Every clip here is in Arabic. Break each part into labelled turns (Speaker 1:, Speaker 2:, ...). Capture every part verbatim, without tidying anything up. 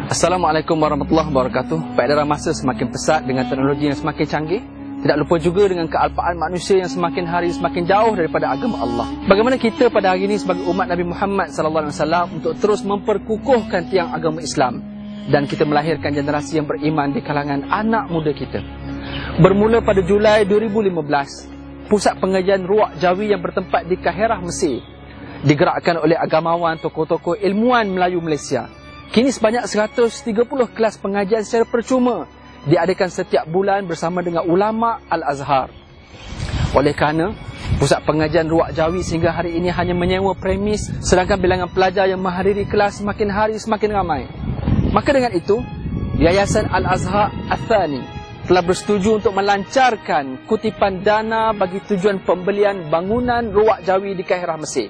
Speaker 1: Assalamualaikum warahmatullahi wabarakatuh. Pada era masa semakin pesat dengan teknologi yang semakin canggih, tidak lupa juga dengan kealpaan manusia yang semakin hari semakin jauh daripada agama Allah. Bagaimana kita pada hari ini sebagai umat Nabi Muhammad sallallahu alaihi wasallam untuk terus memperkukuhkan tiang agama Islam dan kita melahirkan generasi yang beriman di kalangan anak muda kita. Bermula pada Julai dua ribu lima belas, pusat pengajian Ruwaq Jawi yang bertempat di Kahirah, Mesir, digerakkan oleh agamawan, tokoh-tokoh ilmuwan Melayu Malaysia. Kini sebanyak seratus tiga puluh kelas pengajian secara percuma diadakan setiap bulan bersama dengan ulama Al-Azhar. Oleh kerana pusat pengajian Ruwaq Jawi sehingga hari ini hanya menyewa premis, sedangkan bilangan pelajar yang menghadiri kelas semakin hari semakin ramai, maka dengan itu Yayasan Al-Azhar Al-Thani telah bersetuju untuk melancarkan kutipan dana bagi tujuan pembelian bangunan Ruwaq Jawi di Kahirah, Mesir.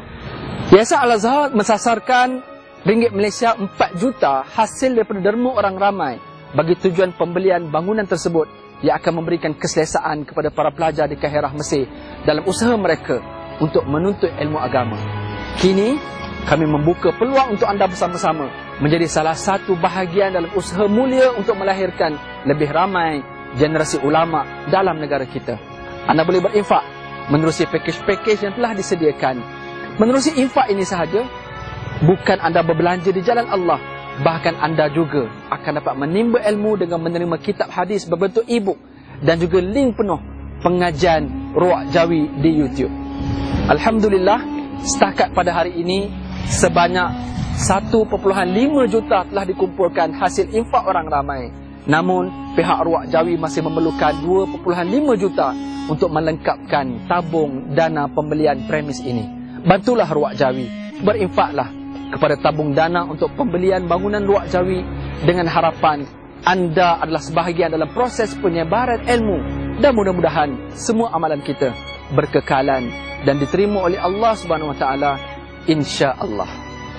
Speaker 1: Yayasan Al-Azhar mensasarkan ringgit Malaysia empat juta hasil daripada derma orang ramai bagi tujuan pembelian bangunan tersebut yang akan memberikan keselesaan kepada para pelajar di Kahirah, Mesir dalam usaha mereka untuk menuntut ilmu agama. Kini kami membuka peluang untuk anda bersama-sama menjadi salah satu bahagian dalam usaha mulia untuk melahirkan lebih ramai generasi ulama dalam negara kita. Anda boleh berinfak menerusi pakej-pakej yang telah disediakan. Menerusi infak ini sahaja, bukan anda berbelanja di jalan Allah, bahkan anda juga akan dapat menimba ilmu dengan menerima kitab hadis berbentuk e-book dan juga link penuh pengajian Ruwaq Jawi di YouTube. Alhamdulillah, setakat pada hari ini sebanyak satu perpuluhan lima juta telah dikumpulkan hasil infak orang ramai. Namun pihak Ruwaq Jawi masih memerlukan dua perpuluhan lima juta untuk melengkapkan tabung dana pembelian premis ini. Bantulah Ruwaq Jawi, berinfaklah kepada tabung dana untuk pembelian bangunan Ruwaq Jawi dengan harapan anda adalah sebahagian dalam proses penyebaran ilmu, dan mudah-mudahan semua amalan kita berkekalan dan diterima oleh Allah Subhanahu Wa Taala, insya-Allah.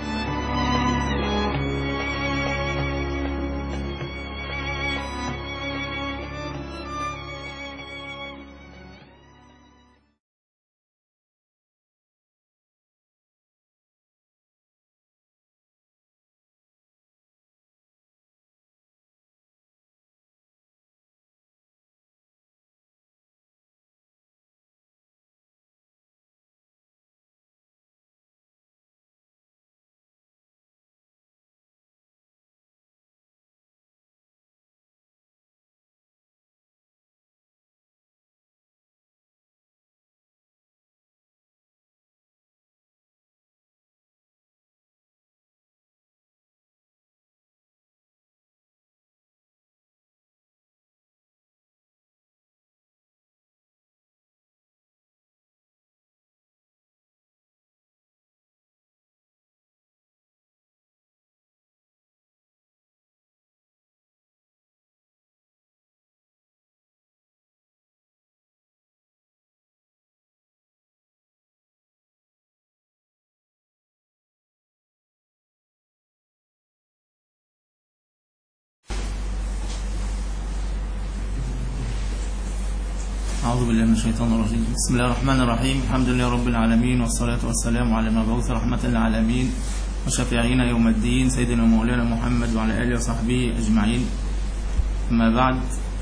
Speaker 2: أعوذ بالله من الشيطان الرجيم. بسم الله الرحمن الرحيم. الحمد لله رب العالمين، والصلاة والسلام على المبعوث رحمة للعالمين وشفيعنا يوم الدين سيدنا مولانا محمد وعلى آله وصحبه أجمعين. أما بعد،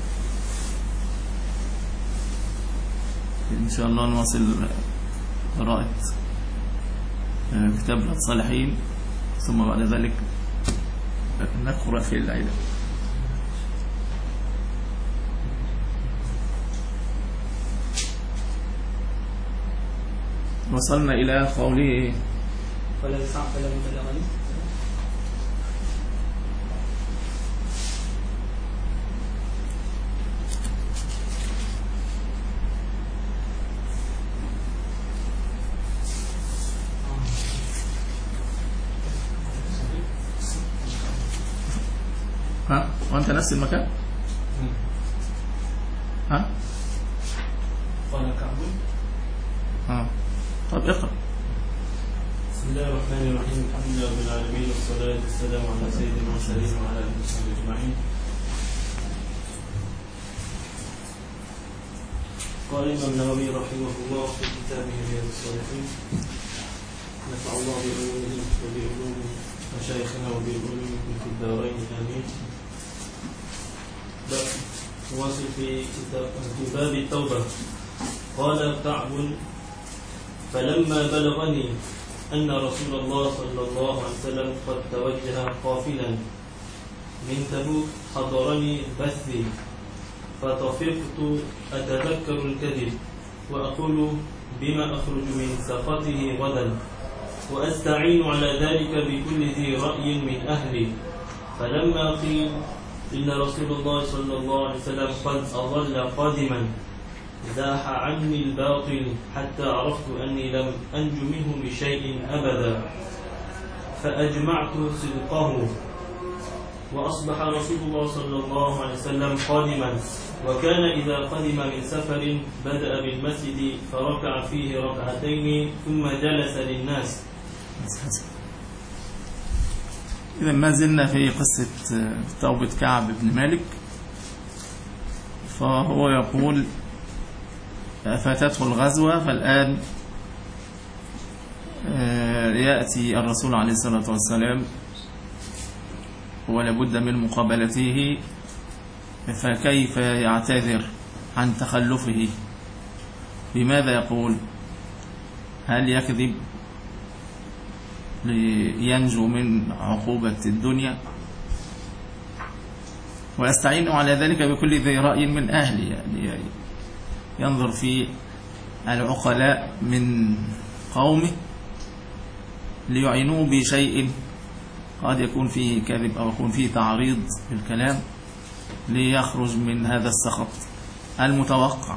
Speaker 2: إن شاء الله نواصل قراءة كتاب الصالحين، ثم بعد ذلك نقرأ في الليلة. وصلنا إلى قوله
Speaker 3: فلا يسع فلا مبلغني
Speaker 2: ها وأنت نفس المكان؟ ها؟
Speaker 3: قال كعب.
Speaker 2: ها طب اقرأ.
Speaker 3: بسم الله الرحمن الرحيم. الحمد لله رب العالمين، والصلاة والسلام على سيد المرسلين وعلى آله وصحبه أجمعين. قال الإمام النووي رحمه الله في كتابه رياض الصالحين: نفع الله بعلومه وبعلوم مشايخنا وبالعلوم في الدارين آمين. نواصل في في باب التوبة. قال كعب: فلما بلغني أن رسول الله صلى الله عليه وسلم قد توجه قافلا من تبوك حضرني بثي، فطفقت أتذكر الكذب وأقول بما أخرج من سخطه غدا، وأستعين على ذلك بكل ذي رأي من أهلي. فلما قيل إن رسول الله صلى الله عليه وسلم قد أظل قادما زاح عني الباطل حتى عرفت أني لم أنج منه بشيء أبدا، فأجمعت صدقه. وأصبح رسول الله صلى الله عليه وسلم قادما، وكان إذا قدم من سفر بدأ بالمسجد فركع فيه ركعتين ثم جلس للناس.
Speaker 2: إذا ما زلنا في قصة توبة كعب بن مالك، فهو يقول: فاتته الغزوة، فالآن يأتي الرسول عليه الصلاة والسلام ولا بد من مقابلته، فكيف يعتذر عن تخلفه؟ بماذا يقول؟ هل يكذب لينجو من عقوبة الدنيا؟ ويستعين على ذلك بكل ذي رأي من أهله، يعني ينظر في العقلاء من قومه ليعينوه بشيء قد يكون فيه كذب أو يكون فيه تعريض بالكلام ليخرج من هذا السخط المتوقع.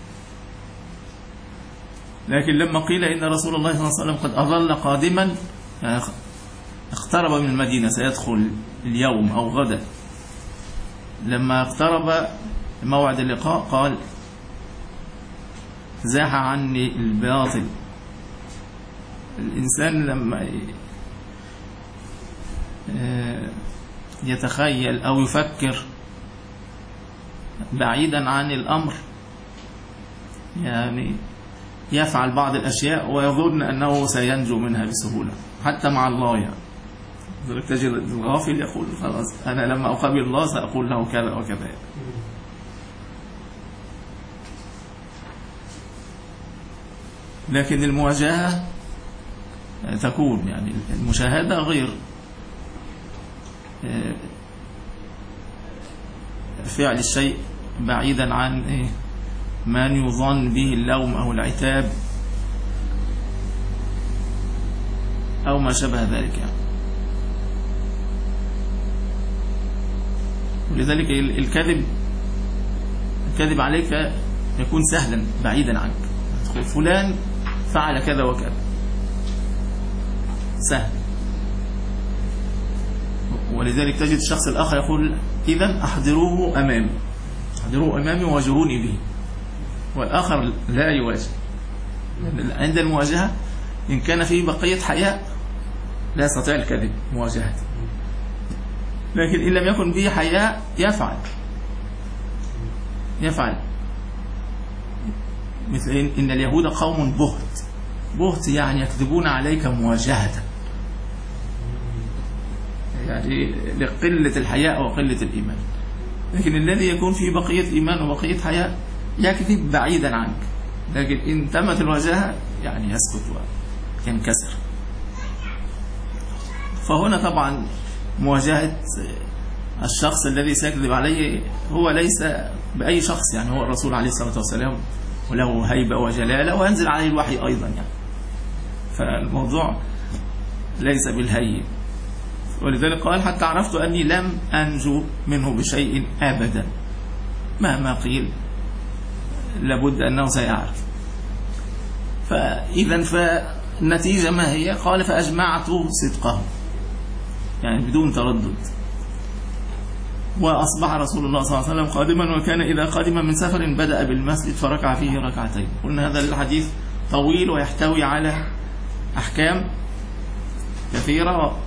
Speaker 2: لكن لما قيل إن رسول الله صلى الله عليه وسلم قد أظل قادما، يعني اقترب من المدينة، سيدخل اليوم أو غدا، لما اقترب موعد اللقاء قال: زاح عني الباطل. الإنسان لما يتخيل أو يفكر بعيدا عن الأمر، يعني يفعل بعض الأشياء ويظن أنه سينجو منها بسهولة حتى مع الله. يعني تجد الغافل يقول: خلاص أنا لما أقابل الله سأقول له كذا وكذا. لكن المواجهة تكون، يعني المشاهدة غير فعل الشيء بعيدا عن من يظن به اللوم أو العتاب أو ما شابه ذلك. يعني ولذلك الكذب الكذب عليك يكون سهلا بعيدا عنك. فلان فعل كذا وكذا، سهل. ولذلك تجد الشخص الآخر يقول: إذن أحضروه أمامي، أحضروه أمامي وواجهوني به. والآخر لا يواجه. عند المواجهة إن كان فيه بقية حياء لا يستطيع الكذب مواجهته، لكن إن لم يكن به حياء يفعل يفعل مثل إن اليهود قوم بهت. بهت يعني يكذبون عليك مواجهة، يعني لقلة الحياء وقلة الإيمان. لكن الذي يكون فيه بقية إيمان وبقية حياء يكذب بعيدا عنك، لكن إن تمت الواجهة يعني يسكت وينكسر. فهنا طبعا مواجهة الشخص الذي سيكذب عليه هو ليس بأي شخص، يعني هو الرسول عليه الصلاة والسلام وله هيبة وجلالة وينزل عليه الوحي أيضا، يعني فالموضوع ليس بالهين. ولذلك قال: حتى عرفت أني لم أنجو منه بشيء أبدا، مهما قيل لابد أنه سيعرف. فإذا فالنتيجة ما هي؟ قال: فأجمعت صدقه، يعني بدون تردد. وأصبح رسول الله صلى الله عليه وسلم قادما، وكان إذا قدم من سفر بدأ بالمسجد فركع فيه ركعتين. قلنا هذا الحديث طويل ويحتوي على أحكام كثيرة،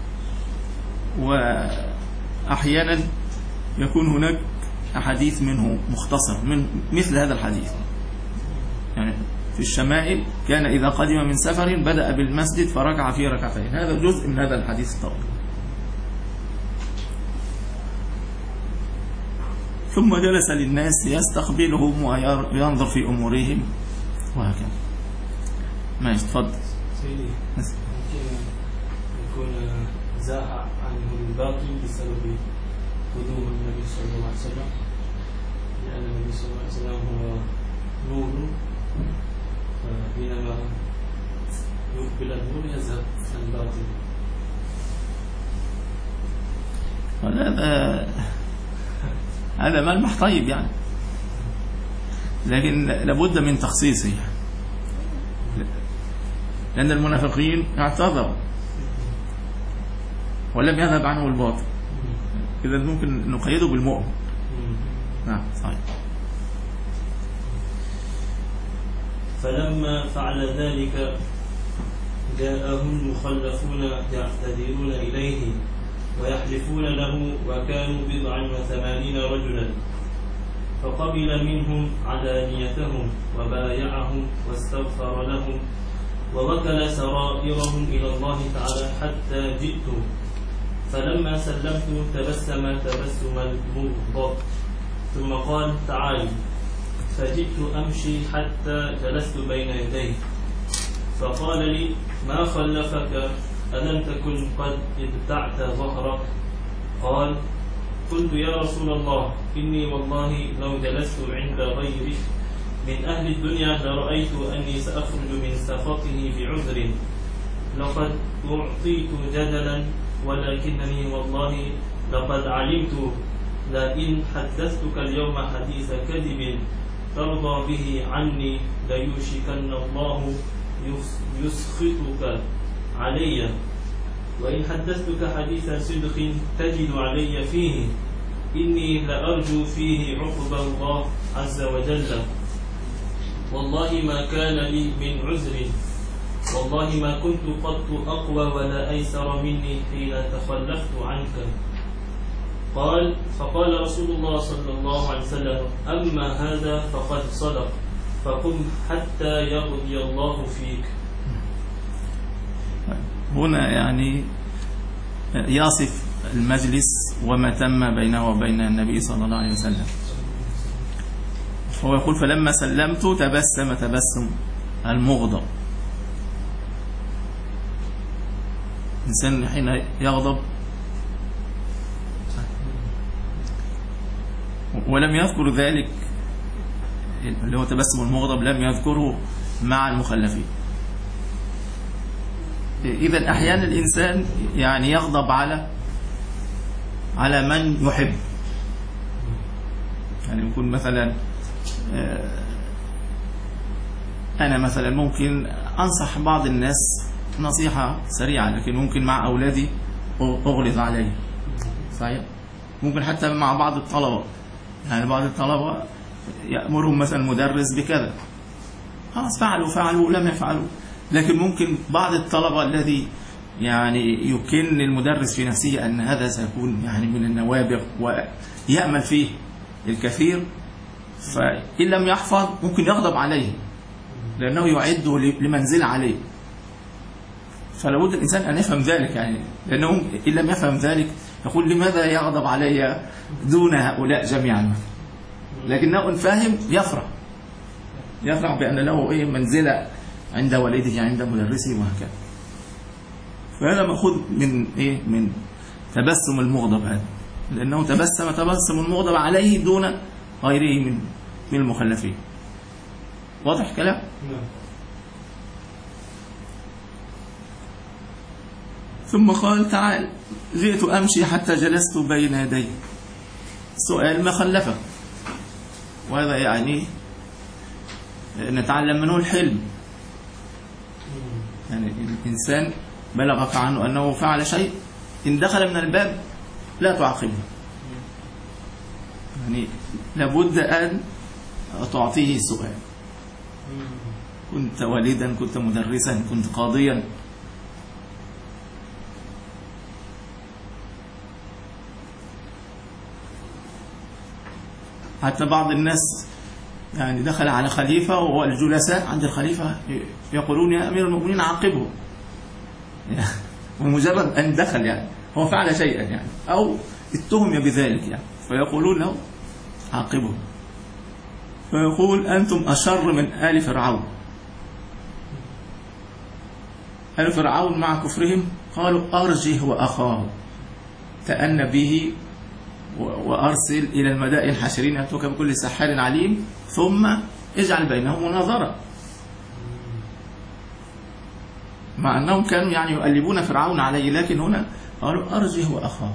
Speaker 2: وأحيانا يكون هناك أحاديث منه مختصر من مثل هذا الحديث، يعني في الشمائل كان إذا قدم من سفر بدأ بالمسجد فركع فيه ركعتين. هذا جزء من هذا الحديث الطويل. ثم جلس للناس يستقبلهم وينظر في أمورهم وهكذا. ماشي تفضل.
Speaker 3: سيدي ممكن يكون زاح عنه الباقي بسبب قدوم النبي صلى الله عليه وسلم، لأن النبي صلى الله عليه وسلم هو نور، فحينما يقبل النور يذهب الباطل.
Speaker 2: هذا هذا ملمح طيب يعني، لكن لابد من تخصيصه، لأن المنافقين اعتذروا ولم يذهب عنه الباطل، إذا ممكن نقيده بالمؤمن. نعم صحيح.
Speaker 3: فلما فعل ذلك جاءه المخلفون يعتذرون إليه ويحلفون له، وكانوا بضعا وثمانين رجلا، فقبل منهم علانيتهم وبايعهم واستغفر لهم ووكل سرائرهم إلى الله تعالى حتى جئت، فلما سلمت تبسم تبسم المغضب ثم قال تعالي، فجئت أمشي حتى جلست بين يديه فقال لي ما خلفك ألم تكن قد ابتعت ظهرك؟ قال قلت يا رسول الله إني والله لو جلست عند غيرك من أهل الدنيا لرأيت أني سأخرج من سخطه بعذر، لقد أعطيت جدلا ولكنني والله لقد علمت لئن حدثتك اليوم حديث كذب ترضى به عني ليوشكن الله يسخطك علي، وإن حدثتك حديث صدق تجد علي فيه، إني لأرجو فيه عقب الله عز وجل، والله ما كان لي من عذر، والله ما كنت قط أقوى ولا أيسر مني حين تخلفت عنك. قال فقال رسول الله صلى الله عليه وسلم أما هذا فقد صدق، فقم حتى يقضي الله فيك.
Speaker 2: هنا يعني يصف المجلس وما تم بينه وبين النبي صلى الله عليه وسلم. هو يقول فلما سلمت تبسم تبسم المغضب. الإنسان حين يغضب ولم يذكر ذلك اللي هو تبسم المغضب، لم يذكره مع المخلفين. إذا أحيانا الإنسان يعني يغضب على على من يحب، يعني يكون مثلا أنا مثلا ممكن أنصح بعض الناس نصيحة سريعة، لكن ممكن مع أولادي أغلظ عليه. صحيح. ممكن حتى مع بعض الطلبة، يعني بعض الطلبة يأمرهم مثلا مدرس بكذا، خلاص فعلوا فعلوا لم يفعلوا، لكن ممكن بعض الطلبة الذي يعني يكن المدرس في نفسه أن هذا سيكون يعني من النوابغ ويأمل فيه الكثير، فإن لم يحفظ ممكن يغضب عليه لأنه يعده لمنزل عليه. فلا بد الإنسان أن يفهم ذلك، يعني لأنه إن لم يفهم ذلك يقول لماذا يغضب علي دون هؤلاء جميعا، لكنه إن فاهم يفرح يفرح بأن له إيه منزلة عند والده عند مدرسه وهكذا. فهذا مأخوذ من إيه من تبسم المغضب هذا، لأنه تبسم تبسم المغضب عليه دون غيره من من المخلفين. واضح كلام؟ ثم قال تعال جئت أمشي حتى جلست بين يدي. سؤال ما خلفه، وهذا يعني نتعلم منه الحلم. يعني الإنسان بلغك عنه أنه فعل شيء، إن دخل من الباب لا تعاقبه، يعني لابد أن تعطيه سؤال. كنت والدا، كنت مدرسا، كنت قاضيا، حتى بعض الناس يعني دخل على خليفة والجلساء عند الخليفة يقولون يا أمير المؤمنين عاقبه، ومجرد أن دخل يعني هو فعل شيئا يعني أو اتهم بذلك يعني، فيقولون له عاقبه، فيقول أنتم أشر من آل فرعون. آل فرعون مع كفرهم قالوا أرجه وأخاه تأن به وأرسل إلى المدائن حاشرين يأتوك بكل سحار عليم ثم اجعل بينهم مناظرة، مع أنهم كانوا يعني يؤلبون فرعون عليه، لكن هنا قالوا أرجه وأخاه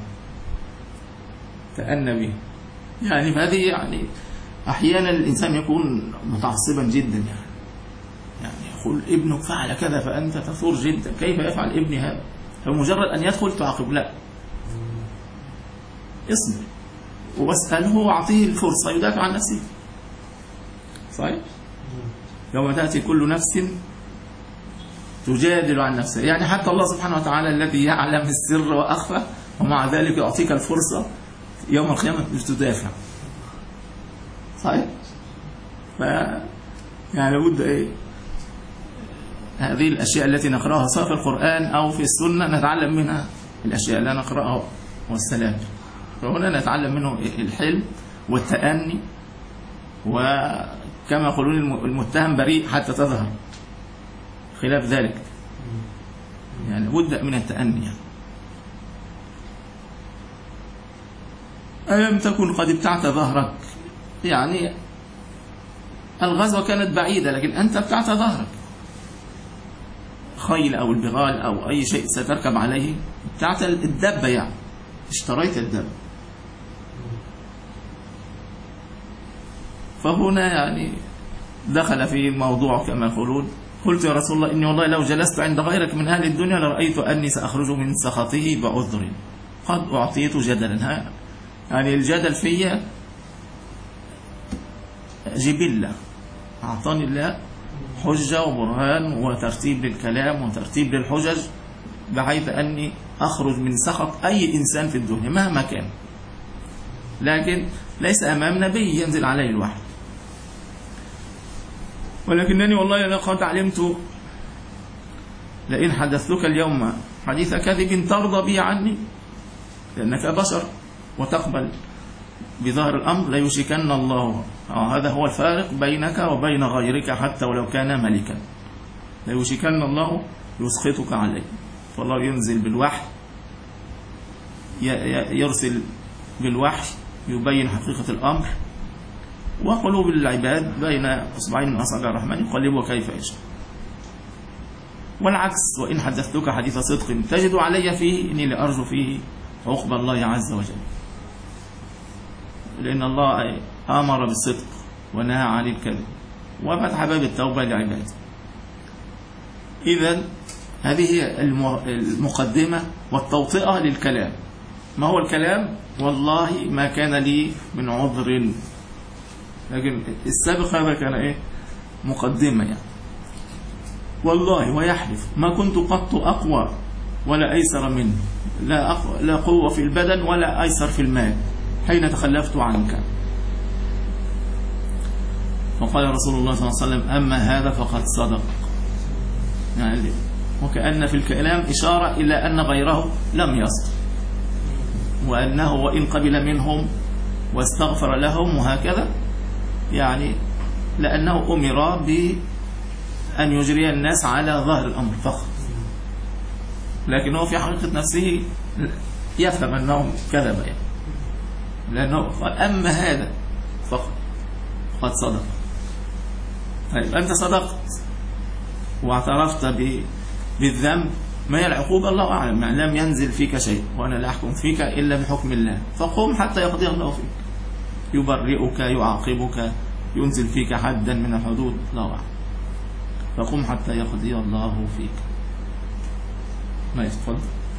Speaker 2: تأن به. يعني فهذه يعني أحيانا الإنسان يكون متعصبا جدا يعني يعني يقول ابنك فعل كذا فأنت تثور جدا، كيف يفعل ابني هذا؟ فمجرد أن يدخل تعاقب، لا، اصبر واسأله واعطيه الفرصة يدافع عن نفسه. صحيح؟ يوم تأتي كل نفس تجادل عن نفسها، يعني حتى الله سبحانه وتعالى الذي يعلم السر وأخفى ومع ذلك يعطيك الفرصة يوم القيامة تدافع. صحيح؟ ف يعني لابد ايه هذه الأشياء التي نقرأها سواء في القرآن أو في السنة نتعلم منها الأشياء اللي نقرأها والسلام. فهنا نتعلم منه الحلم والتأني، وكما يقولون المتهم بريء حتى تظهر خلاف ذلك، يعني بد من التأني. ألم تكن قد ابتعت ظهرك، يعني الغزوة كانت بعيدة لكن أنت ابتعت ظهرك، خيل أو البغال أو أي شيء ستركب عليه، ابتعت الدبة يعني اشتريت الدبة. فهنا يعني دخل في موضوع كما يقولون قلت يا رسول الله إني والله لو جلست عند غيرك من أهل الدنيا لرأيت أني سأخرج من سخطه بعذر قد أعطيت جدلا. يعني الجدل فيا جبلة، أعطاني الله حجة وبرهان وترتيب للكلام وترتيب للحجج بحيث أني أخرج من سخط أي إنسان في الدنيا مهما كان، لكن ليس أمام نبي ينزل عليه الوحي. ولكنني والله لقد علمت لئن حدثتك اليوم حديث كذب ترضى بي عني، لأنك بشر وتقبل بظاهر الأمر، ليوشكن الله، هذا هو الفارق بينك وبين غيرك حتى ولو كان ملكا، ليوشكن الله يسخطك عليه. فالله ينزل بالوحي، يرسل بالوحي يبين حقيقة الأمر، وقلوب العباد بين أصبعين من أصابع الرحمن يقلبها كيف يشاء. والعكس، وإن حدثتك حديث صدق تجد علي فيه إني لأرجو فيه عقبى الله عز وجل، لأن الله أمر بالصدق ونهى عن الكذب وفتح باب التوبة لعباده. إذن هذه هي المقدمة والتوطئة للكلام. ما هو الكلام؟ والله ما كان لي من عذر، لكن السابق هذا كان إيه؟ مقدمة يعني. والله ويحلف ما كنت قط أقوى ولا أيسر منه، لا, أقوى لا قوة في البدن ولا أيسر في المال حين تخلفت عنك. فقال رسول الله صلى الله عليه وسلم أما هذا فقد صدق، يعني وكأن في الكلام إشارة إلى أن غيره لم يصدق، وأنه وإن قبل منهم واستغفر لهم وهكذا، يعني لأنه أمر بأن يجري الناس على ظهر الأمر فقط، لكنه في حقيقة نفسه يفهم أنه كذب يعني، لأنه قال أما هذا فقط قد صدق. طيب أنت صدقت واعترفت بالذنب، ما هي العقوبة الله أعلم، يعني لم ينزل فيك شيء وأنا لا أحكم فيك إلا بحكم الله، فقم حتى يقضي الله فيك، يبرئك يعاقبك ينزل فيك حدا من الحدود، لا أعلم، فقم حتى يقضي الله فيك. ما يتفضل.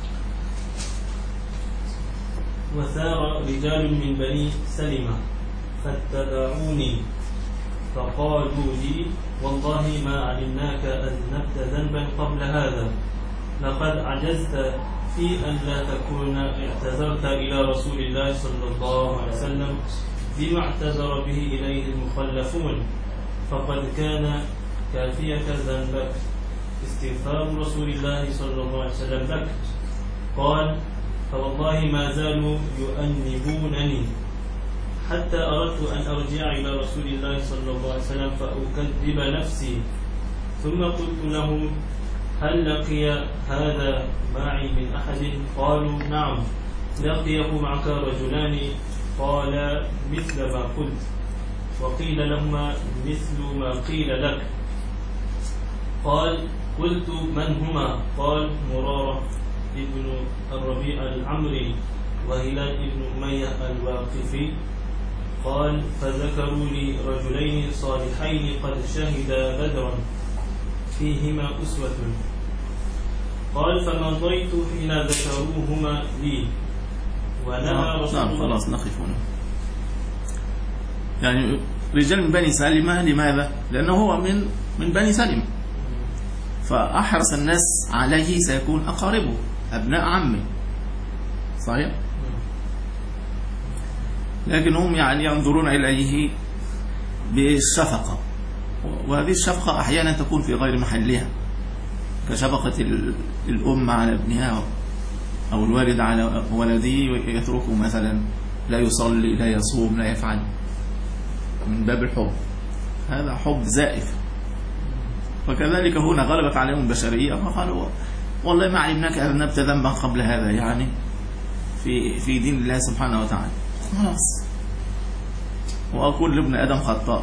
Speaker 3: وسار رجال من بني سلمة فاتبعوني فقالوا لي والله ما علمناك أذنبت ذنبا قبل هذا، لقد عجزت في أن لا تكون اعتذرت إلى رسول الله صلى الله عليه وسلم بما اعتذر به إليه المخلفون فقد كان كافية ذنبك استغفار رسول الله صلى الله عليه وسلم لك. قال فوالله ما زالوا يؤنبونني حتى أردت أن أرجع إلى رسول الله صلى الله عليه وسلم فأكذب نفسي، ثم قلت لهم هل لقي هذا معي من أحد؟ قالوا نعم لقيه معك رجلان. قال مثل ما قلت، وقيل لهما مثل ما قيل لك. قال قلت من هما؟ قال مرارة ابن الربيع العمري وهلال ابن أمية الواقفي. قال فذكروا لي رجلين صالحين قد شهدا بدرا فيهما أسوة. قال فمضيت حين ذكروهما لي ونهى رسول الله.
Speaker 2: خلاص نقف هنا. يعني رجال من بني سلمة، لماذا؟ لأنه هو من من بني سلمة، فأحرص الناس عليه سيكون أقاربه أبناء عمه، صحيح؟ لكن هم يعني ينظرون إليه بالشفقة، وهذه الشفقة أحيانا تكون في غير محلها، كشفقة الأم على ابنها أو الوالد على ولده يتركه مثلا لا يصلي لا يصوم لا يفعل من باب الحب، هذا حب زائف. وكذلك هنا غلبت عليهم البشرية فقالوا والله ما علمناك أذنبت ذنبا قبل هذا، يعني في في دين الله سبحانه وتعالى خلاص. وأقول لابن آدم خطاء،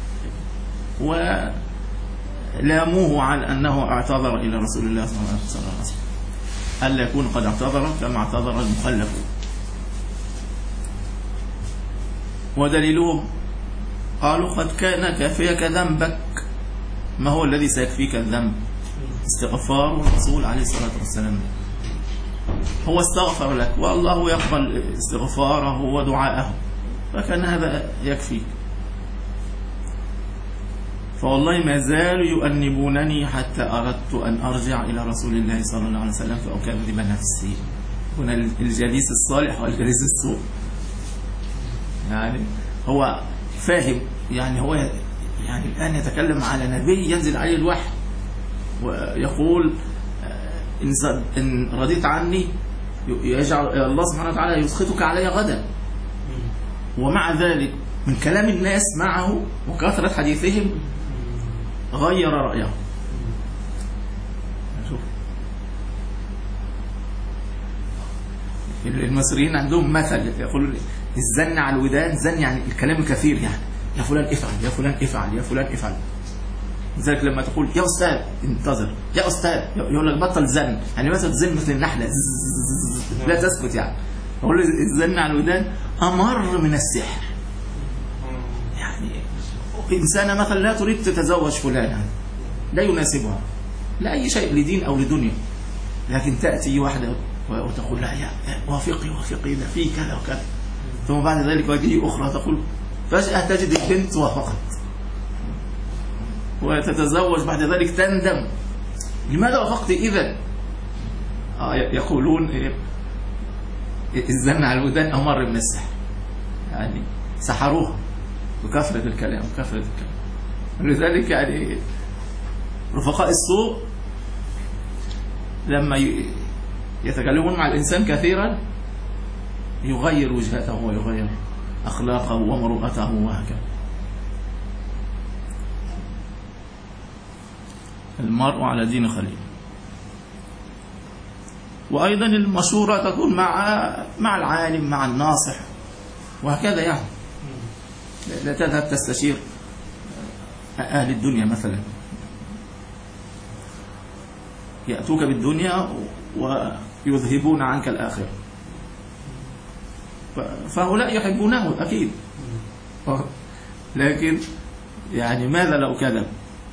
Speaker 2: ولاموه على أنه اعتذر إلى رسول الله صلى الله عليه وسلم ألا يكون قد اعتذر كما اعتذر المخلف. ودليلهم قالوا قد كان كافيك ذنبك. ما هو الذي سيكفيك الذنب؟ استغفار الرسول عليه الصلاة والسلام. هو استغفر لك والله يقبل استغفاره ودعاءه، فكان هذا يكفيك. فوالله ما زالوا يؤنبونني حتى أردت أن أرجع إلى رسول الله صلى الله عليه وسلم فأكذب نفسي. هنا الجليس الصالح والجليس السوء، يعني هو فاهم، يعني هو يعني الآن يتكلم على نبي ينزل عليه الوحي ويقول إن رضيت عني يجعل الله سبحانه وتعالى يسخطك علي غدا. ومع ذلك من كلام الناس معه وكثرة حديثهم غير رأيه. شوف المصريين عندهم مثل يقولون الزن على الودان، زن يعني الكلام الكثير، يعني يا فلان افعل يا فلان افعل يا فلان افعل. لذلك لما تقول يا أستاذ انتظر يا أستاذ يقول لك بطل زن، يعني مثلا تزن مثل النحلة لا تسكت، يعني أقول له الزن على الودان أمر من السحر. يعني إنسانة مثلا لا تريد تتزوج فلانا لا يناسبها لا أي شيء لدين أو لدنيا، لكن تأتي واحدة وتقول لا يا وافقي وافقي ده في كذا وكذا، ثم بعد ذلك وجهي أخرى تقول فجأة تجد البنت وافقت وتتزوج بعد ذلك تندم لماذا وافقت إذا؟ آه يقولون الزن على الودان أمر من السحر، يعني سحروها بكثرة الكلام بكثرة الكلام. لذلك يعني رفقاء السوء لما يتكلمون مع الإنسان كثيرا يغير وجهته ويغير أخلاقه ومروءته وهكذا. المرء على دين خليل. وأيضا المشورة تكون مع مع العالم مع الناصح وهكذا، يعني لا تذهب تستشير أهل الدنيا مثلا يأتوك بالدنيا ويذهبون عنك الآخرة، فهؤلاء يحبونه أكيد، لكن يعني ماذا لو كذب؟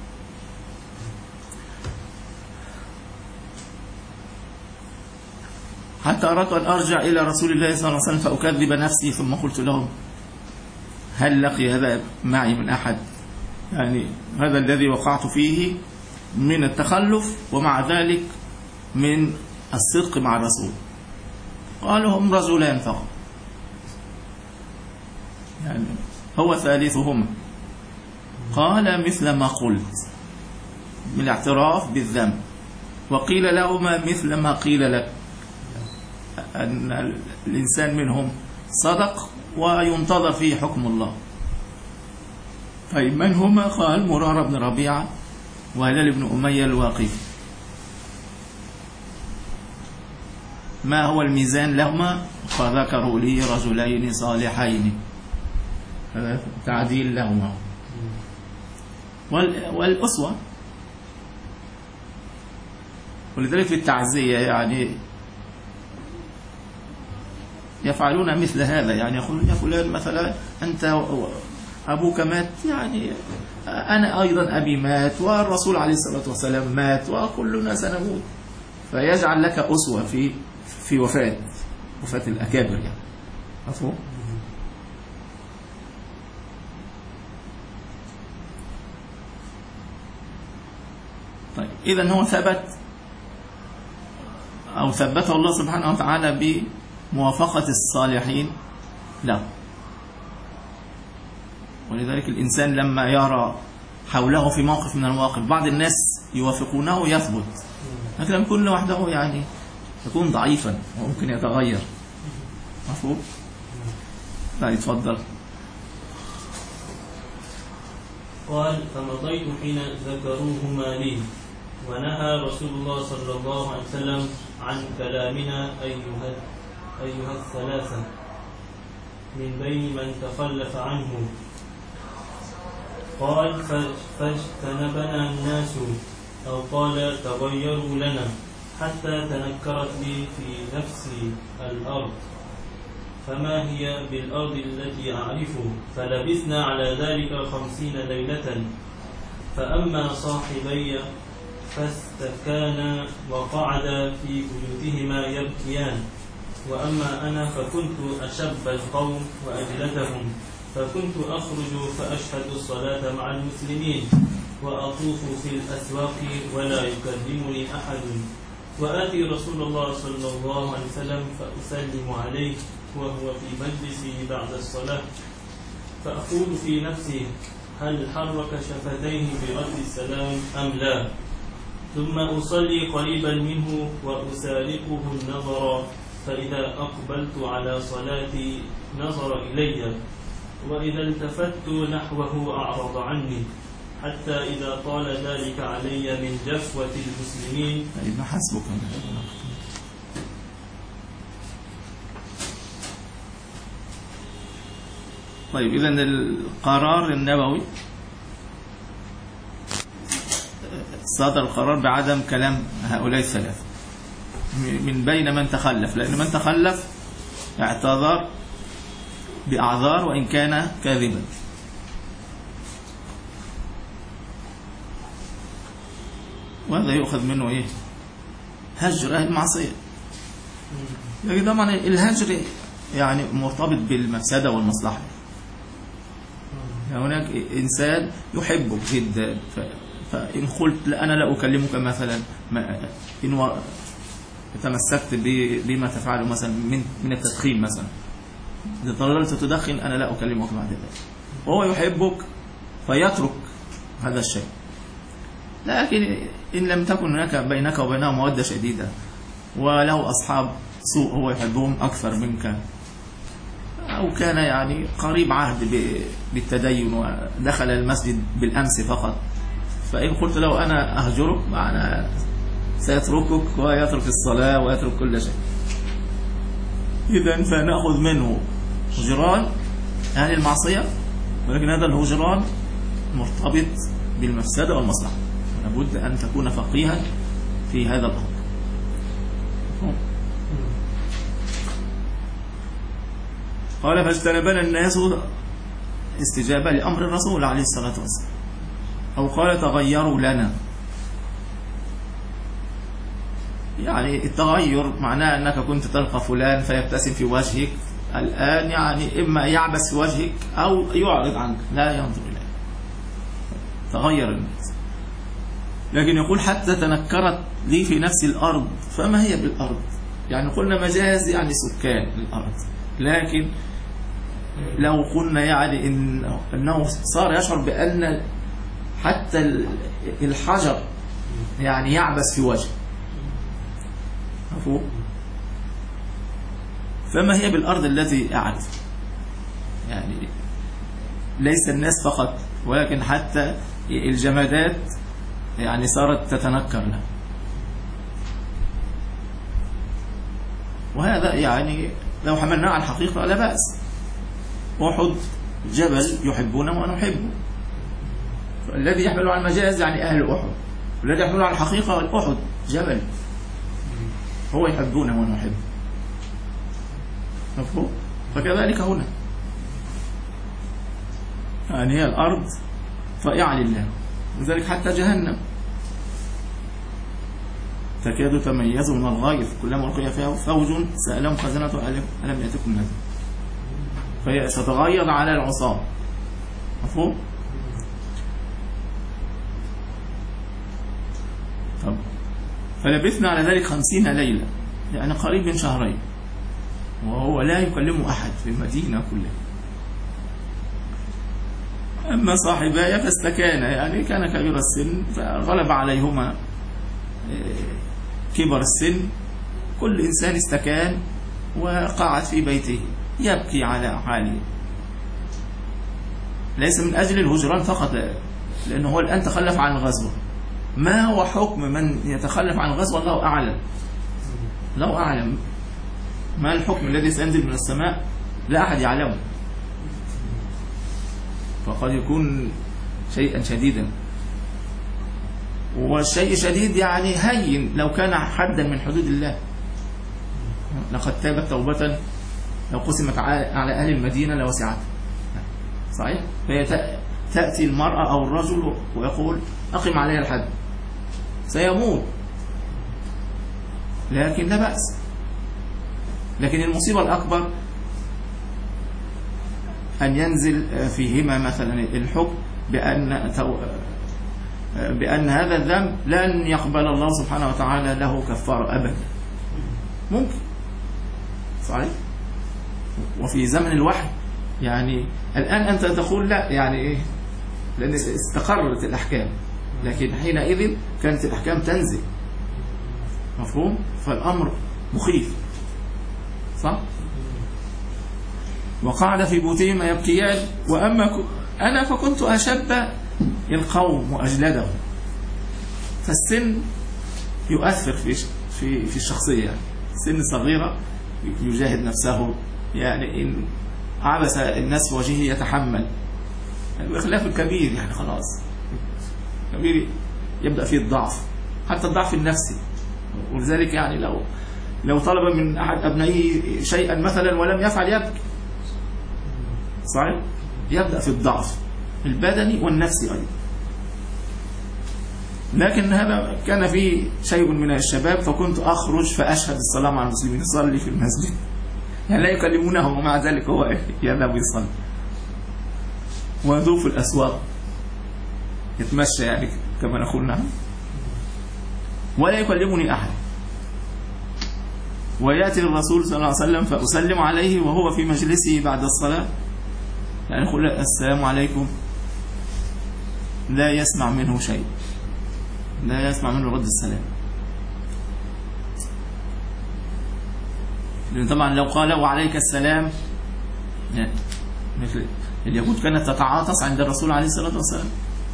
Speaker 2: حتى أردت أن أرجع إلى رسول الله صلى الله عليه وسلم فأكذب نفسي، ثم قلت لهم هل لقي هذا معي من أحد؟ يعني هذا الذي وقعت فيه من التخلف ومع ذلك من الصدق مع الرسول. قالوا هم رجلان فقط، يعني هو ثالثهما. قال مثل ما قلت من الاعتراف بالذنب، وقيل لهما مثل ما قيل لك، أن الإنسان منهم صدق وينتظر فيه حكم الله. طيب من هما؟ قال مرارة بن ربيعة وهلال بن أمية الواقفي. ما هو الميزان لهما؟ فذكروا لي رجلين صالحين، تعديل لهما. والأسوة، ولذلك في التعزية يعني يفعلون مثل هذا، يعني يقولون يا فلان مثلا أنت أبوك مات، يعني أنا أيضا أبي مات، والرسول عليه الصلاة والسلام مات، وكلنا سنموت، فيجعل لك أسوة في في وفاة وفاة الأكابر يعني. مفهوم؟ طيب إذن هو ثبت أو ثبته الله سبحانه وتعالى بموافقة الصالحين له. ولذلك الإنسان لما يرى حوله في موقف من المواقف بعض الناس يوافقونه يثبت، لكن لما يكون لوحده يعني يكون ضعيفا وممكن يتغير. مفهوم؟ لا يتفضل.
Speaker 3: قال فمضيت حين ذكروهما لي، ونهى رسول الله صلى الله عليه وسلم عن كلامنا أيها أيها الثلاثة من بين من تخلف عنه. قال فاجتنبنا الناس، أو قال تغيروا لنا، حتى تنكرت لي في نفسي الأرض، فما هي بالأرض التي أعرف. فلبثنا على ذلك خمسين ليلة. فأما صاحبي فاستكانا وقعدا في بيوتهما يبكيان، وأما أنا فكنت أشب القوم وأجلدهم، فكنت أخرج فأشهد الصلاة مع المسلمين، وأطوف في الأسواق ولا يكلمني أحد، وآتي رسول الله صلى الله عليه وسلم فأسلم عليه وهو في مجلسي بعد الصلاة، فأقول في نفسي هل حرك شفتيه برد السلام أم لا؟ ثم أصلي قريبا منه وأسارقه النظر، فإذا أقبلت على صلاتي نظر إلي، وإذا التفت نحوه أعرض عني، حتى إذا طال ذلك علي من جفوة المسلمين.
Speaker 2: طيب ما حسبك. طيب إذن القرار النبوي صدر القرار بعدم كلام هؤلاء الثلاثة من بين من تخلف، لأن من تخلف اعتذر بأعذار وإن كان كاذبا. وهذا يؤخذ منه إيه؟ هجر أهل المعصية. لكن طبعا الهجر يعني مرتبط بالمفسدة والمصلحة. يعني هناك إنسان يحبك جدا، فإن قلت لا أنا لا أكلمك مثلا، إن تمسكت بما تفعله مثلا من من التدخين مثلا، إذا ظللت تدخن أنا لا أكلمك بعد ذلك، وهو يحبك فيترك هذا الشيء. لكن إن لم تكن هناك بينك وبينه مودة شديدة، وله أصحاب سوء هو يحبهم أكثر منك، أو كان يعني قريب عهد بالتدين ودخل المسجد بالأمس فقط، فإن قلت له أنا أهجرك معنا سيتركك ويترك الصلاة ويترك كل شيء. إذن فنأخذ منه هجران أهل المعصية، ولكن هذا الهجران مرتبط بالمفسدة والمصلحة، لابد أن تكون فقيها في هذا الأمر. قال فاجتنبنا الناس استجابة لأمر الرسول عليه الصلاة والسلام، أو قال تغيروا لنا. يعني التغير معناه أنك كنت تلقى فلان فيبتسم في وجهك، الآن يعني إما يعبس في وجهك أو يعرض عنك لا ينظر إليك، تغير الناس. لكن يقول حتى تنكرت لي في نفس الأرض، فما هي بالأرض؟ يعني قلنا مجاز يعني سكان الأرض، لكن لو قلنا يعني إن أنه صار يشعر بأن حتى الحجر يعني يعبس في وجهه، مفهوم؟ فما هي بالأرض التي أعرف، يعني ليس الناس فقط ولكن حتى الجمادات يعني صارت تتنكر له. وهذا يعني لو حملناه على الحقيقة لا بأس. أحد جبل يحبونه ونحبه، الذي يحمله على المجاز يعني أهل أحد، والذي يحمله على الحقيقة أحد جبل هو يحبونه ونحبه، مفهوم؟ فكذلك هنا يعني هي الأرض طائعة لله، لذلك حتى جهنم تكاد تميز من الغيظ كلما ألقي فيها فوج سألهم خزنتها ألم يأتكم نذير، فهي ستتغيظ على العصاة، مفهوم؟ طب فلبثنا على ذلك خمسين ليلة، يعني قريب من شهرين، وهو لا يكلم أحد في المدينة كلها. أما صاحبايا فاستكان، يعني كان كبير السن فغلب عليهما كبر السن، كل إنسان استكان وقعد في بيته يبكي على حاله، ليس من أجل الهجران فقط، لأنه هو الآن تخلف عن الغزوة. ما هو حكم من يتخلف عن الغزوة؟ الله أعلم، الله أعلم ما الحكم الذي سينزل من السماء، لا أحد يعلمه، فقد يكون شيئا شديدا، والشيء شديد يعني هين لو كان حدا من حدود الله. لقد تابت توبة لو قسمت على أهل المدينة لوسعت، صحيح؟ فهي تأتي المرأة أو الرجل ويقول أقم علي الحد، سيموت لكن لا بأس. لكن المصيبة الأكبر أن ينزل فيهما مثلا الحكم بأن بأن هذا الذنب لن يقبل الله سبحانه وتعالى له كفارة أبدا، ممكن، صحيح؟ وفي زمن الوحي يعني الآن أنت تقول لا، يعني إيه؟ لأن استقرت الأحكام، لكن حينئذ كانت الأحكام تنزل، مفهوم؟ فالأمر مخيف، صح؟ وقعد في بيوتهما يبكيان، وأما أنا فكنت أشب القوم وأجلدهم. فالسن يؤثر في في في الشخصية، يعني سن صغيرة يجاهد نفسه، يعني إن عبس الناس في وجهه يتحمل، يعني بخلاف الكبير يعني خلاص الكبير يبدأ فيه الضعف، حتى الضعف النفسي. ولذلك يعني لو لو طلب من أحد أبنائه شيئا مثلا ولم يفعل يبكي، صحيح؟ يبدأ في الضعف البدني والنفسي أيضا. لكن هذا كان فيه شيء من الشباب، فكنت أخرج فأشهد الصلاة مع المسلمين، يصلي في المسجد، يعني لا يكلمونه ومع ذلك هو يذهب يصلي، ويدور في الأسواق يتمشى يعني كما نقول، نعم، ولا يكلمني أحد. ويأتي الرسول صلى الله عليه وسلم فأسلم عليه وهو في مجلسه بعد الصلاة، يعني يقول السلام عليكم، لا يسمع منه شيء، لا يسمع منه رد السلام. لأن طبعا لو قال وعليك السلام، يعني مثل اليهود كانت تتعاطس عند الرسول عليه الصلاة والسلام،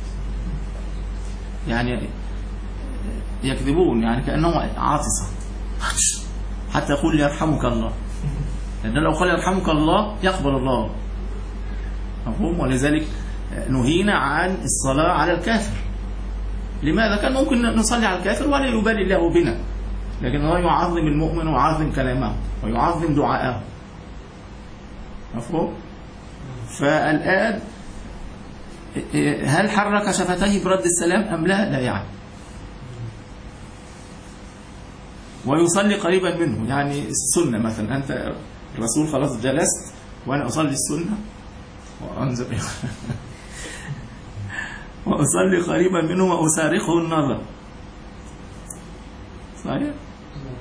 Speaker 2: يعني يكذبون يعني كأنه عاطسة، حتى يقول يرحمك الله، لأنه لو قال يرحمك الله يقبل الله، مفهوم؟ ولذلك نهينا عن الصلاة على الكافر. لماذا؟ كان ممكن نصلي على الكافر ولا يبالي الله بنا، لكن الله يعظم المؤمن ويعظم كلامه ويعظم دعاءه، مفهوم؟ فالآن هل حرك شفتيه برد السلام أم لا؟ لا يعني. ويصلي قريبا منه، يعني السنة مثلا أنت الرسول خلاص جلست وأنا أصلي السنة وأنزل وأصلي قريبا منه وأسارقه النظر، صحيح؟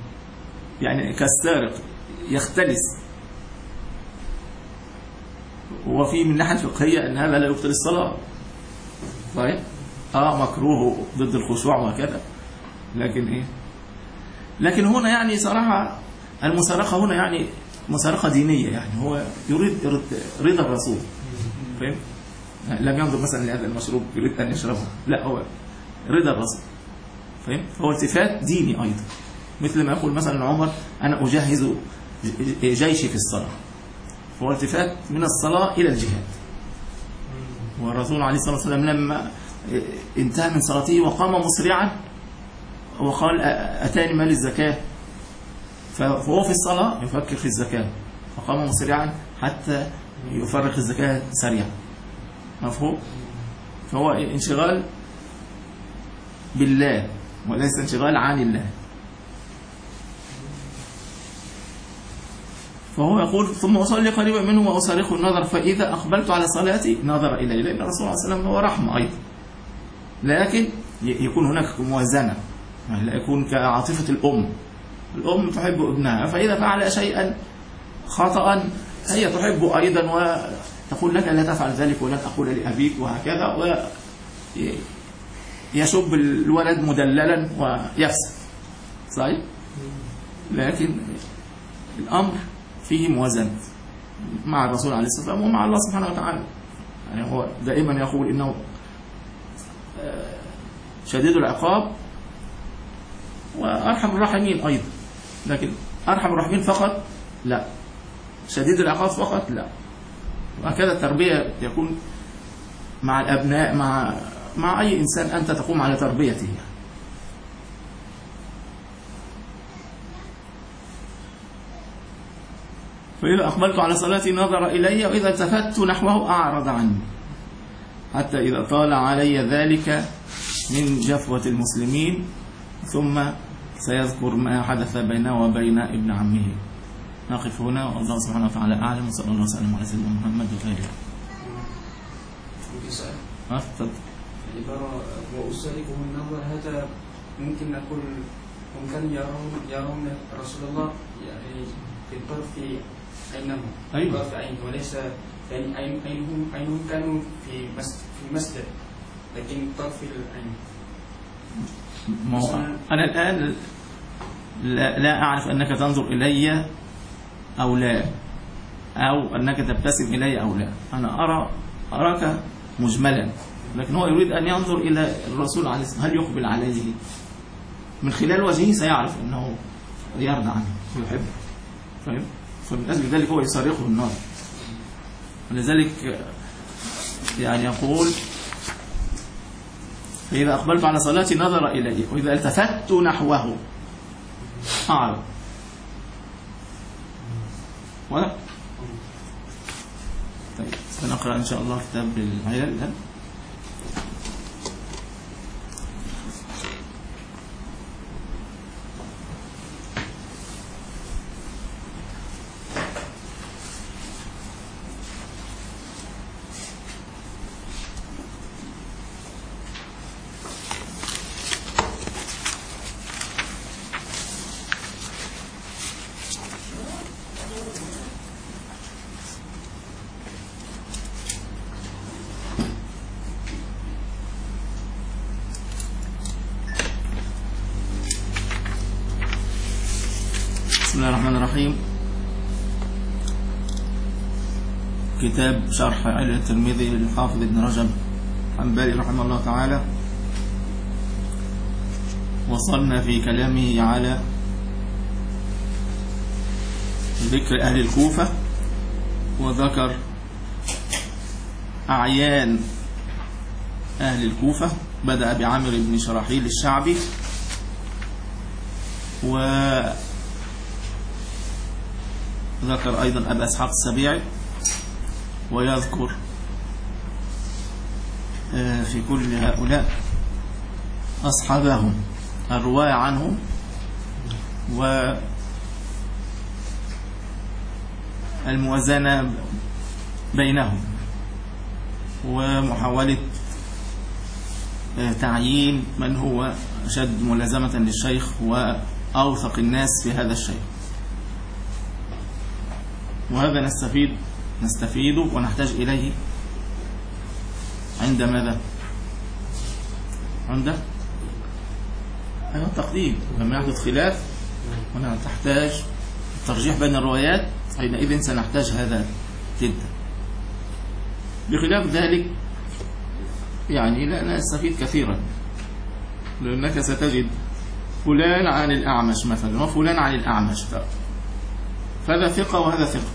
Speaker 2: يعني كالسارق يختلس، وفي من الناحية الفقهية أن هذا لا يبطل الصلاة. طيب آه مكروه ضد الخشوع وكذا، لكن إيه، لكن هنا يعني صراحة المسارقة هنا يعني مسارقة دينية، يعني هو يريد رضا الرسول، فاهم؟ لم ينظر مثلا لهذا المشروب يريد أن يشربه، لا هو رضا الرسول، فاهم؟ فهو التفات ديني أيضا، مثل ما يقول مثلا عمر أنا أجهز جيشي في الصلاة، فهو التفات من الصلاة إلى الجهاد. والرسول عليه الصلاة والسلام لما انتهى من صلاته وقام مسرعا وقال أتاني مال الزكاة، فهو في الصلاة يفكر في الزكاة، فقام مسرعا حتى يفرق الزكاة سريعا، مفهوم؟ فهو انشغال بالله وليس انشغال عن الله. فهو يقول ثم أصلي قريبا منه وأصرخ النظر، فإذا أقبلت على صلاتي نظر إلي، لأن الرسول عليه الصلاة والسلام هو رحمة أيضا، لكن يكون هناك موازنة، لا يكون كعاطفة الأم، الأم تحب ابنها، فإذا فعل شيئا خطأ هي تحبه أيضا وتقول لك لا تفعل ذلك ولن أقول لأبيك وهكذا، ويشب الولد مدللا ويفسد، صحيح؟ لكن الأمر فيه موازنة مع الرسول عليه الصلاة والسلام ومع الله سبحانه وتعالى. يعني هو دائما يقول إنه شديد العقاب وأرحم الراحمين أيضا، لكن أرحم الراحمين فقط لا، شديد العقاب فقط لا. وهكذا التربية يكون مع الأبناء، مع مع أي إنسان أنت تقوم على تربيته. فإذا أقبلت على صلاتي نظر إلي، وإذا التفت نحوه أعرض عني، حتى إذا طال علي ذلك من جفوة المسلمين، ثم سيذكر ما حدث بينه وبين ابن عمه. نقف هنا والله سبحانه وتعالى أعلم، وصلى الله وسلم على سيدنا محمد وغيره. ها تفضل.
Speaker 4: عبارة وأسألكم النظر، هذا ممكن نقول ممكن يرون يرون رسول الله يعني في الطرف عينه،
Speaker 2: أيوة.
Speaker 4: طرف عينه، وليس يعني عين عينهم عينهم كانوا في مسجد في المسجد، لكن طرف العين.
Speaker 2: أنا الآن لا, لا أعرف أنك تنظر إلي أو لا، أو أنك تبتسم إلي أو لا، أنا أرى أراك مجملا، لكن هو يريد أن ينظر إلى الرسول عليه الصلاة والسلام، هل يقبل عليه من خلال وجهه سيعرف أنه يرضى عنه ويحبه، فاهم؟ فمن أجل ذلك هو يصرخه النار. ولذلك يعني يقول فإذا أقبلت على صلاتي نظر إلي، وإذا التفت نحوه أعرض. ولا طيب سنقرأ إن شاء الله كتاب العيال الآن. بسم الله الرحمن الرحيم. كتاب شرح علل الترمذي للحافظ ابن رجب الحنبلي رحمه الله تعالى. وصلنا في كلامه على ذكر أهل الكوفة، وذكر أعيان أهل الكوفة، بدأ بعامر بن شراحيل الشعبي، و ذكر أيضا أبا إسحاق السبيعي، ويذكر في كل هؤلاء أصحابهم الرواية عنهم، والموازنة بينهم، ومحاولة تعيين من هو أشد ملازمة للشيخ وأوثق الناس في هذا الشيء. وهذا نستفيد نستفيد ونحتاج إليه عند ماذا؟ عند أيوة التقديم. لما يحدث خلاف هنا تحتاج الترجيح بين الروايات، حينئذ سنحتاج هذا جدا. بخلاف ذلك يعني لا نستفيد كثيرا، لأنك ستجد فلان عن الأعمش مثلا وفلان عن الأعمش، فهذا ثقة وهذا ثقة،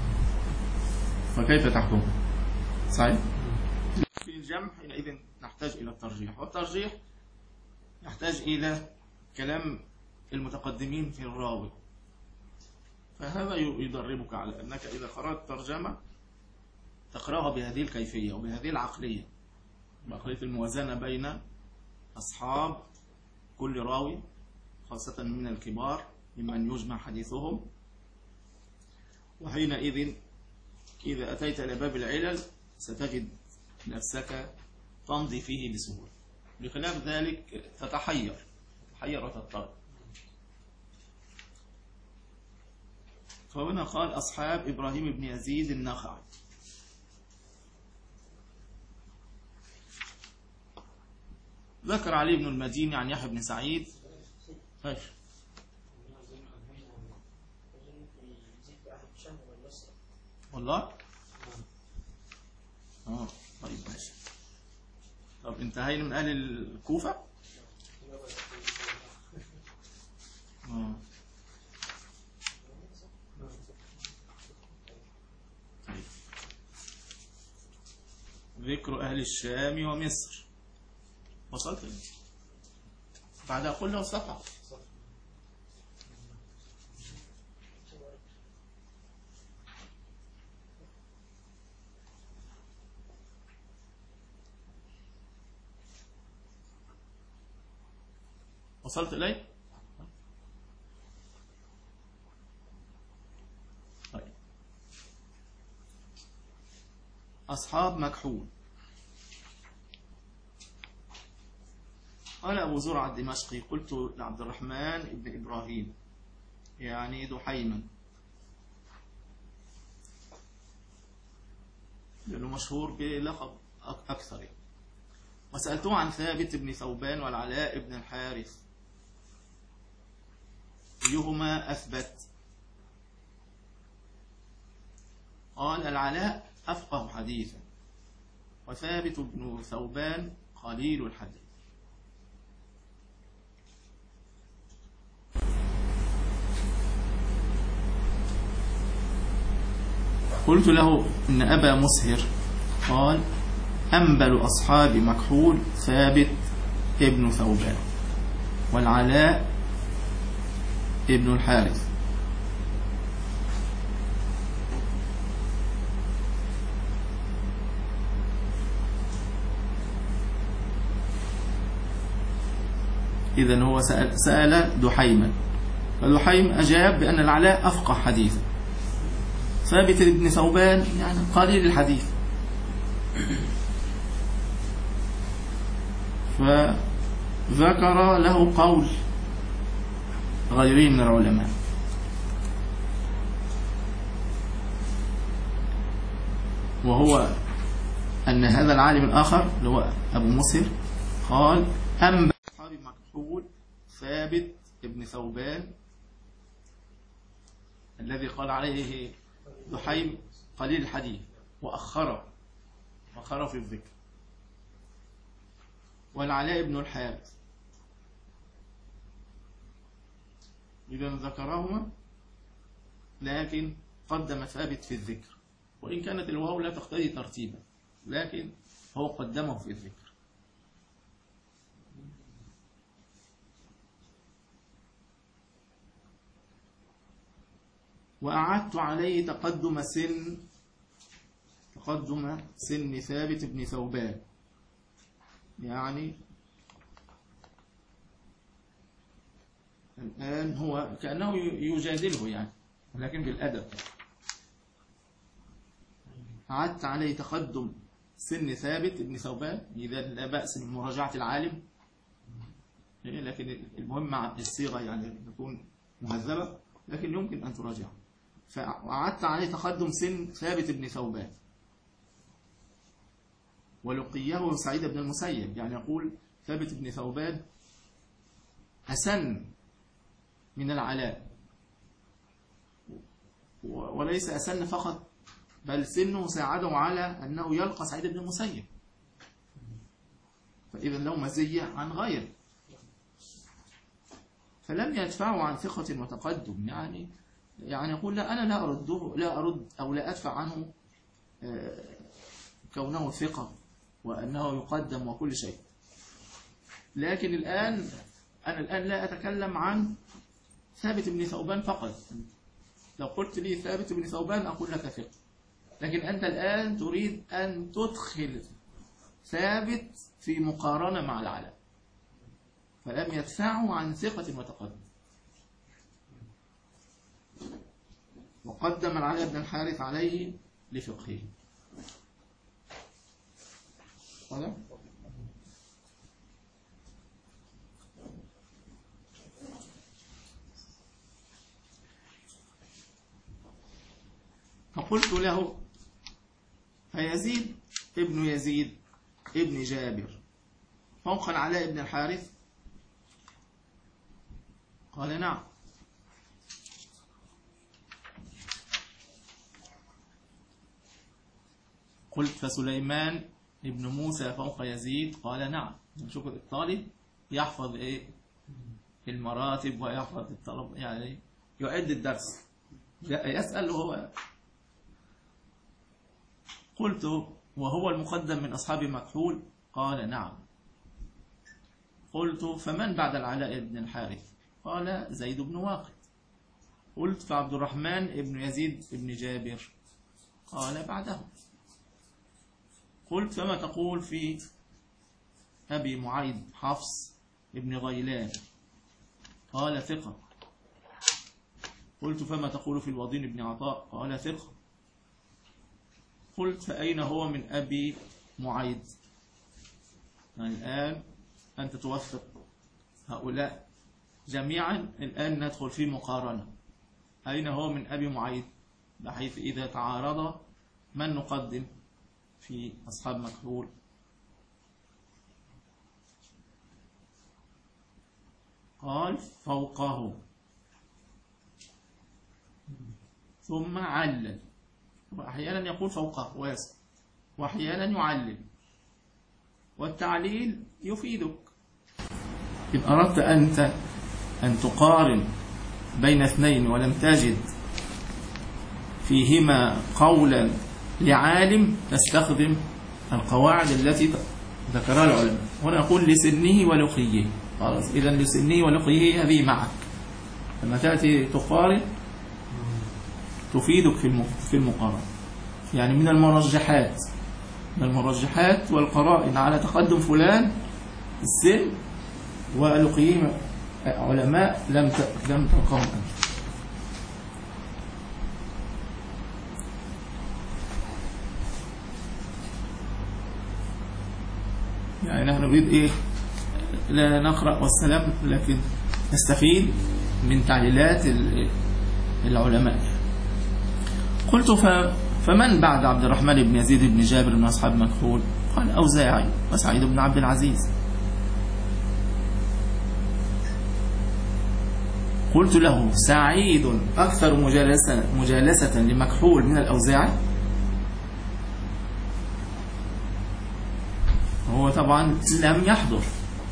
Speaker 2: فكيف تحكم؟ صحيح؟ في الجمع حينئذ نحتاج إلى الترجيح، والترجيح يحتاج إلى كلام المتقدمين في الراوي، فهذا يدربك على أنك إذا قرأت ترجمة تقرأها بهذه الكيفية وبهذه العقلية، بعقلية الموازنة بين أصحاب كل راوي خاصة من الكبار ممن يجمع حديثهم. وحينئذ إذا أتيت إلى باب العلل ستجد نفسك تمضي فيه بسهولة، بخلاف ذلك تتحير تتحير وتضطرب. فهنا قال أصحاب إبراهيم بن يزيد النخعي. ذكر علي بن المديني عن يحيى بن سعيد. ايش والله اه طيب ماشي. طب انتهينا من اهل الكوفة. اه طيب ذكر اهل الشام ومصر وصلت لي بعدها كله الصفحة. وصلت إليه؟ طيب أصحاب مكحول. قال أبو زرعة الدمشقي قلت لعبد الرحمن بن إبراهيم يعني دحيما، لأنه مشهور بلقب أكثر، وسألته عن ثابت بن ثوبان والعلاء بن الحارث أيهما أثبت؟ قال العلاء أفقه حديثا وثابت بن ثوبان قليل الحديث. قلت له إن أبا مسهر قال أنبل أصحاب مكحول ثابت ابن ثوبان والعلاء ابن الحارث. إذن هو سأل, سأل دحيما، فدحيم أجاب بأن العلاء أفقه حديثا، ثابت ابن ثوبان يعني قليل الحديث. فذكر له قول غيره من العلماء، وهو أن هذا العالم الآخر اللي هو أبو مسهر قال أنبأ أصحاب مكحول ثابت ابن ثوبان الذي قال عليه دحيم قليل الحديث وأخره وأخره في الذكر، والعلاء بن الحارث. إذا ذكرهما لكن قدم ثابت في الذكر، وإن كانت الواو لا تقتضي ترتيبا لكن هو قدمه في الذكر. وأعدت عليه تقدم سن تقدم سن ثابت بن ثوبان، يعني الآن هو كأنه يجادله يعني ولكن بالأدب. أعدت عليه تقدم سن ثابت بن ثوبان، إذا لا بأس من مراجعة العالم، لكن المهم مع الصيغة يعني تكون مهذبة، لكن يمكن أن تراجعه. فقعدت عليه تقدم سن ثابت بن ثوبان، ولقيه سعيد بن المسيب. يعني يقول ثابت بن ثوبان أسن من العلاء، وليس أسن فقط بل سنه ساعده على أنه يلقى سعيد بن المسيب، فإذا له مزية عن غيره، فلم يدفعه عن ثقة وتقدم. يعني يعني يقول لا، أنا لا أرده، لا أرد أو لا أدفع عنه كونه ثقة وأنه يقدم وكل شيء. لكن الآن أنا الآن لا أتكلم عن ثابت بن ثوبان فقط. لو قلت لي ثابت بن ثوبان أقول لك ثقة، لكن أنت الآن تريد أن تدخل ثابت في مقارنة مع العلاء، فلم يدفعه عن ثقة وتقدم. وقدم العلاء بن الحارث عليه لفقهه. واضح؟ فقلت له: فيزيد ابن يزيد ابن جابر فوق العلاء بن الحارث؟ قال: نعم. قلت: فسليمان ابن موسى فوق يزيد؟ قال: نعم. نشوف الطالب يحفظ ايه المراتب ويحفظ الطلب، يعني يعد الدرس، يسأل هو. قلت: وهو المقدم من أصحاب مكحول؟ قال: نعم. قلت: فمن بعد العلاء بن الحارث؟ قال: زيد بن واقد. قلت: فعبد الرحمن ابن يزيد ابن جابر؟ قال: بعده. قلت: فما تقول في أبي معيد حفص ابن غيلان؟ قال: ثقة. قلت: فما تقول في الوضين ابن عطاء؟ قال: ثقة. قلت: فأين هو من أبي معيد؟ يعني الآن أنت توفق هؤلاء جميعا، الآن ندخل في مقارنة. أين هو من أبي معيد، بحيث إذا تعارض من نقدم في أصحاب مكحول؟ قال: فوقه. ثم علل، وأحيانا يقول فوقه واسع، وأحيانا يعلل، والتعليل يفيدك. إن أردت أنت أن تقارن بين اثنين ولم تجد فيهما قولا لعالم، تستخدم القواعد التي ذكرها العلماء. هنا نقول لسنه ولقيه، خلاص، إذا لسنه ولقيه هذه معك. لما تأتي تقارن تفيدك في المقارنة. يعني من المرجحات من المرجحات والقرائن على تقدم فلان السن ولقيه علماء لم لم تلقاهم أنت. يعني نحن نريد إيه؟ لا نقرأ والسلام، لكن نستفيد من تعليلات العلماء. قلت: فمن بعد عبد الرحمن بن يزيد بن جابر من أصحاب مكحول؟ قال: أوزاعي وسعيد بن عبد العزيز. قلت له: سعيد أكثر مجالسة, مجالسة لمكحول من الأوزاعي؟ هو طبعا لم يحضر.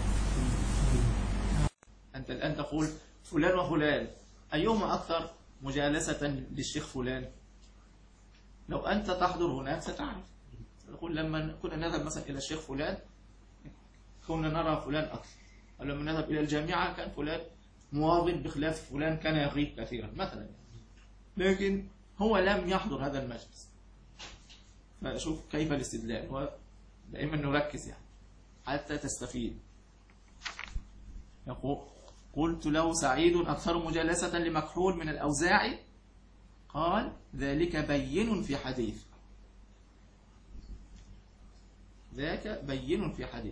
Speaker 2: أنت الآن تقول فلان وفلان أيهما أكثر مجالسة للشيخ فلان؟ لو أنت تحضر هناك ستعرف. نقول لما كنا نذهب مثلا إلى الشيخ فلان كنا نرى فلان أكثر، ولما نذهب إلى الجامعة كان فلان مواظب بخلاف فلان كان يغيب كثيرا مثلا. لكن هو لم يحضر هذا المجلس. فشوف كيف الاستدلال، ودائما نركز يعني حتى تستفيد. يقول: قلت له: سعيد أكثر مجالسة لمكحول من الأوزاعي؟ قال: ذلك بين في حديث ذاك بين في حديث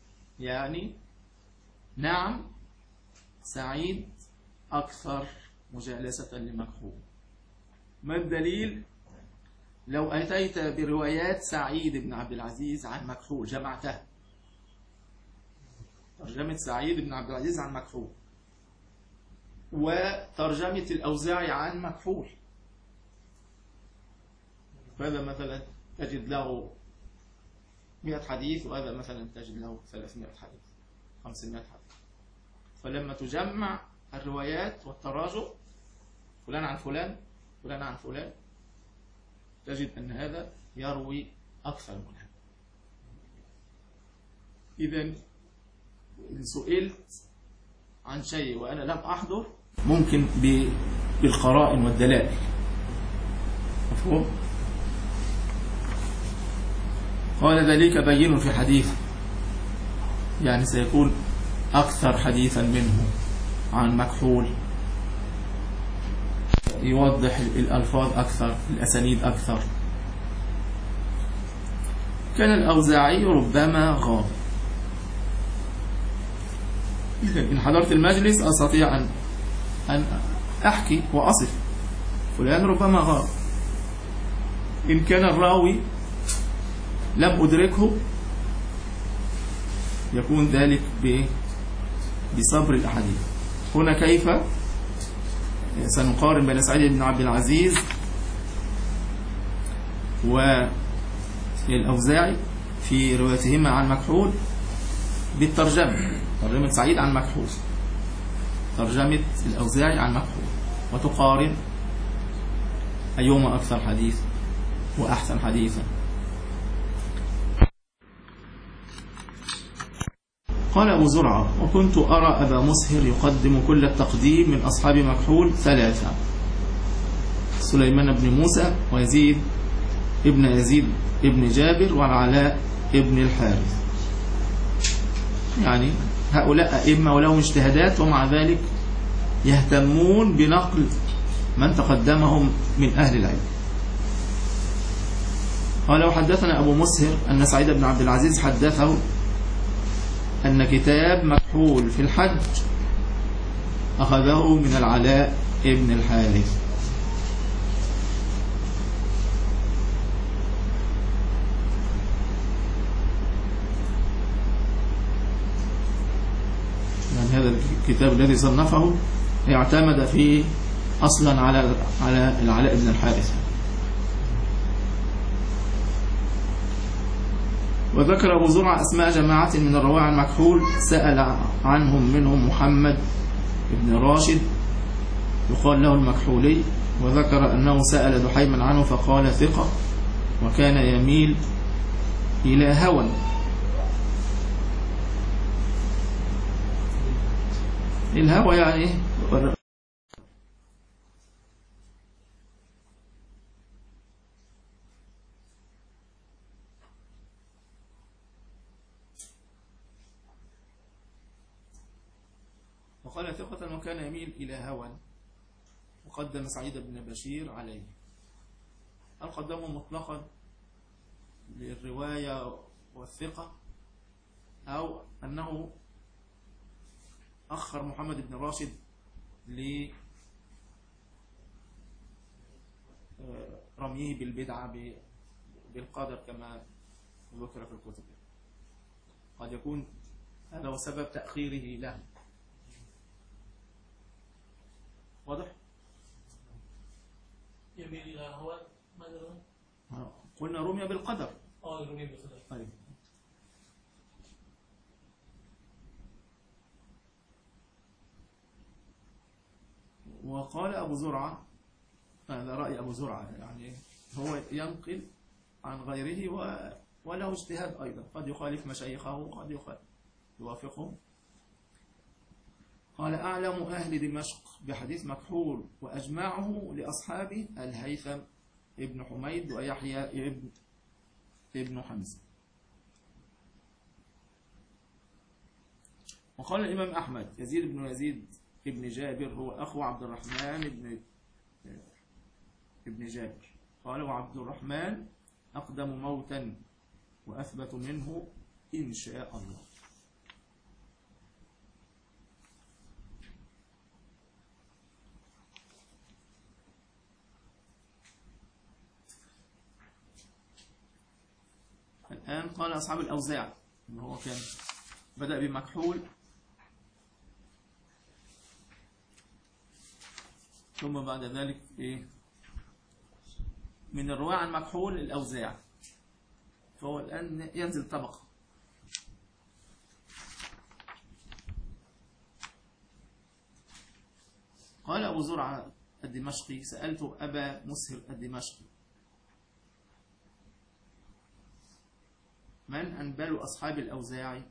Speaker 2: يعني نعم، سعيد أكثر مجالسة لمكحول. ما الدليل؟ لو أتيت بروايات سعيد بن عبد العزيز عن مكحول جمعتها، ترجمة سعيد بن عبد العزيز عن مكحول وترجمة الأوزاعي عن مكحول، فهذا مثلا تجد له مئة حديث، وهذا مثلا تجد له ثلاثمائة حديث، خمسمائة حديث. فلما تجمع الروايات والتراجم فلان عن فلان فلان عن فلان تجد أن هذا يروي أكثر من هذا. إذن إن سئلت عن شيء وأنا لم أحضر ممكن بالقرائن والدلائل. مفهوم؟ قال ذلك بين في حديث، يعني سيكون أكثر حديثا منه عن مكحول، يوضح الألفاظ أكثر، الأسانيد أكثر. كان الأوزاعي ربما غاب. إن حضرت المجلس أستطيع أن أن أحكي وأصف فلان ربما غاب. إن كان الراوي لم أدركه يكون ذلك بصبر الأحاديث. هنا كيف سنقارن بين سعيد بن عبد العزيز والأوزاعي في روايتهما عن مكحول بالترجمة، ترجمة سعيد عن مكحول، ترجمة الأوزاعي عن مكحول، وتقارن أيهما أكثر حديث وأحسن حديثا. قال أبو زرعة: وكنت أرى أبا مسهر يقدم كل التقديم من أصحاب مكحول ثلاثة: سليمان بن موسى، ويزيد ابن يزيد ابن جابر، والعلاء ابن الحارث. يعني هؤلاء أئمة ولهم اجتهادات، ومع ذلك يهتمون بنقل من تقدمهم من أهل العلم. قال: وحدثنا أبو مسهر أن سعيد بن عبد العزيز حدثه أن كتاب مكحول في الحج أخذه من العلاء ابن الحارث. يعني هذا الكتاب الذي صنفه اعتمد فيه أصلا على على العلاء ابن الحارث. وذكر أبو زرعة أسماء جماعة من الرواة عن مكحول سأل عنهم منهم محمد بن راشد يقال له المكحولي، وذكر أنه سأل دحيما عنه فقال ثقة، وكان يميل إلى هوى. الهوى يعني وقال ثقة وكان يميل إلى هوى، وقدم سعيد بن بشير عليه. هل قدمه مطلقا للرواية والثقة، أو أنه أخر محمد بن راشد لرميه بالبدعة بالقدر كما ذكر في الكتب؟ قد يكون هذا هو سبب تأخيره له. واضح؟
Speaker 3: يميل إلى هوى ماذا؟
Speaker 2: قلنا رمي بالقدر.
Speaker 3: اه رمي بالقدر.
Speaker 2: طيب. وقال أبو زرعة، هذا رأي أبو زرعة، يعني هو ينقل عن غيره وله اجتهاد أيضا، قد يخالف مشايخه وقد يخالف يوافقهم. قال: أعلم أهل دمشق بحديث مكحول وأجمعه لأصحابه الهيثم ابن حميد ويحيى ابن ابن حمزة. وقال الإمام أحمد: يزيد بن يزيد ابن جابر هو أخو عبد الرحمن ابن ابن جابر. قال: وعبد الرحمن أقدم موتا وأثبت منه إن شاء الله. الآن قال أصحاب الأوزاع اللي هو كان بدأ بمكحول ثم بعد ذلك إيه من الرواية عن مكحول الأوزاع، فهو الآن ينزل طبقة. قال أبو زرعة الدمشقي سألت أبا مسهر الدمشقي من أنبل أصحاب الأوزاعي؟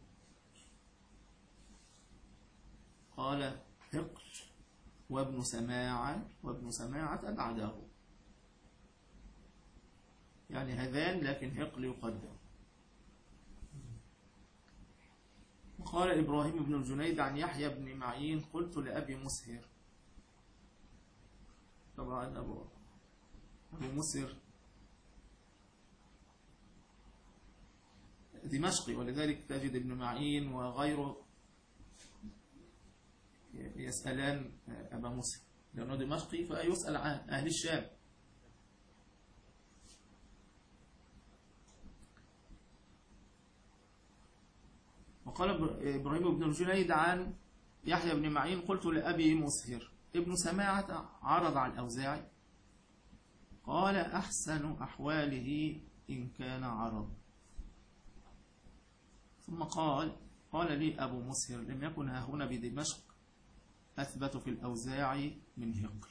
Speaker 2: قال هقل وابن سماعة وابن سماعة بعده، يعني هذان لكن هقل يقدم. وقال إبراهيم بن الجنيد عن يحيى بن معين قلت لأبي مسهر، طبعا أبو أبو مسهر دمشقي، ولذلك تجد ابن معين وغيره يسألان أبا مسهر لأنه دمشقي فيسأل عن أهل الشام. وقال إبراهيم بن الجنيد عن يحيى بن معين قلت لأبي مسهر ابن سماعة عرض على الأوزاعي قال أحسن أحواله إن كان عرض. ثم قال قال لي أبو مسهر لم يكن ها هنا بدمشق أثبت في الأوزاعي من هقل.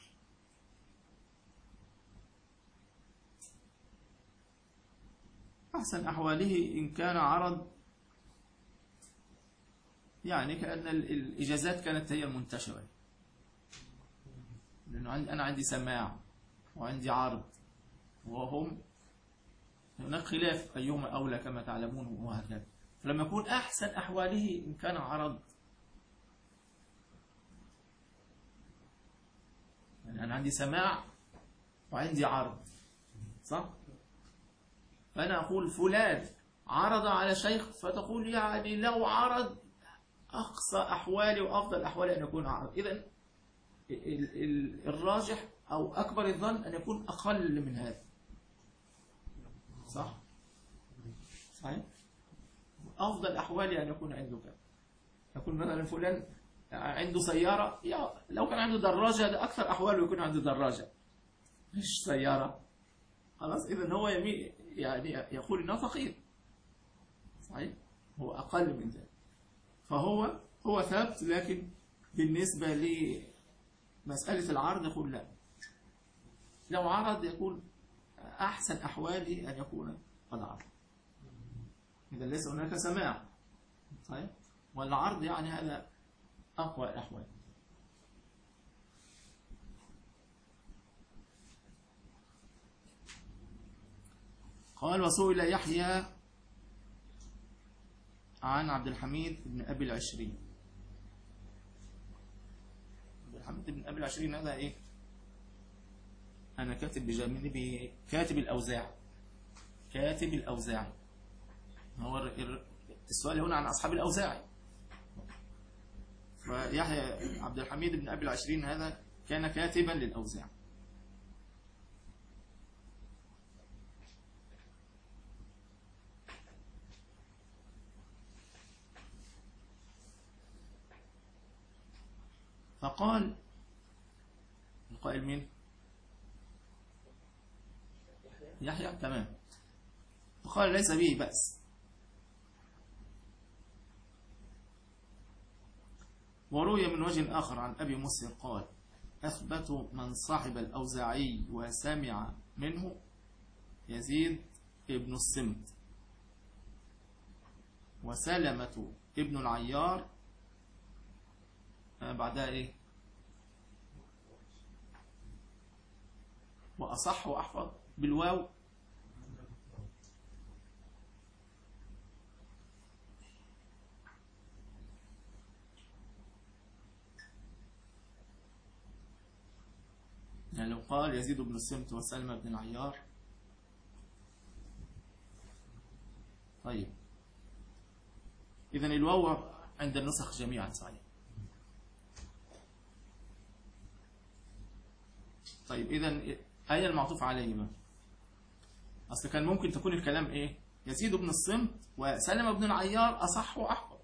Speaker 2: أحسن أحواله إن كان عرض، يعني كأن الإجازات كانت هي المنتشرة، لأنه أنا عندي سماع وعندي عرض وهم هناك خلاف أيهما أولى كما تعلمون وهكذا. فلما يكون أحسن أحواله إن كان عرض، يعني أنا عندي سماع وعندي عرض، صح؟ فأنا أقول فلان عرض على شيخ، فتقول يعني لو عرض أقصى أحوالي وأفضل أحوالي أن يكون عرض. إذن الراجح أو أكبر الظن أن يكون أقل من هذا، صح؟ صحيح؟ أفضل أحوالي أن يكون عنده كذا، يكون مثلا فلان عنده سيارة، لو كان عنده دراجة ده أكثر أحواله يكون عنده دراجة مش سيارة، خلاص. إذن هو يمي يعني يقول إنه فقير، صحيح؟ هو أقل من ذلك، فهو هو ثابت. لكن بالنسبة لمسألة العرض يقول لا، لو عرض يكون أحسن أحواله أن يكون قد عرض، إذا ليس هناك سماع، صحيح؟ والعرض يعني هذا أقوى الأحوال. قال وسئل يحيى عن عبد الحميد بن أبي العشرين. عبد الحميد بن أبي العشرين هذا إيه؟ أنا كاتب بجانبي كاتب الأوزاع، كاتب الأوزاع. هو السؤال هنا عن أصحاب الأوزاع، فيحيى عبد الحميد بن أبي العشرين هذا كان كاتبا للأوزاع. فقال القائل مين؟ يحيى، تمام. فقال ليس به بأس. وروي من وجه آخر عن أبي مسهر قال أثبت من صاحب الأوزاعي وسمع منه يزيد ابن السمت وسلمة ابن العيار، بعدها إيه؟ وأصح وأحفظ بالواو يعني لو قال يزيد بن السمت وسلمة بن العيار. طيب إذن الواو عند النسخ جميعا صحيح. طيب إذن أين المعطوف عليه بقى؟ أصل كان ممكن تكون الكلام إيه يزيد بن الصمت وسلم بن العيار أصح وأحفظ،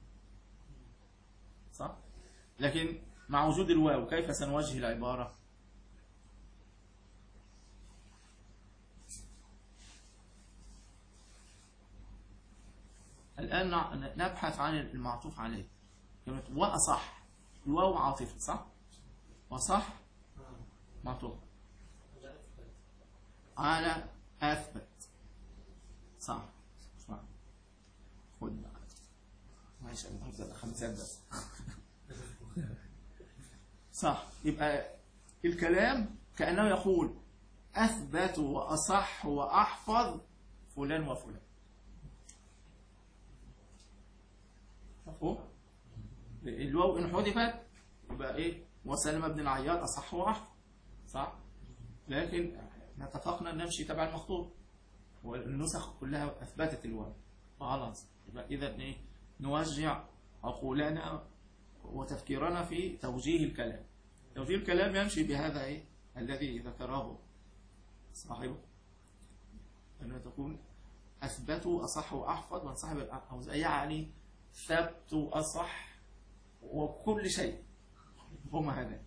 Speaker 2: صح؟ لكن مع وجود الواو كيف سنوجه العبارة؟ الآن نبحث عن المعطوف عليه. كلمة وأصح، الواو عاطفة صح؟ وصح معطوف على أثبت، صح صح. خد ماشي أنا هفضل خمسات بس صح. يبقى الكلام كأنه يقول أثبت وأصح وأحفظ فلان وفلان. مفهوم؟ الواو إن حذفت يبقى إيه؟ وسلم بن العيار أصح وأحفظ، صح؟ لكن اتفقنا أن نمشي تبع المخطوط، والنسخ كلها أثبتت الواو، خلاص. يبقى إذا إيه؟ نوجع عقولنا وتفكيرنا في توجيه الكلام. توجيه الكلام يمشي بهذا إيه؟ الذي ذكره صاحبه، أنه تكون أثبتوا أصح وأحفظ وانصحب الأوزاعي، يعني ثبت أصح وكل شيء هم هذا.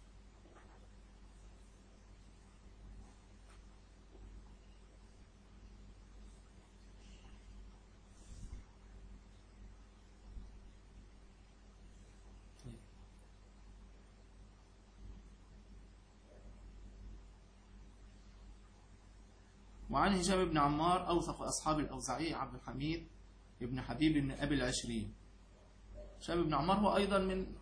Speaker 2: وعن هشام بن عمار أوثق أصحاب الأوزاعي عبد الحميد ابن حبيب بن أبي العشرين. هشام بن عمار هو أيضا من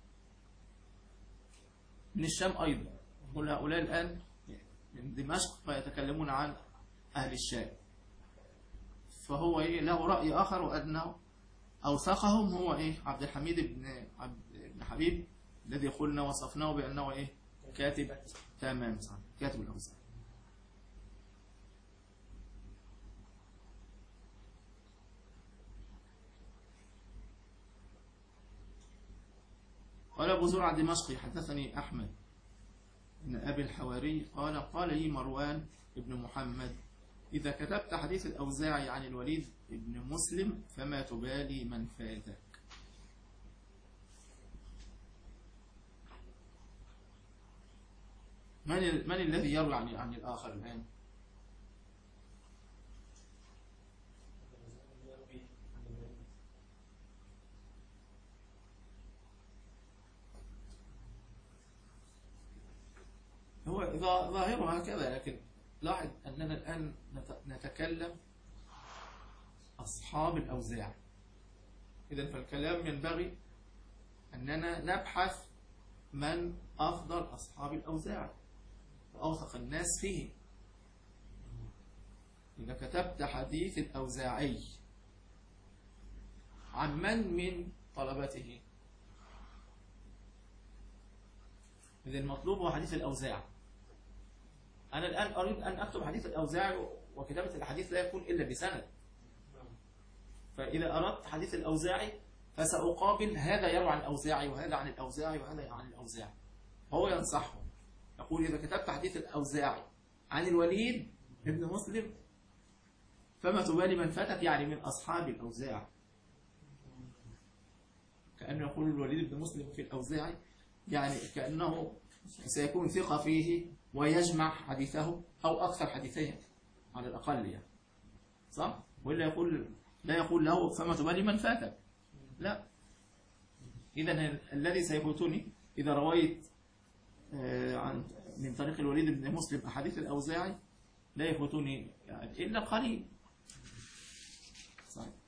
Speaker 2: من الشام أيضا، كل هؤلاء الآن من دمشق فيتكلمون عن أهل الشام، فهو إيه له رأي آخر، وأنه أوثقهم هو إيه عبد الحميد بن عبد بن حبيب الذي قلنا وصفناه بأنه إيه كاتب، تمام صح، كاتب الأوزاعي. قال أبو زرع الدمشقي حدثني أحمد بن أبي الحواري قال قال لي مروان ابن محمد إذا كتبت حديث الأوزاعي عن الوليد ابن مسلم فما تبالي من فاتك. من, من الذي يروي عن, عن الآخر الآن؟ هو ظاهره هكذا، لكن لاحظ أننا الآن نتكلم أصحاب الأوزاع. إذن فالكلام ينبغي أننا نبحث من أفضل أصحاب الأوزاع وأوثق الناس فيه. إذا كتبت حديث الأوزاعي عن من من طلبته، إذن المطلوب هو حديث الأوزاع. أنا الآن أريد أن أكتب حديث الأوزاعي، وكتابة الحديث لا يكون إلا بسند. فإذا أردت حديث الأوزاعي فسأقابل هذا يروي عن الأوزاعي وهذا عن الأوزاعي وهذا عن الأوزاعي، هو ينصحه يقول إذا كتبت حديث الأوزاعي عن الوليد ابن مسلم فما تبالي من فاتك، يعني من أصحاب الأوزاع. كأنه يقول الوليد ابن مسلم في الأوزاعي، يعني كأنه سيكون ثقة فيه ويجمع حديثه أو أكثر حديثين على الأقل، يعني صح؟ وإلا يقول لا يقول له فما تبالي من فاتك، لا. إذن الذي سيفوتني إذا رويت عن من طريق الوليد بن مسلم أحاديث الأوزاعي لا يفوتني يعني إلا قليل، صحيح.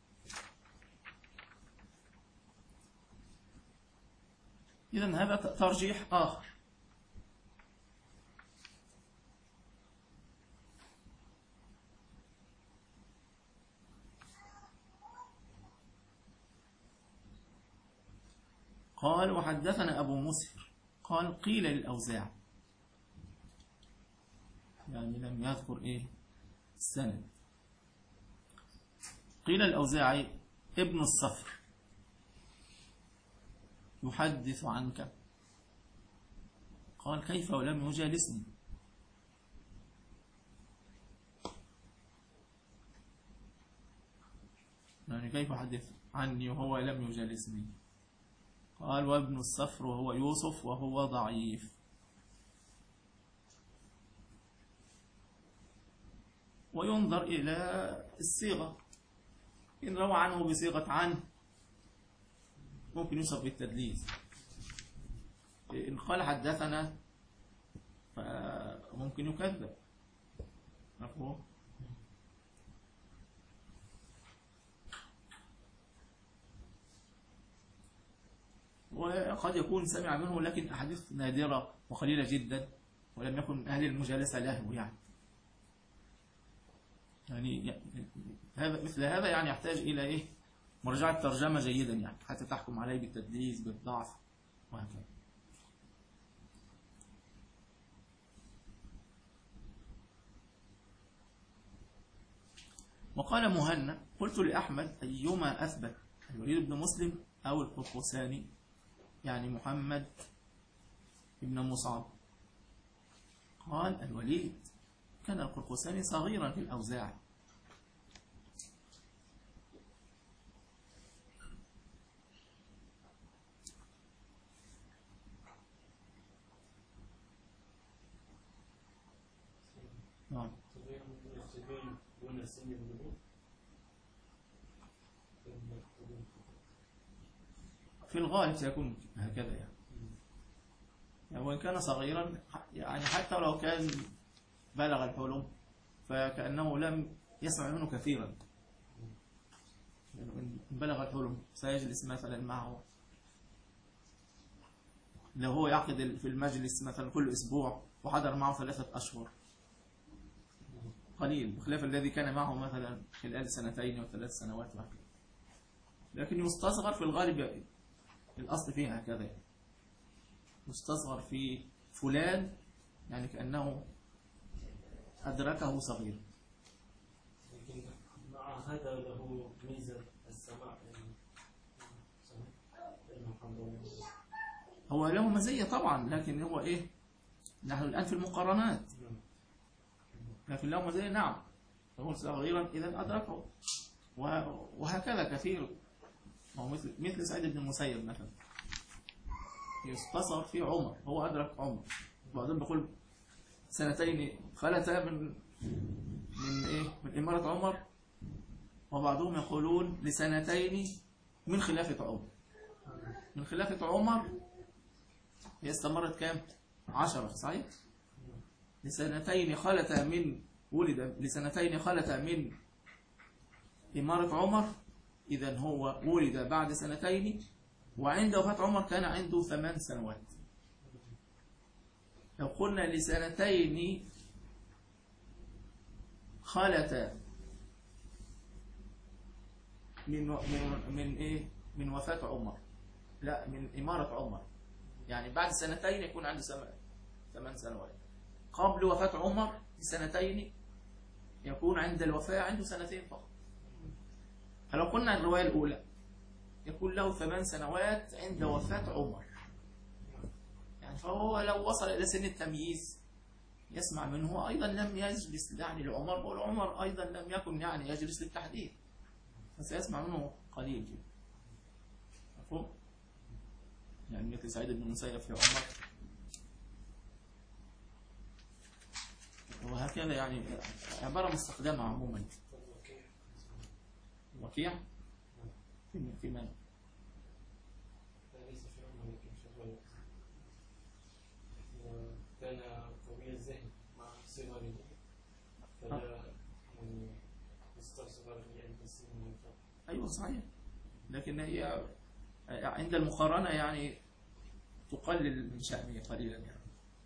Speaker 2: إذن هذا ترجيح آخر. قال وحدثنا أبو مسهر قال قيل للأوزاع، يعني لم يذكر إيه السند. قيل الأوزاعي ابن الصفر يحدث عنك. قال كيف ولم يجالسني؟ يعني كيف حدث عني وهو لم يجالسني؟ قال وابن الصفر وهو يوسف وهو ضعيف. وينظر إلى الصيغة، إن روى عنه بصيغة عن ممكن يوصف بالتدليس، إن قال حدثنا فممكن يكذب. مفهوم؟ وقد يكون سمع منه لكن أحاديث نادرة وقليلة جدا ولم يكن من أهل المجالسة له يعني. يعني هذا مثل هذا يعني يحتاج إلى إيه؟ مراجعة ترجمة جيدا يعني حتى تحكم عليه بالتدليس بالضعف وهكذا. وقال مهنا قلت لأحمد أيما أثبت الوليد بن مسلم أو القرقساني، يعني محمد بن مصعب؟ قال الوليد، كان القرقساني صغيرا في الأوزاع. نعم. في الغالب سيكون هكذا يعني. يعني وإن كان صغيرا يعني حتى لو كان بلغ الحلم فكأنه لم يسمع منه كثيرا. يعني إن بلغ الحلم سيجلس مثلا معه، لو هو يعقد في المجلس مثلا كل أسبوع وحضر معه ثلاثة أشهر قليل، بخلاف الذي كان معه مثلا خلال سنتين وثلاث سنوات وهكذا. لكن يستصغر في الغالب، الأصل فيها هكذا يعني. يستصغر في فلان يعني كأنه أدركه صغير.
Speaker 3: لكن مع هذا له ميزة السماع يعني.
Speaker 2: هو له مزية طبعا، لكن هو إيه، نحن الآن في المقارنات، لكن له مزية نعم، فهو صغيرا إذا أدركه. وهكذا كثير، مثل مثل سعيد بن المسيب مثلا يستصغر في عمر، هو أدرك عمر، بعضهم بيقول سنتين خلتا من من إيه من إمارة عمر، وبعضهم يقولون لسنتين من خلافة عمر. من خلافة عمر هي استمرت كام؟ عشرة، صحيح؟ لسنتين خلتا من ولد لسنتين خلتا من إمارة عمر، إذن هو ولد بعد سنتين، وعند وفاة عمر كان عنده ثمان سنوات. لو قلنا لسنتين خلتا من من من إيه من وفاة عمر، لا من إمارة عمر، يعني بعد سنتين يكون عنده ثمان سنوات. قبل وفاة عمر بسنتين يكون عند الوفاة عنده سنتين فقط. فلو قلنا الرواية الأولى يكون له ثمان سنوات عند وفاة عمر، يعني فهو لو وصل إلى سن التمييز يسمع منه، أيضا لم يجلس يعني لعمر، والعمر أيضا لم يكن يعني يجلس للتحديد، فسيسمع منه قليل جدا. مفهوم؟ يعني مثل سعيد بن المسيب في عمر، وهكذا يعني عبارة مستخدمة عموما. وكيع في في من؟
Speaker 3: ليس في عمر لكن شغال، وكان قوي الذهن مع صغره، فلا يعني يستصغر يعني السن من فوق.
Speaker 2: أيوة صحيح، لكن هي عند المقارنة يعني تقلل من شأنه قليلا يعني.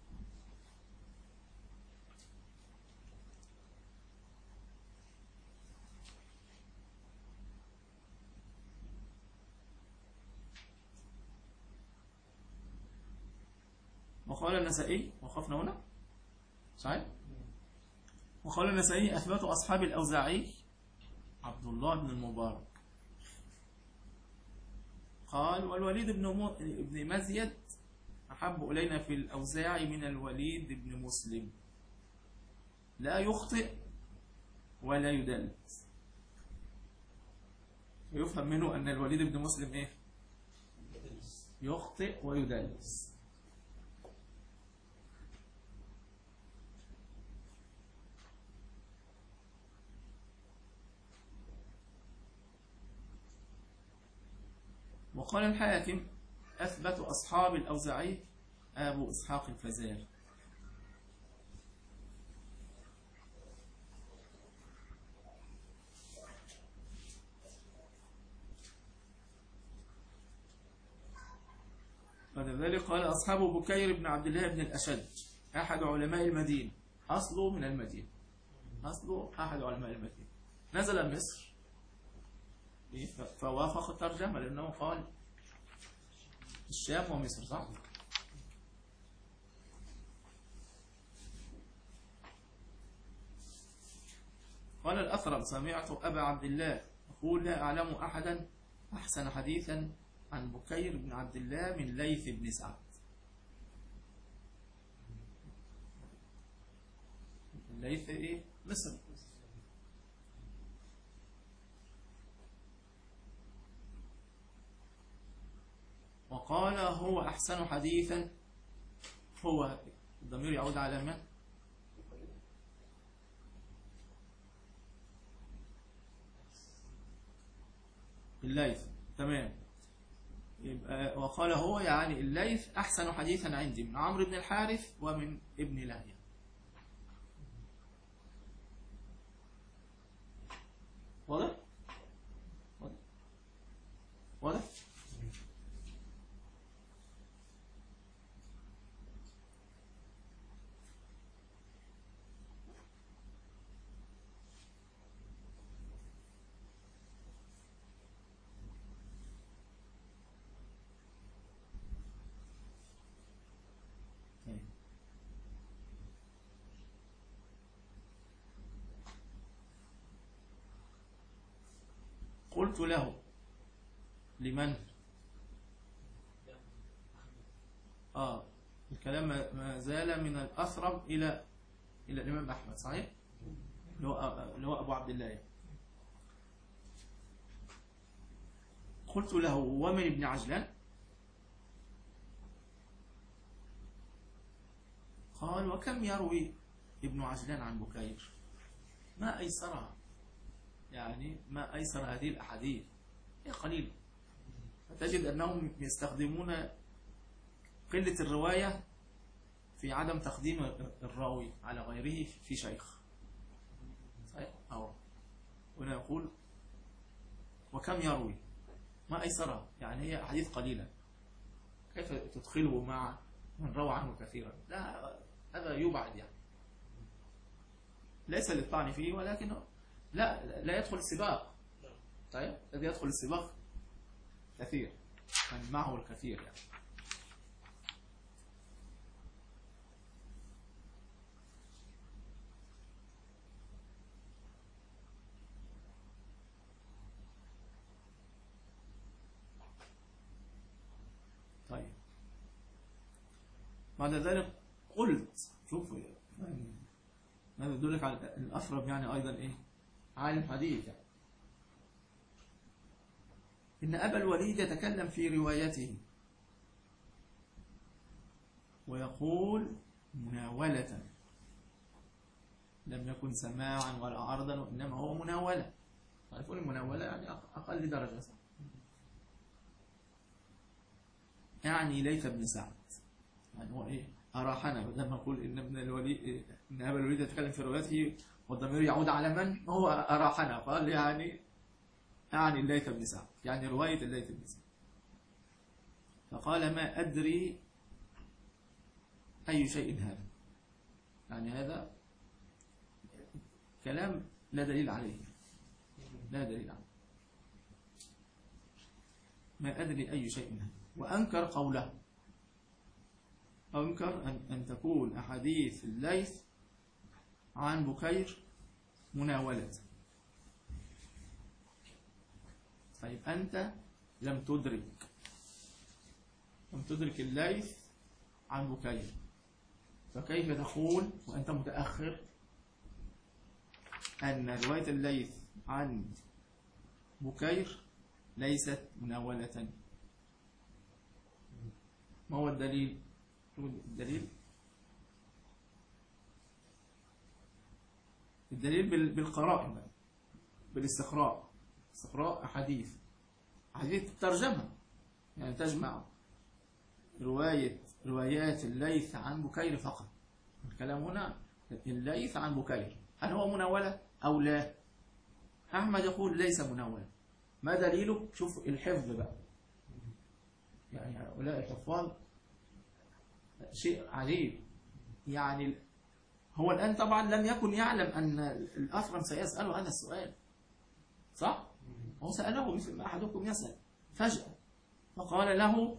Speaker 2: وقال النسائي، وقفنا هنا صحيح؟ وقال النسائي أثبت أصحاب الأوزاعي عبد الله بن المبارك قال والوليد بن ابن مزيد أحب إلينا في الأوزاع من الوليد بن مسلم، لا يخطئ ولا يدلس. ويفهم منه أن الوليد بن مسلم إيه؟ يخطئ ويدلس. وقال الحاكم أثبت أصحاب الأوزاعي أبو إسحاق الفزاري. ولذلك قال أصحاب بكير بن عبد الله بن الأشج أحد علماء المدينة، أصله من المدينة، أصله أحد علماء المدينة، نزل مصر فوافق الترجمة لأنه قال الشام ومصر، صح؟ قال الأثرم سمعت أبا عبد الله يقول لا أعلم أحدا أحسن حديثا عن بكير بن عبد الله من ليث بن سعد. ليث إيه؟ مصر. وقال هو أحسن حديثا، هو الضمير يعود على من؟ الليث، تمام. يبقى وقال هو يعني الليث أحسن حديثا عندي من عمرو بن الحارث ومن ابن لاهية. واضح؟ واضح؟ واضح؟ قلت له لمن؟ آه الكلام ما زال من الأثرم إلى إلى الإمام أحمد، صحيح؟ اللي هو أبو عبد الله. قلت له ومن ابن عجلان؟ قال وكم يروي ابن عجلان عن بكير؟ ما أيسرها، يعني ما أيسر هذه الأحاديث هي قليلة، فتجد أنهم يستخدمون قلة الرواية في عدم تقديم الراوي على غيره في شيخ، صحيح؟ أو هنا يقول وكم يروي ما أيسرها، يعني هي أحاديث قليلة، كيف تدخله مع من روى عنه كثيرا؟ لا، هذا يبعد، يعني ليس للطعن فيه، ولكن لا لا يدخل السباق. طيب الذي يدخل السباق كثير من معه الكثير، يعني طيب بعد ذلك قلت شوف يعني ماذا يدلك على الأثرم، يعني أيضا إيه؟ عالم حديث، يعني إن أبا الوليد يتكلم في روايته ويقول مناولة، لم يكن سماعا ولا عرضا، وإنما هو مناولة. تعرفون المناولة يعني أقل درجة، يعني ليث بن سعد، يعني هو إيه؟ أراحنا لما نقول إن ابن الوليد إن أبا الوليد يتكلم في روايته والضمير يعود على من؟ هو أراحنا، قال يعني يعني الليث بن سعد، يعني رواية الليث بن سعد. فقال ما أدري أي شيء هذا، يعني هذا كلام لا دليل عليه، لا دليل عليه، ما أدري أي شيء هذا. وأنكر قوله، أنكر أن, أن تكون أحاديث الليث عن بكير مناولة. طيب أنت لم تدرك لم تدرك الليث عن بكير، فكيف تقول وأنت متأخر أن رواية الليث عن بكير ليست مناولة. ما هو الدليل؟ الدليل الدليل بالقراءة، بالاستقراء، استقراء أحاديث أحاديث الترجمة، يعني تجمع رواية روايات الليث عن بكير فقط. الكلام هنا الليث عن بكير، هل هو مناولة أو لا؟ أحمد يقول ليس مناولة. ما دليله؟ شوف الحفظ بقى، يعني هؤلاء الحفاظ شيء عجيب. يعني هو الآن طبعا لم يكن يعلم أن الأثرم سيسأله هذا السؤال، صح؟ هو سأله مثل ما أحدكم يسأل فجأة، فقال له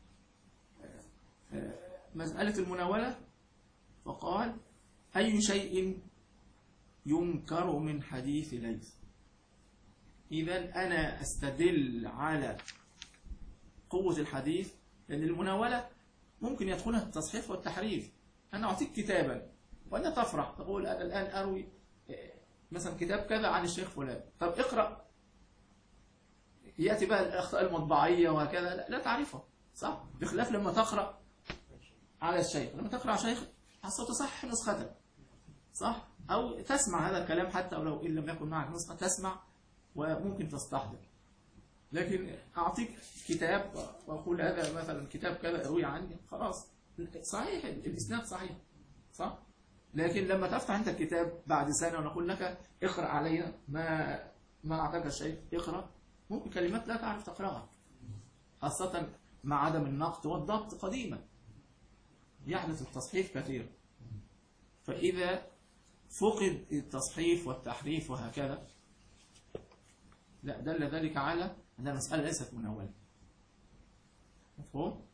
Speaker 2: مسألة المناولة، فقال أي شيء ينكر من حديث ليث. إذن أنا أستدل على قوة الحديث، لأن المناولة ممكن يدخلها التصحيف والتحريف. أنا أعطيك كتابا وأنت تفرح تقول أنا الآن أروي مثلا كتاب كذا عن الشيخ فلان، طب اقرأ، يأتي بقى الأخطاء المطبعية وهكذا لا, لا تعرفها، صح؟ بخلاف لما تقرأ على الشيخ، لما تقرأ على الشيخ حصل تصحح نسختك، صح؟ أو تسمع هذا الكلام حتى ولو إن لم يكن معك نسخة، تسمع وممكن تستحضر. لكن أعطيك كتاب وأقول هذا مثلا كتاب كذا أروي عني، خلاص صحيح الإسناد صحيح، صح؟ لكن لما تفتح أنت الكتاب بعد سنة ونقول لك اقرأ علينا ما ما أعطاك الشيخ، اقرأ، ممكن كلمات لا تعرف تقرأها، خاصة مع عدم النقد والضبط قديما يحدث التصحيف كثيرا. فإذا فقد التصحيف والتحريف وهكذا، لا دل ذلك على أن المسألة ليست مناولة. مفهوم؟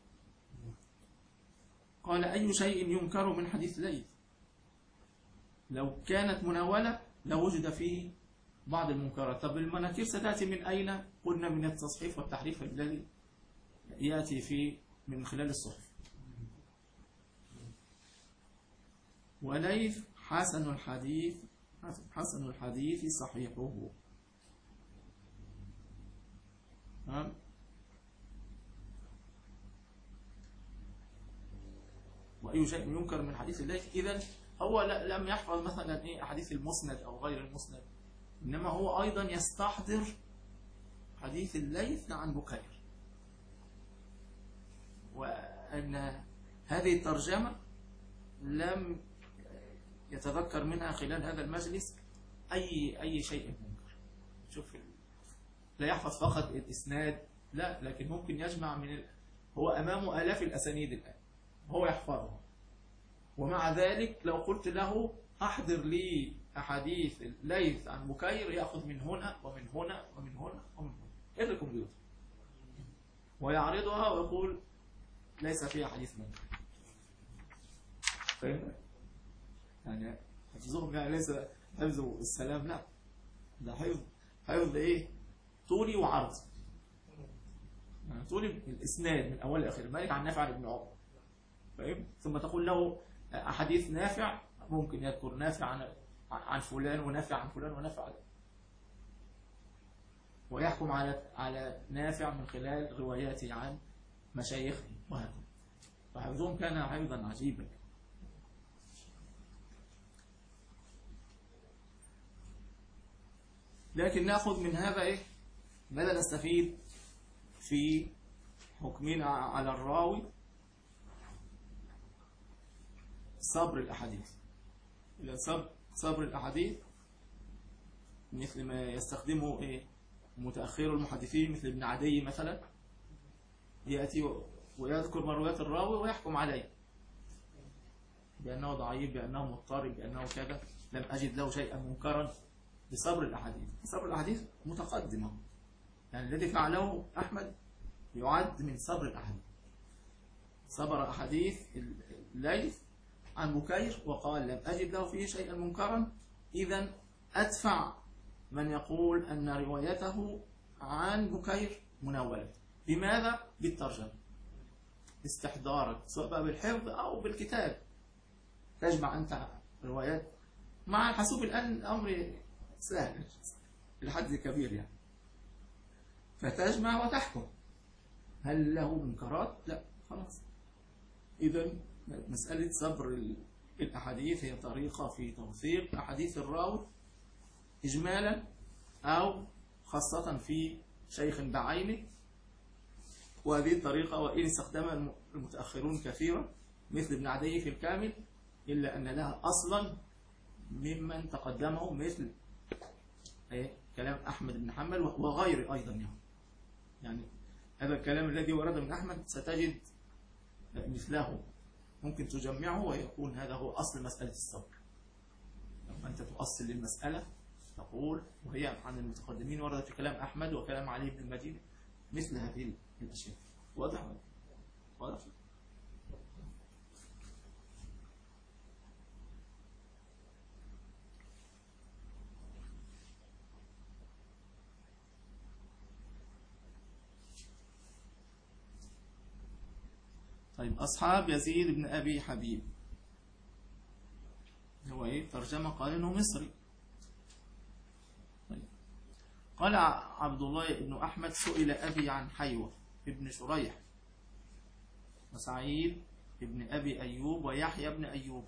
Speaker 2: قال أي شيء ينكر من حديث ليث. لو كانت مناولة لوجد فيه بعض المنكرات. طب المناكير ستأتي من أين؟ قلنا من التصحيف والتحريف الذي يأتي فيه من خلال الصحف. وليث حسن الحديث حسن الحديث صحيحه. ها؟ وأي شيء ينكر من حديث الليث. إذن هو لم يحفظ مثلا إيه أحاديث المسند أو غير المسند، إنما هو أيضا يستحضر حديث الليث عن بكير، وأن هذه الترجمة لم يتذكر منها خلال هذا المجلس أي أي شيء منكر. شوف، لا يحفظ فقط الإسناد، لا، لكن ممكن يجمع من ال... هو أمامه آلاف الأسانيد الآن هو يحفظها، ومع ذلك لو قلت له أحضر لي أحاديث الليث عن بكير، يأخذ من هنا ومن هنا ومن هنا ومن هنا إلى الكمبيوتر ويعرضها ويقول ليس فيها حديث منكر. فهمت؟ يعني حفظهم يعني ليس حفظ السلام، لا، ده حفظ حفظ إيه؟ طولي وعرض. يعني طولي الإسناد من أول لآخر، مالك عن نافع عن ابن عمر، فاهم؟ ثم تقول له أحاديث نافع، ممكن يذكر نافع عن عن فلان ونافع عن فلان ونافع عن، ويحكم على على نافع من خلال رواياته عن مشايخ وهكذا. فحفظهم كان حفظا عجيبا. لكن نأخذ من هذا إيه؟ ماذا نستفيد في حكمنا على الراوي؟ صبر الأحاديث. إلى صبر صبر الأحاديث مثل ما يستخدمه إيه؟ متأخر المحدثين مثل ابن عدي مثلا، يأتي ويذكر مرويات الراوي ويحكم عليه بأنه ضعيف، بأنه مضطرب، بأنه كذا، لم أجد له شيئا منكرا. بصبر الأحاديث. صبر الأحاديث متقدمة، يعني الذي فعله أحمد يعد من صبر الأحاديث. صبر أحاديث الليث عن بكير وقال لم أجد له فيه شيئا منكرا، إذن أدفع من يقول أن روايته عن بكير مناولة. بماذا؟ بالترجمة، استحضارك سواء بقى بالحفظ أو بالكتاب، تجمع أنت روايات مع الحاسوب. الآن أمر سهل لحد كبير يعني. فتجمع وتحكم. هل له منكرات؟ لا، خلاص. إذا مسألة صبر الأحاديث هي طريقة في توثيق أحاديث الراوي إجمالا أو خاصة في شيخ بعينه. وهذه الطريقة وإن استخدمها المتأخرون كثيرا مثل ابن عدي في الكامل، إلا أن لها أصلا ممن تقدمه مثل كلام أحمد بن حنبل وغيره أيضا. يعني يعني هذا الكلام الذي ورد من أحمد ستجد مثله، ممكن تجمعه ويكون هذا هو أصل مسألة الصبر. لما أنت تؤصل للمسألة تقول وهي عن المتقدمين ورد في كلام أحمد وكلام علي بن المديني مثل هذه الأشياء. واضح؟ واضح؟ طيب، أصحاب يزيد بن أبي حبيب هو إيه؟ ترجمة قال إنه مصري. طيب. قال عبد الله بن أحمد سئل أبي عن حيوة ابن شريح وسعيد ابن أبي أيوب ويحيى بن أيوب.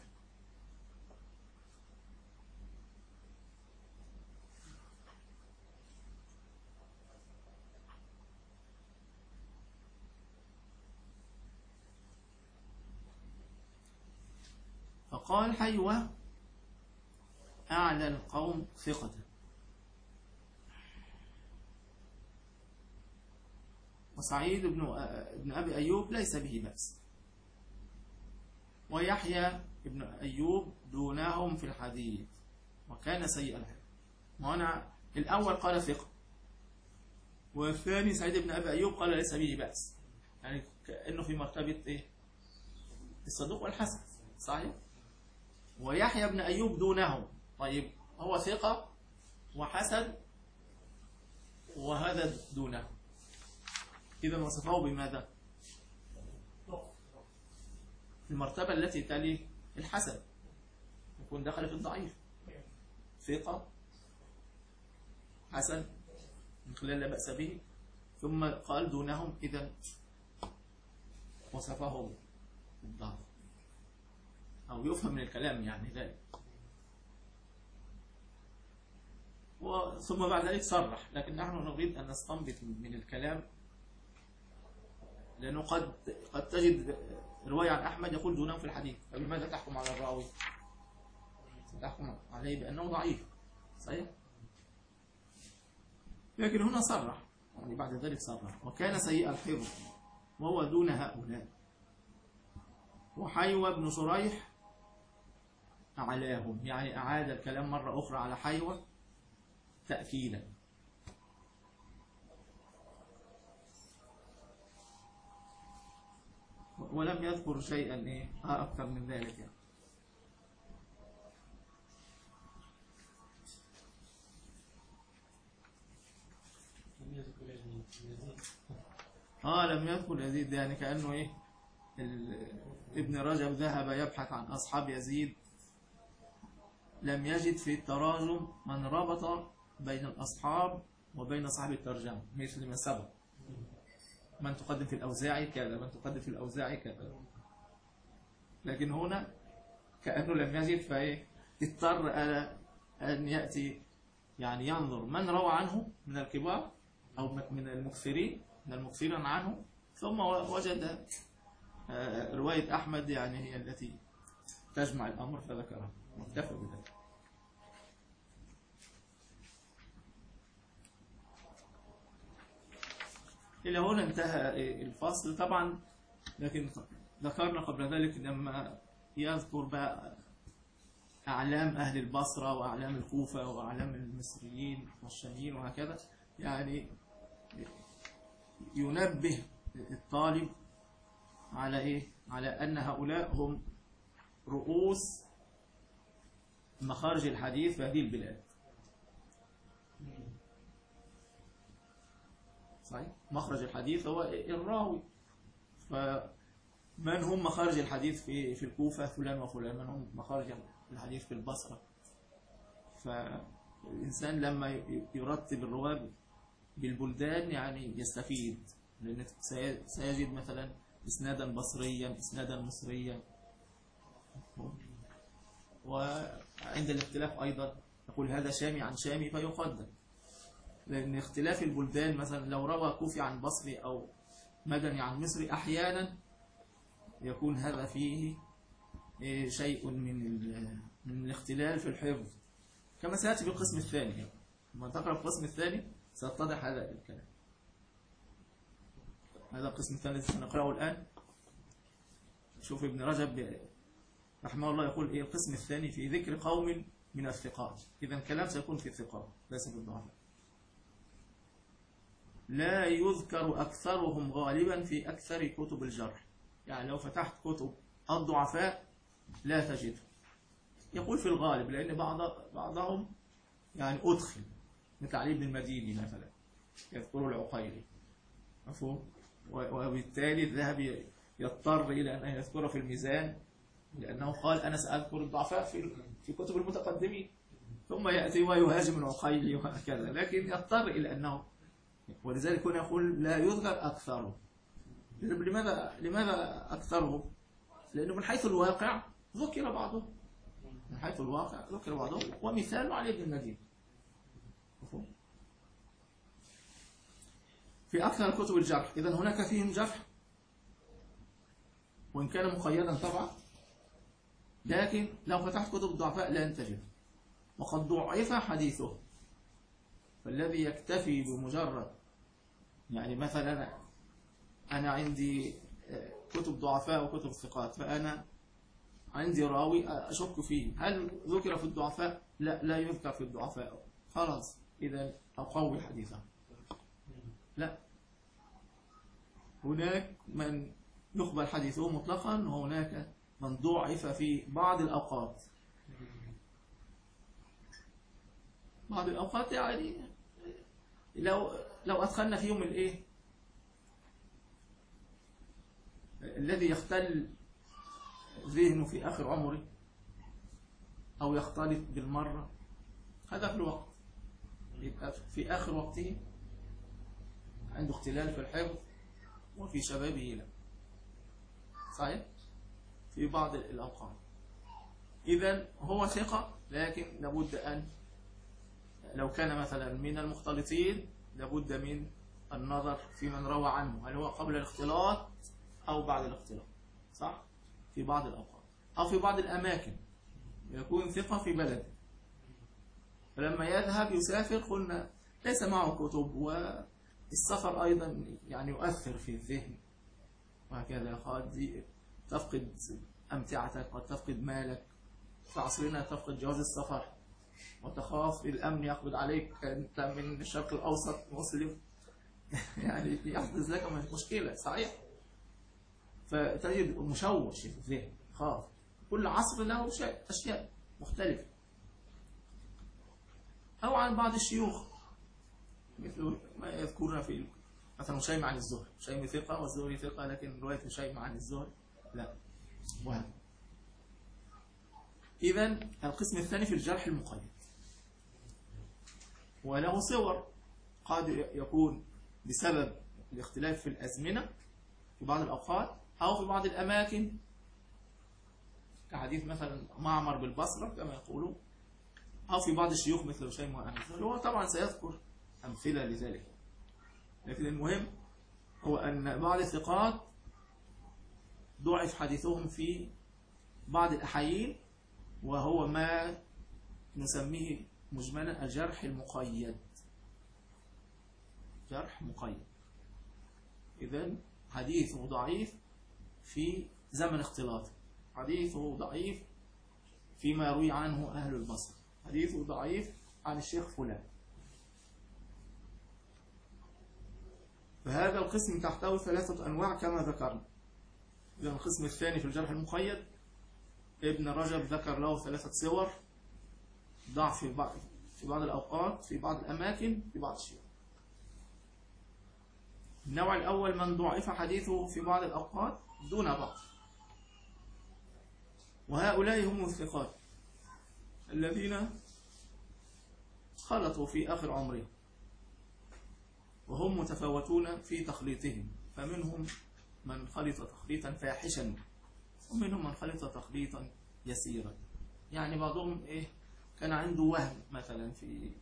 Speaker 2: فقال حيوة أعلى القوم ثقة، وسعيد بن ابن أبي أيوب ليس به بأس، ويحيى ابن أيوب دونهم في الحديث وكان سيء الحفظ. وهنا الأول قال ثقة، والثاني سعيد بن أبي أيوب قال ليس به بأس، يعني كأنه في مرتبة إيه؟ الصدوق والحسن. صحيح؟ ويحيى بن أيوب دونه. طيب، هو ثقة وحسن وهذا دونه، إذا وصفه بماذا؟ المرتبة التي تلي الحسن يكون دخل في الضعيف. ثقة حسن من خلال لا بأس به، ثم قال دونهم، إذا وصفه بالضعف أو يفهم من الكلام يعني ذلك. ثم بعد ذلك صرح، لكن نحن نريد أن نستنبط من الكلام، لأنه قد قد تجد رواية عن أحمد يقول دونه في الحديث، فبماذا تحكم على الراوي؟ تحكم عليه بأنه ضعيف. صحيح؟ لكن هنا صرح، يعني بعد ذلك صرح وكان سيء الحفظ وهو دون هؤلاء. وحيوة بن شريح أعلاهم، يعني أعاد الكلام مرة أخرى على حيوة تأكيدا. ولم يذكر شيئا إيه أكثر من ذلك يعني. آه لم يذكر يزيد، يعني كأنه إيه ابن رجب ذهب يبحث عن أصحاب يزيد، لم يجد في التراجم من ربط بين الأصحاب وبين صاحب الترجمة مثل ما سبق، من تقدم في الأوزاعي كذا، من تقدم في الأوزاعي كذا. لكن هنا كأنه لم يجد، فإيه اضطر أن يأتي يعني ينظر من روى عنه من الكبار أو من المكثرين من المكثرين عنه، ثم وجد رواية أحمد يعني هي التي تجمع الأمر فذكرها واكتفى بذلك. إلى هنا انتهى الفصل طبعا، لكن ذكرنا قبل ذلك لما يذكر بقى أعلام أهل البصرة وأعلام الكوفة وأعلام المصريين والشاميين وهكذا، يعني ينبه الطالب على إيه؟ على أن هؤلاء هم رؤوس مخارج الحديث في هذه البلاد. صحيح؟ مخرج الحديث هو الراوي، فمن هم مخارج الحديث في في الكوفة؟ فلان وفلان. من هم مخارج الحديث في البصرة؟ فالإنسان لما يرتب الرواة بالبلدان يعني يستفيد، لأن سيجد مثلا إسنادا بصريا، إسنادا مصريا. وعند الاختلاف أيضا يقول هذا شامي عن شامي فيقدم، لأن اختلاف البلدان مثلا لو روى كوفي عن بصري أو مدني عن مصري أحيانا يكون هذا فيه شيء من من الاختلال في الحفظ، كما سيأتي في القسم الثاني. لما تقرأ القسم الثاني سيتضح هذا الكلام. هذا القسم الثاني الذي سنقرأه الآن. شوف ابن رجب رحمه الله يقول إيه القسم الثاني في ذكر قوم من الثقات. إذا الكلام سيكون في الثقات ليس في الضعفاء. لا يذكر أكثرهم غالبا في أكثر كتب الجرح، يعني لو فتحت كتب الضعفاء لا تجده. يقول في الغالب لأن بعض بعضهم يعني أدخل مثل علي بن المديني مثلا يذكر العقيلي مفهوم، وبالتالي الذهبي يضطر إلى أن يذكره في الميزان لأنه قال أنا سأذكر الضعفاء في في كتب المتقدمين، ثم يأتي ويهاجم العقيلي وهكذا، لكن يضطر إلى أنه، ولذلك هنا يقول لا يذكر أكثره. لماذا لماذا أكثره؟ لأنه من حيث الواقع ذكر بعضه، من حيث الواقع ذكر بعضه، ومثال علي بن المديني في أكثر كتب الجرح. إذن هناك فيهم جرح وإن كان مقيدا طبعا، لكن لو فتحت كتب الضعفاء لا تجد، وقد ضعف حديثه. فالذي يكتفي بمجرد يعني مثلا أنا عندي كتب ضعفاء وكتب ثقات، فأنا عندي راوي أشك فيه هل ذكر في الضعفاء؟ لا، لا يذكر في الضعفاء، خلاص إذا أقوي حديثه. لا، هناك من يقبل حديثه مطلقا، وهناك من ضعف في بعض الأوقات. بعض الأوقات يعني لو لو أدخلنا فيهم الإيه الذي يختل ذهنه في آخر عمره أو يختلط بالمرة، هذا في الوقت، يبقى في آخر وقته عنده اختلال في الحفظ، وفي شبابه لا، صحيح؟ في بعض الأوقات. إذن هو ثقة، لكن لابد أن لو كان مثلا من المختلطين لابد من النظر في من روى عنه، هل هو قبل الاختلاط أو بعد الاختلاط، صح؟ في بعض الأوقات أو في بعض الأماكن يكون ثقة في بلد، فلما يذهب يسافر قلنا ليس معه كتب، والسفر أيضا يعني يؤثر في الذهن وهكذا. قد تفقد أمتعتك، قد تفقد مالك، في عصرنا تفقد جواز السفر وتخاف الأمن يقبض عليك، أنت من الشرق الأوسط مسلم يعني يحدث لك مشكلة، صحيح؟ فتجد مشوش في الذهن، خاف. كل عصر له أشياء مختلفة. أو عن بعض الشيوخ مثل ما يذكرنا في مثلا هشيم عن الزهري، هشيم ثقة والزهري ثقة، لكن رواية هشيم عن الزهري لا، وهذا. إذن القسم الثاني في الجرح المقيد، وله صور، قد يكون بسبب الاختلاف في الأزمنة في بعض الأوقات أو في بعض الأماكن، كحديث مثلا معمر بالبصرة كما يقولون، أو في بعض الشيوخ مثل هشيم عن الزهري. هو طبعا سيذكر أمثلة لذلك، لكن المهم هو أن بعض الثقات ضعف حديثهم في بعض الأحايين، وهو ما نسميه مجملا الجرح المقيد. جرح مقيد، إذن حديثه ضعيف في زمن اختلاطه، حديثه ضعيف فيما يروي عنه أهل البصر، حديثه ضعيف عن الشيخ فلان. فهذا القسم تحته ثلاثة أنواع كما ذكرنا. إذن القسم الثاني في الجرح المقيد ابن رجب ذكر له ثلاثة صور: ضعف في بعض في بعض الأوقات، في بعض الأماكن، في بعض الشيوخ. النوع الأول من ضعف حديثه في بعض الأوقات دون بعض، وهؤلاء هم الثقات الذين خلطوا في آخر عمرهم، وهم متفاوتون في تخليطهم، فمنهم من خلط تخليطا فاحشا ومنهم من خلط تخليطا يسيرا. يعني بعضهم إيه كان عنده وهم مثلا في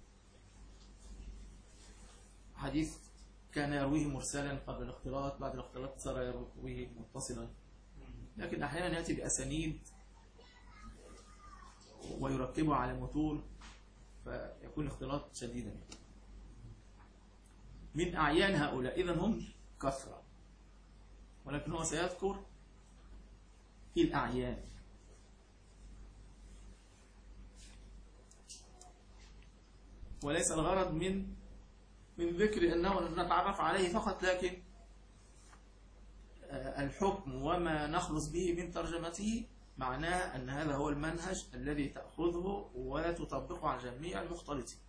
Speaker 2: حديث كان يرويه مرسلا قبل الاختلاط، بعد الاختلاط صار يرويه متصلا، لكن أحيانا يأتي بأسانيد ويركبه على متون فيكون الاختلاط شديدا. من أعيان هؤلاء إذن هم كثرة، ولكن هو سيذكر في الأعيان. وليس الغرض من من ذكر أنه نتعرف عليه فقط، لكن الحكم وما نخلص به من ترجمته معناه أن هذا هو المنهج الذي تأخذه وتطبقه على جميع المختلطين.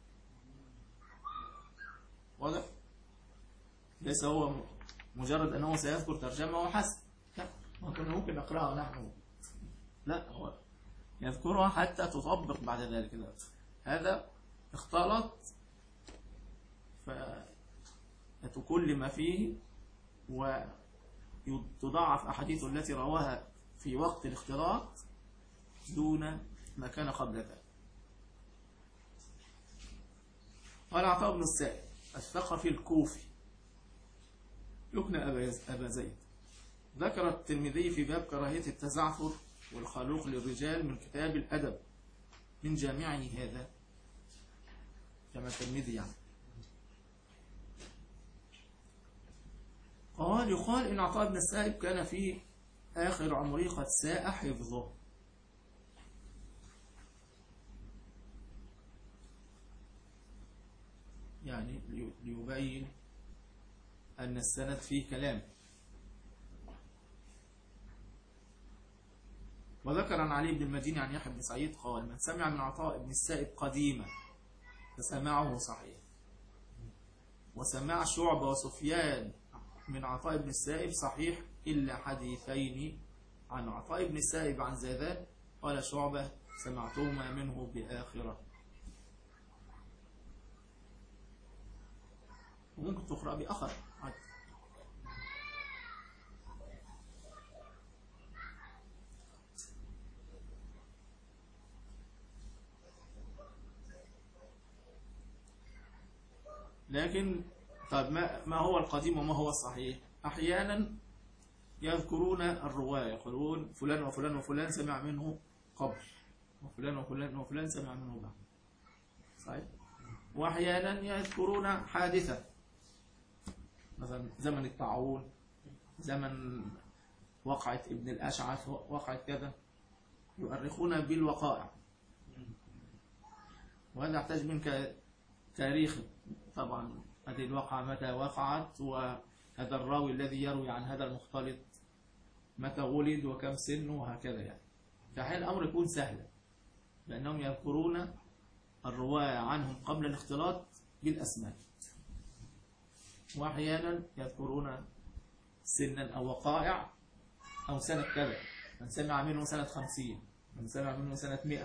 Speaker 2: واضح؟ ليس هو مجرد أنه سيذكر ترجمة وحسب، لا، ما كنا ممكن نقرأها نحن، لا، هو يذكرها حتى تطبق بعد ذلك. هذا اختلط فتكلم فيه وتضاعف أحاديث التي رواها في وقت الاختلاط دون ما كان قبل ذلك. قال عطاء بن السائب الثقفي الكوفي يكنى أبا زيد، ذكر الترمذي في باب كراهية التزعفر والخلوق للرجال من كتاب الأدب من جامعه هذا، كما الترمذي يعني. قال يقال إن عطاء بن السائب كان في آخر عمره قد ساء حفظه، يعني ليبين أن السند فيه كلام. وذكر عن علي بن المديني عن يحيى بن سعيد قال من سمع من عطاء بن السائب قديما فسماعه صحيح، وسماع شعبة وسفيان من عطاء بن السائب صحيح إلا حديثين عن عطاء بن السائب عن زيدان قال شعبة سمعتهما منه بآخرة. وممكن تقرأ بآخر عادي. لكن طيب ما, ما هو القديم وما هو الصحيح؟ أحيانا يذكرون الرواية يقولون فلان وفلان وفلان سمع منه قبل، وفلان وفلان وفلان سمع منه بعد، صحيح؟ وأحيانا يذكرون حادثة مثلا زمن الطاعون، زمن وقعة ابن الأشعث، وقعة كذا، يؤرخون بالوقائع، وهذا يحتاج منك تاريخ طبعا، هذه الواقعة متى وقعت، وهذا الراوي الذي يروي عن هذا المختلط متى ولد وكم سنه وهكذا. يعني فحين الأمر يكون سهلا لأنهم يذكرون الرواية عنهم قبل الاختلاط بالأسماء، وأحيانا يذكرون سنا أو وقائع أو سنة كذا، من سمع منه سنة خمسين، من سمع منه سنة مئة.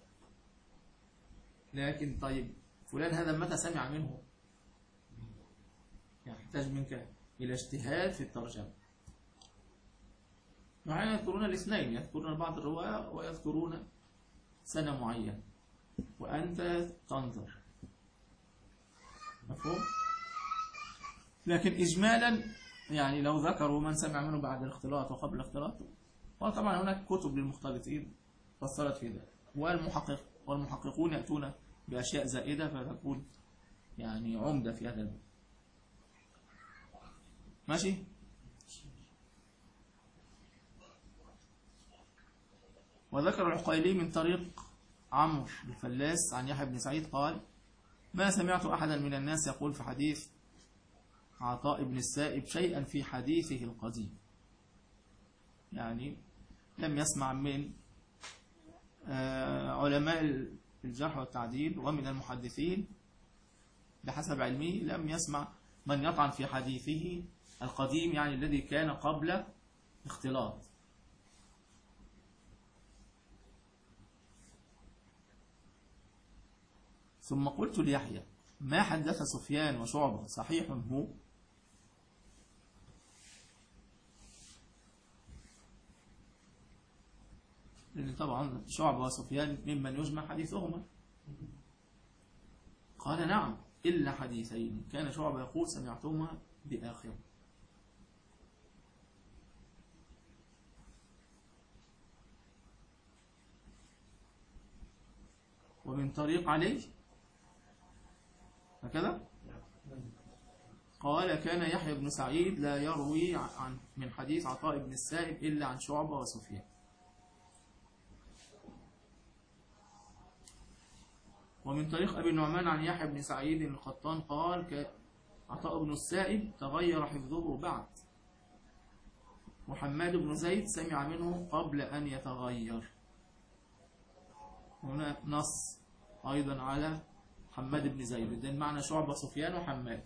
Speaker 2: لكن طيب فلان هذا متى سمع منه؟ يحتاج منك إلى اجتهاد في الترجمة. وأحيانا يذكرون الاثنين، يذكرون بعض الرواية ويذكرون سنة معينة وأنت تنظر، مفهوم؟ لكن إجمالا يعني لو ذكروا من سمع منه بعد الاختلاط وقبل الاختلاط، وطبعا هناك كتب للمختلطين فصلت في ذلك، والمحقق والمحققون يأتون بأشياء زائدة فتكون يعني عمدة في هذا الباب. ماشي؟ وذكر العقيلي من طريق عمرو الفلاس عن يحيى بن سعيد قال ما سمعت أحدا من الناس يقول في حديث عطاء بن السائب شيئا في حديثه القديم، يعني لم يسمع من علماء الجرح والتعديل ومن المحدثين بحسب علمه، لم يسمع من يطعن في حديثه القديم، يعني الذي كان قبل اختلاط. ثم قلت ليحيى ما حدث سفيان وشعبة صحيح هو؟ لأن طبعا شعبة وسفيان ممن يجمع حديثهما. قال نعم إلا حديثين كان شعبة يقول سمعتهما بآخر. ومن طريق علي هكذا قال كان يحيى بن سعيد لا يروي عن من حديث عطاء بن السائب إلا عن شعبة وسفيان. ومن طريق أبي النعمان عن يحيى بن سعيد القطان قال عطاء بن السائب تغير حفظه بعد، وحماد بن زيد سمع منه قبل أن يتغير. هنا نص أيضا على حماد بن زيد، ده معنى شعبة سفيان وحماد.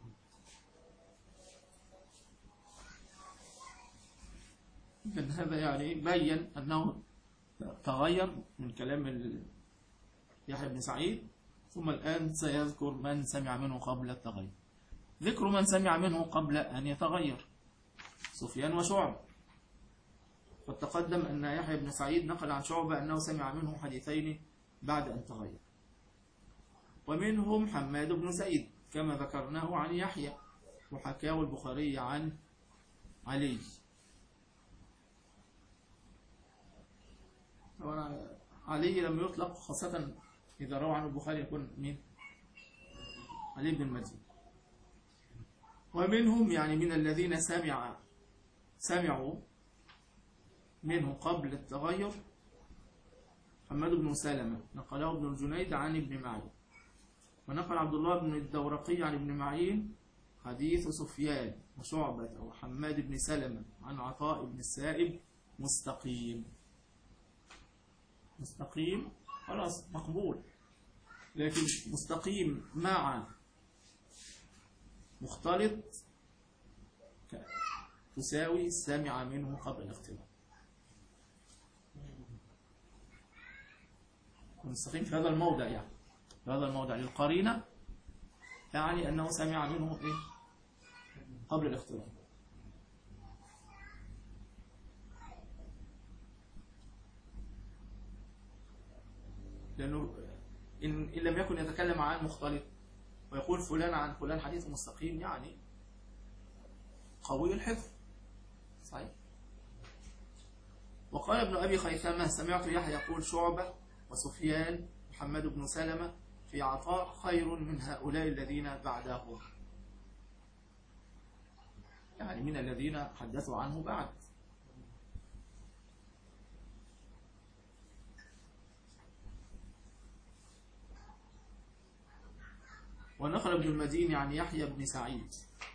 Speaker 2: هذا يعني بين أنه تغير من كلام يحيى بن سعيد، ثم الآن سيذكر من سمع منه قبل التغير. ذكر من سمع منه قبل أن يتغير سفيان وشعبة. قد تقدم أن يحيى بن سعيد نقل عن شعبة أنه سمع منه حديثين بعد أن تغير، ومنهم حماد بن زيد كما ذكرناه عن يحيى، وحكاه البخاري عن علي. علي لم يطلق، خاصة إذا روى عن البخاري يكون مين؟ علي بن المديني. ومنهم يعني من الذين سمع سمعوا منه قبل التغير حماد بن سلمة نقله ابن الجنيد عن ابن معين، ونقل عبد الله بن الدورقي عن ابن معين حديث سفيان وشعبة وحماد بن سلمة عن عطاء بن السائب مستقيم. مستقيم خلاص مقبول، لكن مستقيم مع مختلط تساوي سمع منه قبل الاختلاط. مستقيم في هذا الموضع، يعني في هذا الموضع للقرينة يعني أنه سمع منه إيه؟ قبل الاختلاط. لأنه إن, إن لم يكن يتكلم عن مختلط ويقول فلان عن فلان حديث مستقيم يعني قوي الحفظ صحيح. وقال ابن أبي خيثمة سمعت يحيى يقول شعبة وسفيان محمد بن سلمة في عطاء خير من هؤلاء الذين بعدهم، يعني من الذين حدثوا عنه بعد. ونقل ابن المديني عن يحيى بن سعيد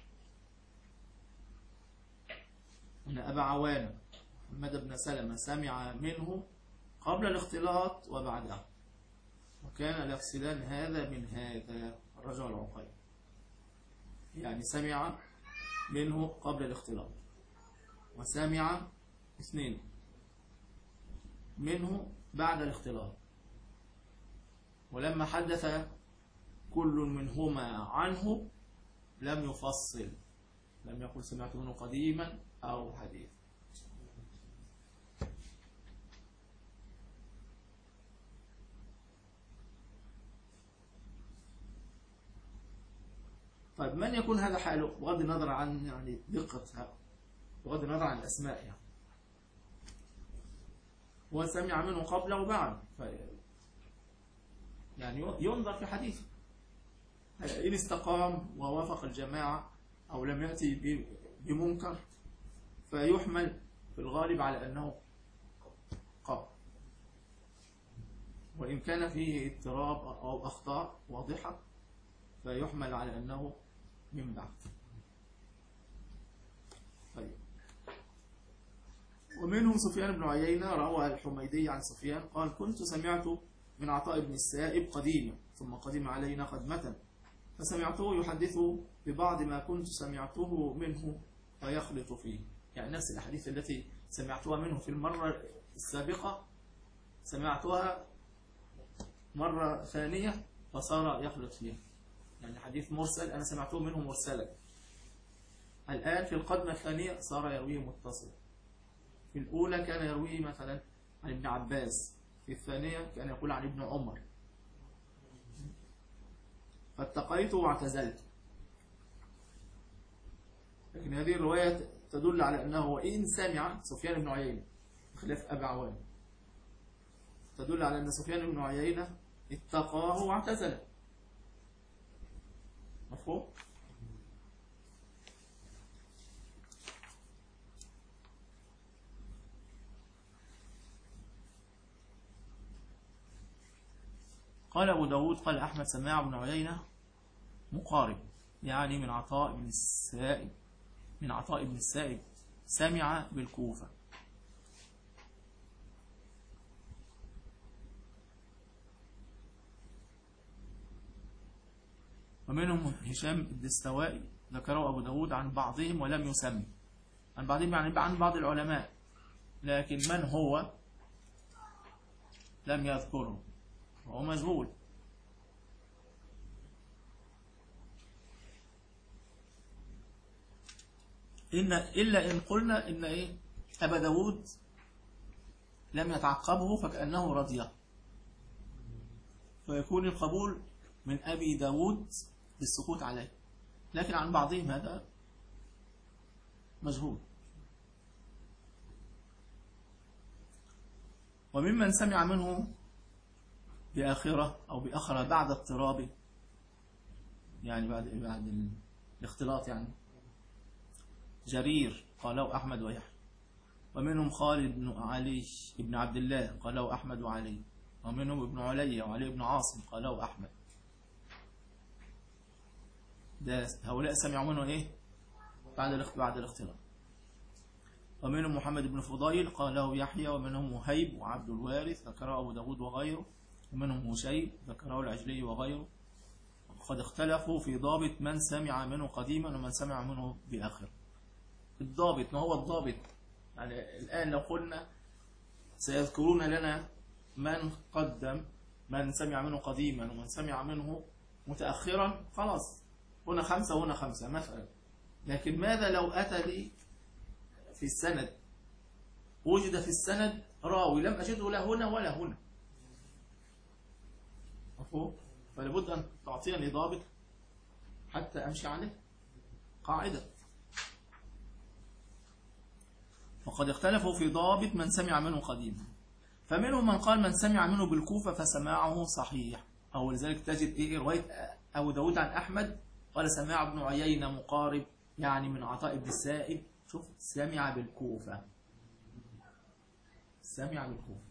Speaker 2: أن أبا عوانة محمد بن سلمة سمع منه قبل الاختلاط وبعده، وكان الاغسلان هذا من هذا الرجل العقيل، يعني سمع منه قبل الاختلاط وسمع اثنين منه بعد الاختلاط، ولما حدث كل منهما عنه لم يفصل، لم يقل سمعت منه قديما أو حديث. طيب من يكون هذا حاله بغض النظر عن يعني دقتها، بغض النظر عن الأسماء، يعني هو سمع منه قبل وبعد، يعني ينظر في حديثه إن استقام ووافق الجماعة أو لم يأتي بمنكر فيحمل في الغالب على أنه قام، وإن كان فيه اضطراب أو أخطاء واضحة فيحمل على أنه من بعد. طيب. ومنهم سفيان بن عيينة روى الحميدي عن سفيان قال كنت سمعت من عطاء بن السائب قديما ثم قدم علينا قدمة فسمعته يحدث ببعض ما كنت سمعته منه فيخلط فيه، يعني نفس الأحاديث التي سمعتها منه في المرة السابقة سمعتها مرة ثانية فصار يخلط فيها. يعني حديث مرسل أنا سمعته منه مرسلا. الآن في القدمة الثانية صار يرويه متصل. في الأولى كان يرويه مثلا عن ابن عباس، في الثانية كان يقول عن ابن عمر. فاتقيته واعتزلته. لكن هذه الرواية تدل على أنه وإن سمع سفيان بن عيينة بخلاف أبي عوان، تدل على أن سفيان بن عيينة اتقاه واعتزله. مفهوم؟ قال أبو داود قال أحمد سماع بن عيينة مقارب، يعني من عطاء بن السائب من عطاء بن السائب سمع بالكوفة. ومنهم هشام الدستوائي ذكره أبو داود عن بعضهم ولم يسمي، عن بعضهم يعني عن بعض العلماء، لكن من هو لم يذكره وهو مجهول. إن إلا إن قلنا إن إيه أبا داود لم يتعقبه فكأنه رضيه، فيكون القبول من أبي داود بالسكوت عليه، لكن عن بعضهم هذا مجهول. وممن سمع منه بآخرة أو بآخرة بعد اضطرابه، يعني بعد بعد الاختلاط، يعني جرير قاله أحمد ويحيى. ومنهم خالد بن علي بن عبد الله قاله أحمد وعلي. ومنهم ابن علي وعلي بن عاصم قاله أحمد. ده هؤلاء سمعوا منه إيه بعد بعد الاختلاط. ومنهم محمد بن فضيل قاله يحيى. ومنهم وهيب وعبد الوارث ذكره أبو داود وغيره. ومنهم هشيم ذكره العجلي وغيره. وقد اختلفوا في ضابط من سمع منه قديما ومن سمع منه بآخر. الضابط، ما هو الضابط؟ يعني الآن لو قلنا سيذكرون لنا من قدم، من سمع منه قديما ومن سمع منه متأخرا، خلاص هنا خمسة وهنا خمسة مثلا. لكن ماذا لو أتى لي في السند، وجد في السند راوي لم أجده لا هنا ولا هنا، مفهوم؟ فلابد أن تعطيني ضابط حتى أمشي عليه قاعدة. وقد اختلفوا في ضابط من سمع منه قديما، فمنهم من قال من سمع منه بالكوفة فسماعه صحيح، أو لذلك تجد إيه رواية أبو داود عن أحمد قال سماع ابن عيينة مقارب، يعني من عطاء بن السائب. شوف، سمع بالكوفة، سمع بالكوفة.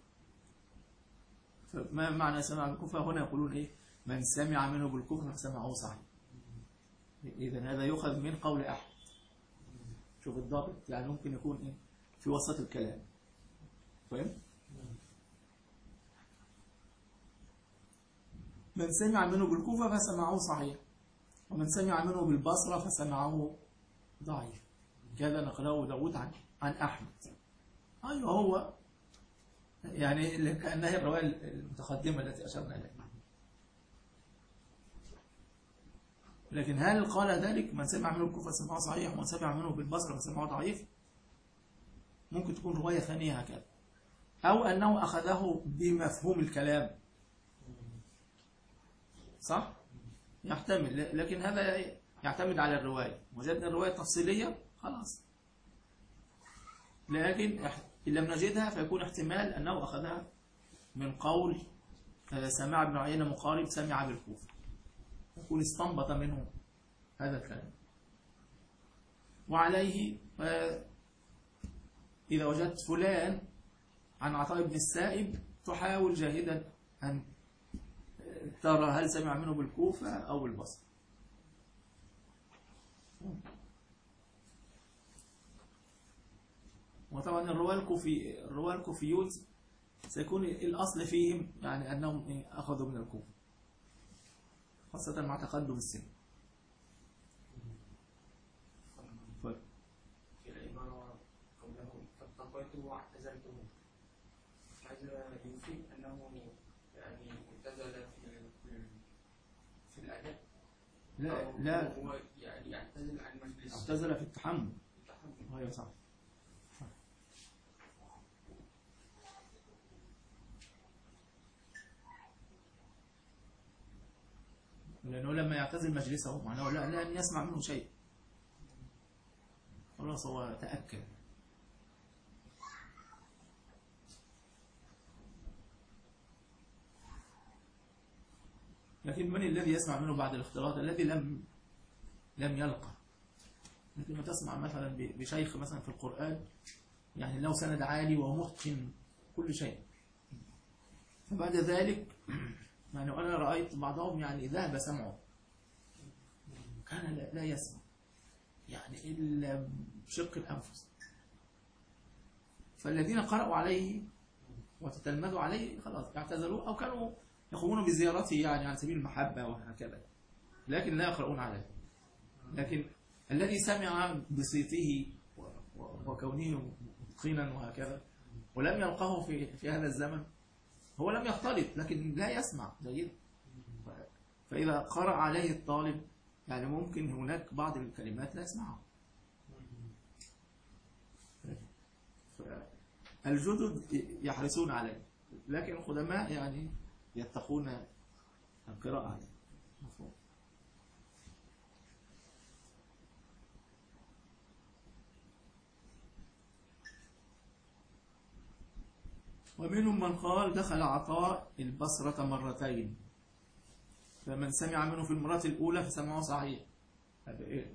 Speaker 2: فما معنى سمع بالكوفة؟ هنا يقولون إيه من سمع منه بالكوفة فسمعه صحيح. إذن هذا يؤخذ من قول أحمد. شوف الضابط، يعني ممكن يكون إيه في وسط الكلام، فهم؟ من سمع منه بالكوفة فسمعه صحيح، ومن سمع منه بالبصرة فسمعه ضعيف. كذا نقله داود عن عن أحمد. أيوه هو يعني كأنها الرواية المتقدمة التي أشرنا إليها. لكن هل قال ذلك من سمع منه بالكوفة سمعه صحيح ومن سمع منه بالبصرة فسمعه ضعيف؟ ممكن تكون رواية ثانية هكذا، أو أنه أخذه بمفهوم الكلام، صح؟ يحتمل، لكن هذا يعتمد على الرواية. وجدنا الرواية تفصيلية خلاص، لكن إن لم نجدها فيكون احتمال أنه أخذها من قول سماع ابن عيينة مقارب سمع بالكوفة، يكون استنبط منه هذا الكلام. وعليه إذا وجدت فلان عن عطاء بن السائب تحاول جاهدا أن ترى هل سمع منه بالكوفة أو بالبصرة. وطبعا الرواة الكوفي الرواة الكوفيون سيكون الأصل فيهم يعني أنهم أخذوا من الكوفة، خاصة مع تقدم السن.
Speaker 4: في العبارة قوله فاتقيته واعتزلته، هذا يفيد أنه يعني اعتزل في في الأدب
Speaker 2: لا لا
Speaker 4: هو يعني يعتزل عن مجلس
Speaker 2: اعتزل في التحمل.
Speaker 4: التحمل.
Speaker 2: ايوه صح. لأنه لما يعتزل مجلسه معناه لا لن يسمع منه شيء، خلاص هو تأكد. لكن من الذي يسمع منه بعد الاختلاط؟ الذي لم لم يلقى. مثل ما تسمع مثلا بشيخ مثلا في القرآن يعني له سند عالي ومتقن كل شيء، فبعد ذلك يعني أنا رأيت بعضهم يعني ذهب سمعه، كان لا, لا يسمع يعني إلا بشق الأنفس. فالذين قرأوا عليه وتتلمذوا عليه خلاص اعتزلوا أو كانوا يقومون بزيارته يعني على سبيل المحبة وهكذا، لكن لا يقرؤون عليه. لكن الذي سمع بصيته وكونه متقنا وهكذا ولم يلقاه في في هذا الزمن هو لم يختلط لكن لا يسمع جيد. فإذا قرأ عليه الطالب يعني ممكن هناك بعض الكلمات لا يسمعها. الجدد يحرصون عليه لكن القدماء يعني يتقون القراءة عليه. مفهوم. ومنهم من قال دخل عطاء البصرة مرتين، فمن سمع منه في المرة الأولى فسمعه صحيح. هذا إيه؟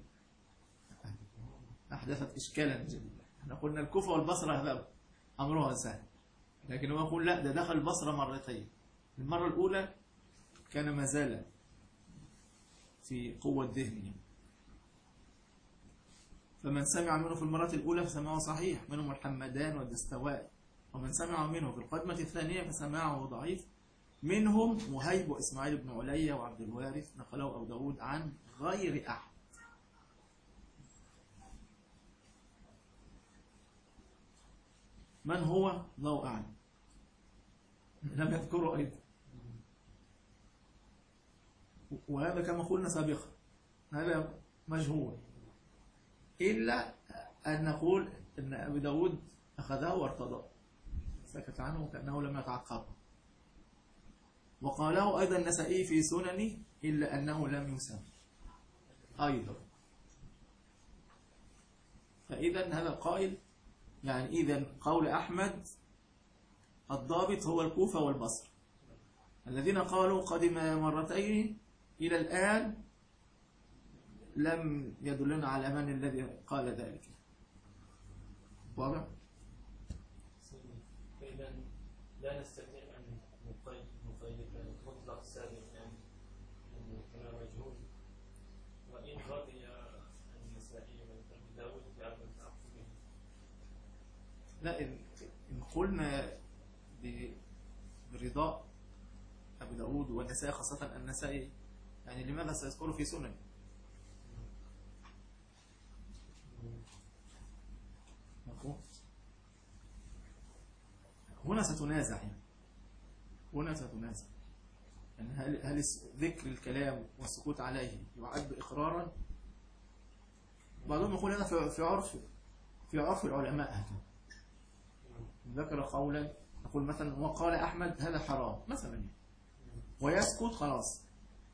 Speaker 2: أحدثت إشكالا جديدا. احنا قلنا الكوفة والبصرة هذا أمرها سهل، لكن هو يقول لا ده دخل البصرة مرتين. المرة الأولى كان ما زال في قوة ذهنه، فمن سمع منه في المرة الأولى فسمعه صحيح، منهم الحمدان والدستوائي. ومن سمع منه في القدمة الثانية فسمعه ضعيف، منهم مهيب وإسماعيل بن عليا وعبد الوارث، نقله أبو داود عن غير أحد. من هو؟ الله أعلم، لم يذكره أيضا. وهذا كما قلنا سابقا هذا مجهول، إلا أن نقول أن أبو داود أخذه وارتضاه، سكت عنه كأنه لم يتعقبه. وقاله أيضا النسائي في سننه إلا أنه لم يسمى أيضا. فإذا هذا القائل يعني إذا قول أحمد الضابط هو الكوفة والبصر. الذين قالوا قدم مرتين إلى الآن لم يدلنا على من الذي قال ذلك. واضح؟
Speaker 3: فإذا لا نستطيع أن نقيد نقيد مطلق سابق يعني كما مجهول، وإن رضي النسائي من أبي داود بعد التعقب.
Speaker 2: لا إن قلنا برضاء أبي داود والنسائي خاصة النسائي يعني لماذا سيذكره في سنن؟ مفهوم؟ هنا ستنازع يعني. هنا ستنازع يعني هل هل ذكر الكلام والسكوت عليه يعد إقرارا؟ بعضهم يقول هذا في عرف في عرف العلماء هكذا. ذكر قولا نقول مثلا وقال أحمد هذا حرام مثلا ويسكت خلاص،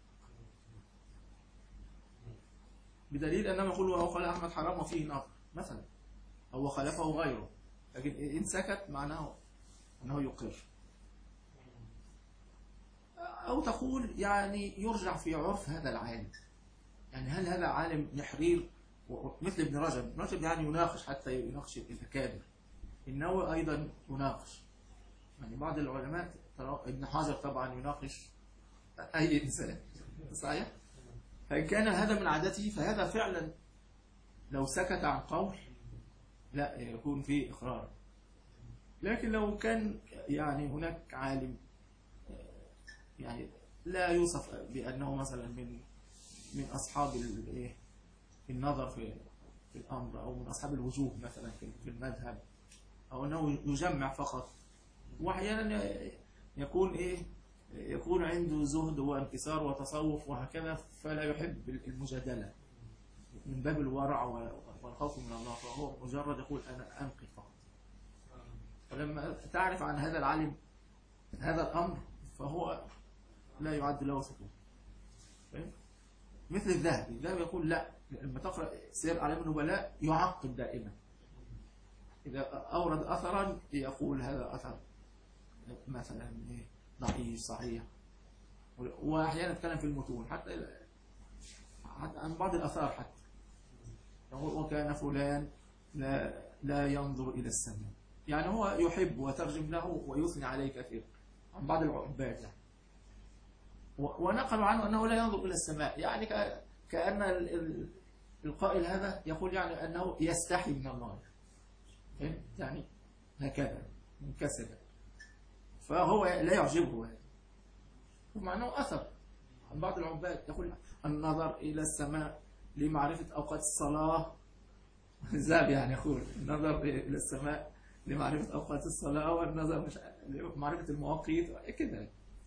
Speaker 2: بدليل أنه يقول وقال أحمد حرام وفيه نظر مثلا أو خلفه غيره، لكن إن سكت معناه أنه يقر. أو تقول يعني يرجع في عرف هذا العالم، يعني هل هذا عالم نحرير مثل ابن رجب؟ ابن رجب يعني يناقش حتى يناقش الأكابر، النووي أيضا يناقش، يعني بعض العلماء ترى ابن حجر طبعا يناقش أي إنسان صحيح؟ فإن كان هذا من عادته فهذا فعلا لو سكت عن قول لا يكون فيه إقرار. لكن لو كان يعني هناك عالم يعني لا يوصف بأنه مثلا من من أصحاب النظر في في الأمر أو من أصحاب الوجوه مثلا في المذهب، أو أنه يجمع فقط، وأحيانا يكون إيه يكون عنده زهد وانكسار وتصوف وهكذا، فلا يحب المجادلة من باب الورع والخوف من الله، فهو مجرد يقول أنا أنقل فقط. ولما تعرف عن هذا العالم هذا الأمر فهو لا يعد له سكون. مثل الذهبي، الذهبي يقول لا، لما تقرأ سير أعلام النبلاء يعقب دائما، إذا أورد أثرا يقول هذا أثر مثلا ضعيف صحيح، وأحيانا يتكلم في المتون حتى حتى عن بعض الآثار، حتى يقول وكان فلان لا, لا ينظر إلى السماء، يعني هو يحب وترجم له ويثني عليه كثير عن بعض العباد يعني. ونقلوا عنه أنه لا ينظر إلى السماء، يعني كأن القائل هذا يقول يعني أنه يستحي من الله، يعني هكذا منكسر، فهو لا يعجبه هذا، ومع أنه أثر عن بعض العباد يقول النظر إلى السماء لمعرفة أوقات الصلاة زاب، يعني يقول النظر إلى السماء لمعرفة أوقات الصلاة، والنظر مش لمعرفة المواقيت كده.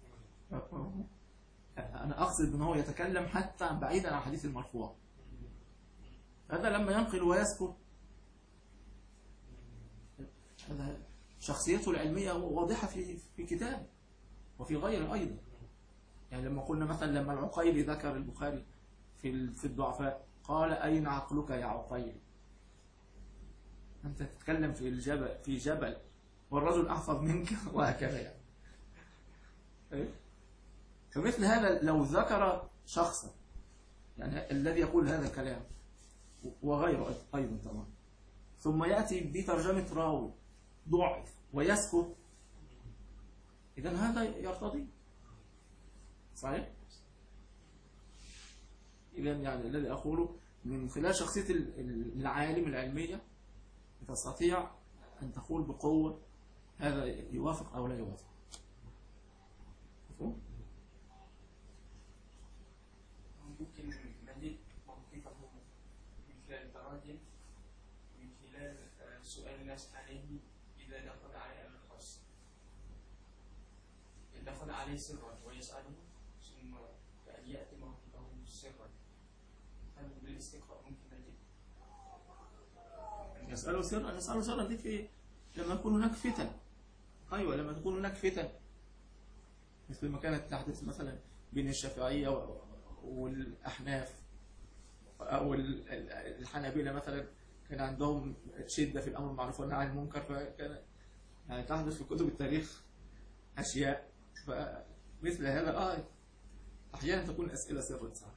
Speaker 2: أنا أقصد أنه يتكلم حتى بعيدا عن حديث المرفوع، هذا لما ينقل ويسكت هذا شخصيته العلمية واضحة في في كتابه وفي غيره أيضا. يعني لما قلنا مثلا لما العقيلي ذكر البخاري في في الضعفاء قال أين عقلك يا عقيلي؟ أنت تتكلم في الجبل في جبل والرجل أحفظ منك وهكذا يعني. فمثل هذا لو ذكر شخصا يعني الذي يقول هذا الكلام وغيره أيضا طبعا، ثم يأتي بترجمة راوي ضعف ويسكت، إذن هذا يرتضي صحيح؟ إذن يعني الذي أقوله من خلال شخصية العالم العلمية تستطيع أن تقول بقوة هذا يوافق أو لا يوافق. مفهوم؟
Speaker 4: ممكن نجد موقفه من خلال التراجم، من خلال سؤال الناس عليه إذا دخل عليه الخاص، دخل عليه سرا ويسأله ثم يأتي موقفه سرا، هل بالاستقراء ممكن نجد؟
Speaker 2: يسأله سرا، يسأله سرا دي في لما يكون هناك فتن. أيوة لما تكون هناك فتن، مثل ما كانت تحدث مثلا بين الشافعية والأحناف أو الحنابلة مثلا، كان عندهم شدة في الأمر بالمعروف والنهي عن المنكر، فكان يعني تحدث في كتب التاريخ أشياء، فمثل هذا آه أحيانا تكون أسئلة سر ساعة.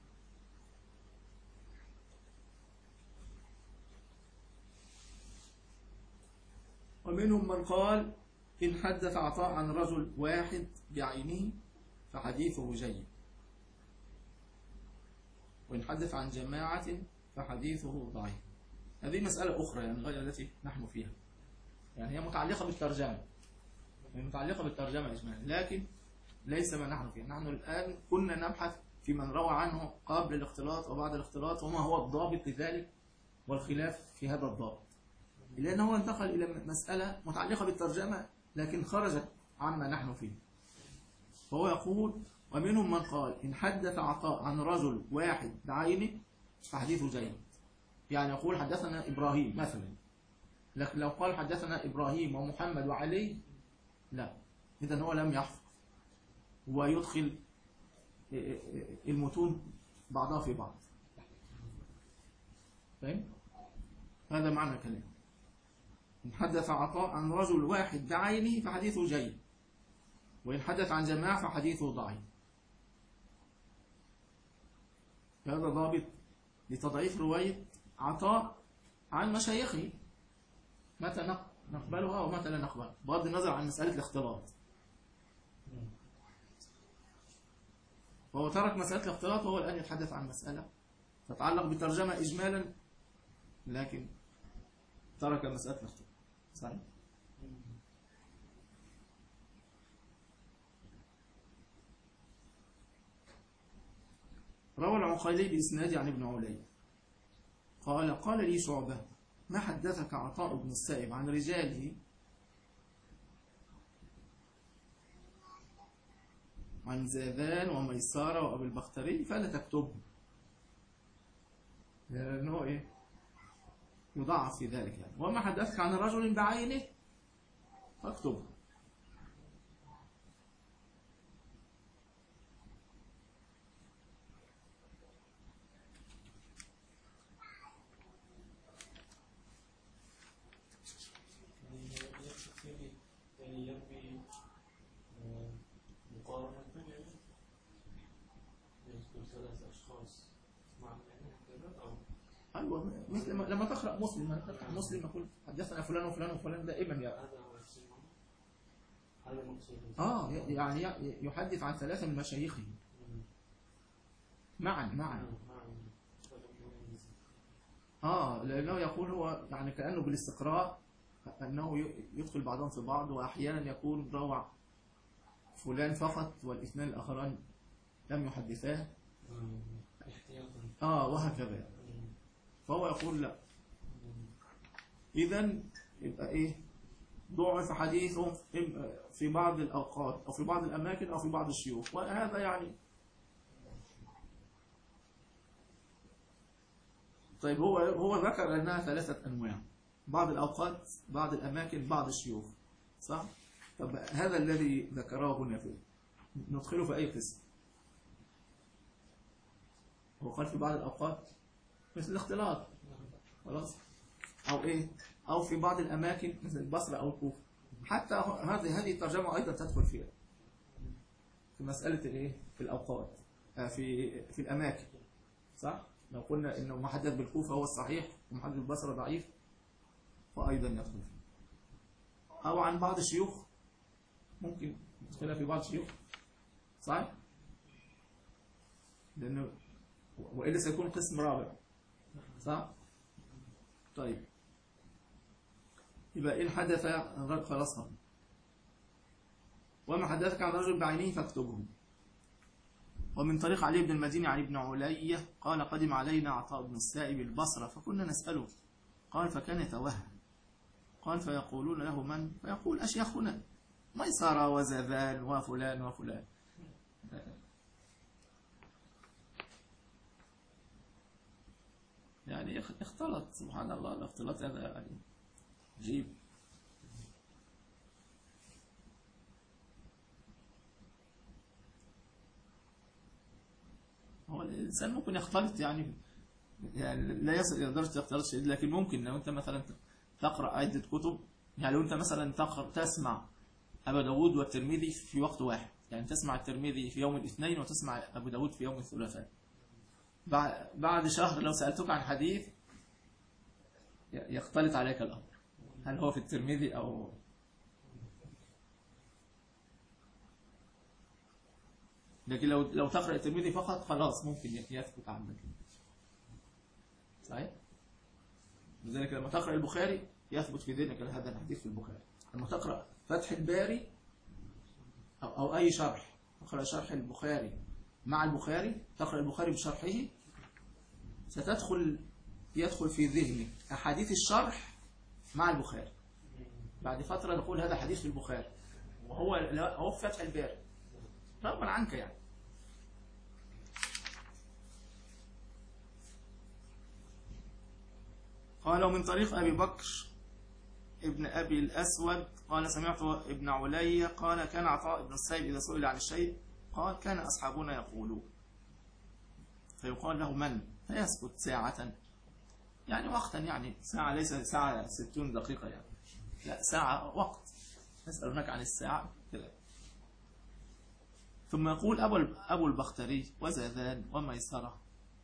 Speaker 2: ومنهم من قال إن حدث عطاء عن رجل واحد بعينه فحديثه جيد، وإن حدث عن جماعة فحديثه ضعيف. هذه مسألة أخرى يعني غير التي نحن فيها، يعني هي متعلقة بالترجمة، هي متعلقة بالترجمة إجمالا، لكن ليس ما نحن فيه. نحن الآن كنا نبحث في من روى عنه قبل الاختلاط وبعد الاختلاط، وما هو الضابط لذلك والخلاف في هذا الضابط، لأنه انتقل إلى مسألة متعلقة بالترجمة لكن خرجت عما نحن فيه. فهو يقول ومنهم من قال إن حدث عطاء عن رجل واحد بعينه فحديثه جيد، يعني يقول حدثنا إبراهيم مثلا، لكن لو قال حدثنا إبراهيم ومحمد وعلي لا، إذن هو لم يحفظ ويدخل المتون بعضها في بعض. فهم؟ هذا معنى كلام إن حدث عطاء عن رجل واحد بعينه فحديثه جيد، وإن حدث عن جماعة فحديثه ضعيف. هذا ضابط لتضعيف رواية عطاء عن مشايخه، متى نقبلها ومتى لا نقبلها، بغض النظر عن مسألة الاختلاط. فهو ترك مسألة الاختلاط وهو الآن يتحدث عن مسألة تتعلق بترجمة إجمالا، لكن ترك مسألة الاختلاط. صحيح؟ روى العقيلي بإسناد عن ابن علي قال قال لي شعبة ما حدثك عطاء بن السائب عن رجاله عن زاذان وميسارة وأبي البختري فلا تكتبه، لأنه إيه يضعف في ذلك يعني. وما حدثك عن رجل بعينه فاكتبه.
Speaker 3: يعني يروي مقارنة يذكر ثلاث أشخاص مع كذا أو
Speaker 2: أيوة، مثل لما تقرأ مسلم لما تقرأ مسلم يقول حدثنا فلان وفلان وفلان دائما يعني.
Speaker 3: هذا هو السمع هذا مقصود.
Speaker 2: آه يعني يحدث عن ثلاثة من مشايخه معا معا. آه لأنه يقول هو يعني كأنه بالاستقراء أنه يدخل بعضهم في بعض، وأحيانا يكون روى فلان فقط والاثنان الآخران لم يحدثاه. آه وهكذا. فهو يقول لا، إذن يبقى إيه ضعف حديثه في بعض الأوقات أو في بعض الأماكن أو في بعض الشيوخ، وهذا يعني طيب هو هو ذكر أنها ثلاثة أنواع، بعض الأوقات بعض الأماكن بعض الشيوخ، صح؟ طب هذا الذي ذكره هنا فيه ندخله في أي قسم؟ هو قال في بعض الأوقات مثل الاختلاط، خلاص، أو إيه؟ أو في بعض الأماكن مثل البصرة أو الكوفة. حتى هذه هذه الترجمة أيضا تدخل فيها في مسألة الإيه؟ في الأوقات، في في الأماكن، صح؟ لو قلنا إنه محدث بالكوفة هو الصحيح ومحدث بالبصرة ضعيف فأيضا يدخل فيه. أو عن بعض الشيوخ ممكن ندخلها في بعض الشيوخ، صحيح؟ لأنه وإلا سيكون قسم رابع، صح؟ طيب يبقى إن حدث خلاص. وما حدثك عن رجل بعينه فاكتبه. ومن طريق علي بن المديني عن ابن علية قال قدم علينا عطاء بن السائب البصرة فكنا نسأله، قال فكان يتوهم، قال فيقولون له من؟ فيقول أشياخنا ميسرة وزاذان وفلان وفلان. يعني اختلط، سبحان الله، الاختلاط هذا يعني عجيب. هو الإنسان ممكن يختلط يعني يعني لا يصل إلى درجة اختلاط شديد، لكن ممكن لو أنت مثلا تقرأ عدة كتب، يعني لو أنت مثلا تقرأ تسمع أبا داود والترمذي في وقت واحد، يعني تسمع الترمذي في يوم الاثنين وتسمع أبو داود في يوم الثلاثاء، بعد شهر لو سألتك عن حديث يختلط عليك الأمر، هل هو في الترمذي أو لكن لو لو تقرأ الترمذي فقط خلاص ممكن يثبت عندك، صحيح؟ لذلك لما تقرأ البخاري يثبت في ذهنك هذا الحديث في البخاري. لما تقرأ فتح الباري أو, أو أي شرح، تقرأ شرح البخاري مع البخاري، تقرأ البخاري بشرحه، ستدخل يدخل في ذهنك أحاديث الشرح مع البخاري. بعد فترة نقول هذا حديث في البخاري وهو هو في فتح الباري رغما عنك يعني. قال ومن طريق أبي بكر ابن أبي الأسود قال سمعت ابن علي قال كان عطاء بن السائب إذا سئل عن الشيء قال كان أصحابنا يقولون، فيقال له من؟ فيسكت ساعة، يعني وقتا، يعني ساعة ليس ساعة ستون دقيقة يعني، لا ساعة وقت، يسألونك عن الساعة كذا. ثم يقول أبو أبو البختري وزاذان وميسرة.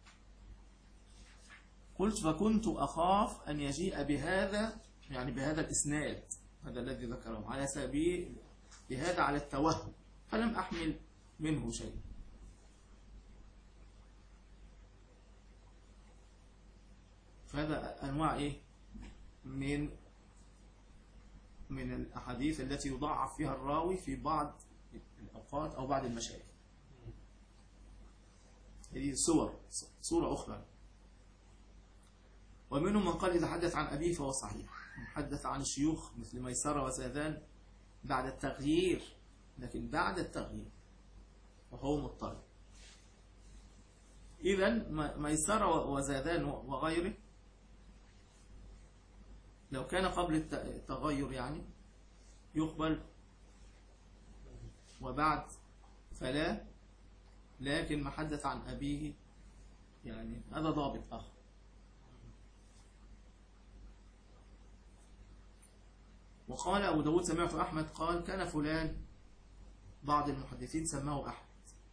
Speaker 2: قلت فكنت أخاف أن يجيء بهذا، يعني بهذا الإسناد هذا الذي ذكره على سبيل بهذا على التوهم، فلم أحمل منه شيء. فهذا أنواع إيه من من الأحاديث التي يضعف فيها الراوي في بعض الأوقات أو بعض المشايخ. هذه صور صورة أخرى. ومنهم من قال إذا حدث عن أبيه فهو صحيح، حدث عن الشيوخ مثل ميسرة وزاذان بعد التغيير، لكن بعد التغيير وهو مضطرب. إذن ميسرة وزادان وغيره لو كان قبل التغير يعني يقبل، وبعد فلا، لكن ما حدث عن أبيه يعني هذا ضابط آخر. وقال أبو داود سمعت أحمد قال كان فلان، بعض المحدثين سماه أحمد،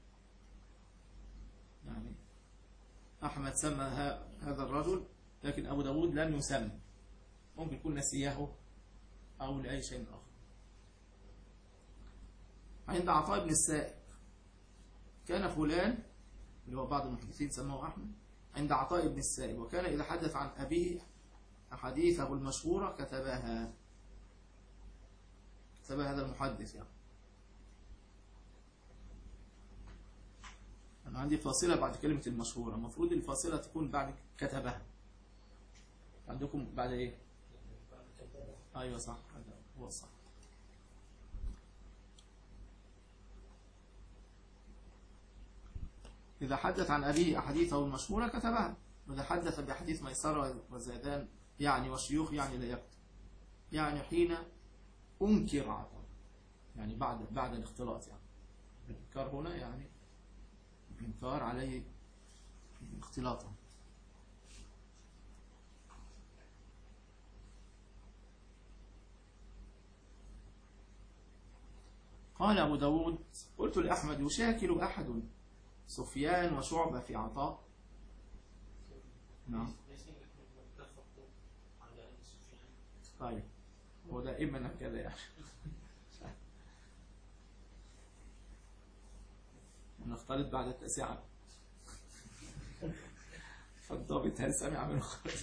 Speaker 2: يعني أحمد سمى هذا الرجل لكن أبو داود لم يسمى، ممكن يكون نسيه أو لأي شيء آخر. عند عطاء بن السائب كان فلان، اللي هو بعض المحدثين سماه أحمد، عند عطاء بن السائب وكان إذا حدث عن أبيه أحاديثه المشهورة كتبها، كتب هذا المحدث. يعني أنا عندي فاصلة بعد كلمة المشهورة، المفروض الفاصلة تكون بعد كتبها. عندكم بعد إيه؟ أيوة صح، هذا هو صح. إذا حدث عن أبيه أحاديثه المشهورة كتبها، وإذا حدث بحديث ميسرة وزادان يعني وشيوخ يعني لا يكتب، يعني حين أنكر عطاء، يعني بعد بعد الاختلاط. يعني الإنكار هنا يعني إنكار عليه اختلاطا. قال أبو داود قلت لأحمد يشاكل أحد سفيان وشعبة في عطاء؟ نعم. طيب هو دائما هكذا يعني. نختلط بعد التاسعة. فالضابط هل سمع من خالد؟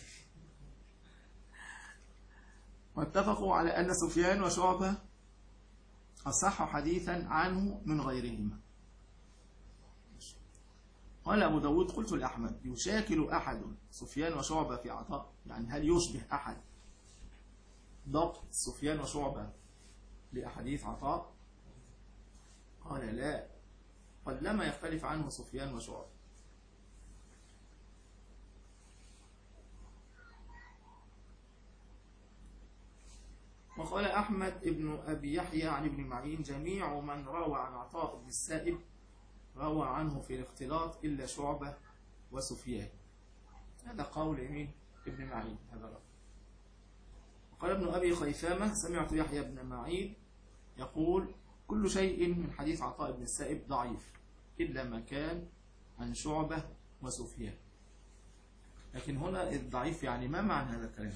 Speaker 2: واتفقوا على أن سفيان وشعبة أصح حديثا عنه من غيرهما. قال أبو داود قلت لأحمد يشاكل أحد سفيان وشعبة في عطاء، يعني هل يشبه أحد ضبط سفيان وشعبة لأحاديث عطاء؟ قال لا، قلما يختلف عنه سفيان وشعبة. وقال أحمد ابن أبي يحيى عن ابن معين جميع من روى عن عطاء بن السائب روى عنه في الاختلاط إلا شعبة وسفيان. هذا قول مين؟ ابن معين. هذا رأي. وقال ابن أبي خيثامة سمعت يحيى بن معين يقول كل شيء من حديث عطاء بن السائب ضعيف إلا ما كان عن شعبة وسفيان. لكن هنا الضعيف يعني ما معنى هذا الكلام؟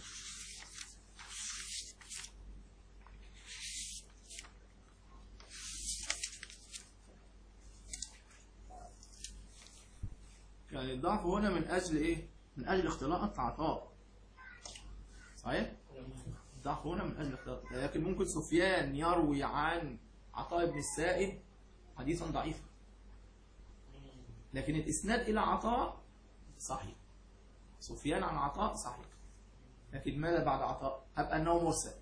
Speaker 2: يعني الضعف هنا من أجل إيه؟ من أجل اختلاط عطاء. صحيح؟ الضعف هنا من أجل اختلاط، لكن ممكن سفيان يروي عن عطاء بن السائب حديثا ضعيفا، لكن الإسناد إلى عطاء صحيح. سفيان عن عطاء صحيح، لكن ماذا بعد عطاء؟ هب أنه مرسل.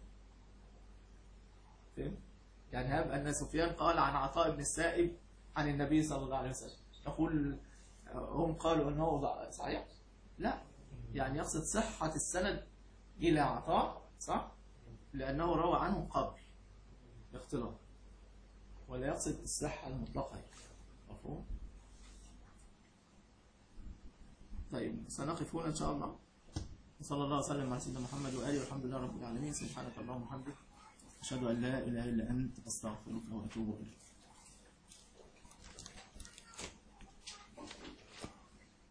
Speaker 2: فهم؟ يعني هب أن سفيان قال عن عطاء بن السائب عن النبي صلى الله عليه وسلم، يقول هم قالوا أنه صحيح؟ لا، يعني يقصد صحة السند إلى عطاء، صح؟ لأنه روى عنه قبل اختلاط، ولا يقصد الصحة المطلقة. مفهوم؟ طيب سنقف هنا إن شاء الله. صلى الله وسلم على سيدنا محمد وآله والحمد لله رب العالمين. سبحانك اللهم وبحمدك أشهد أن لا إله إلا أنت أستغفرك وأتوب إليك.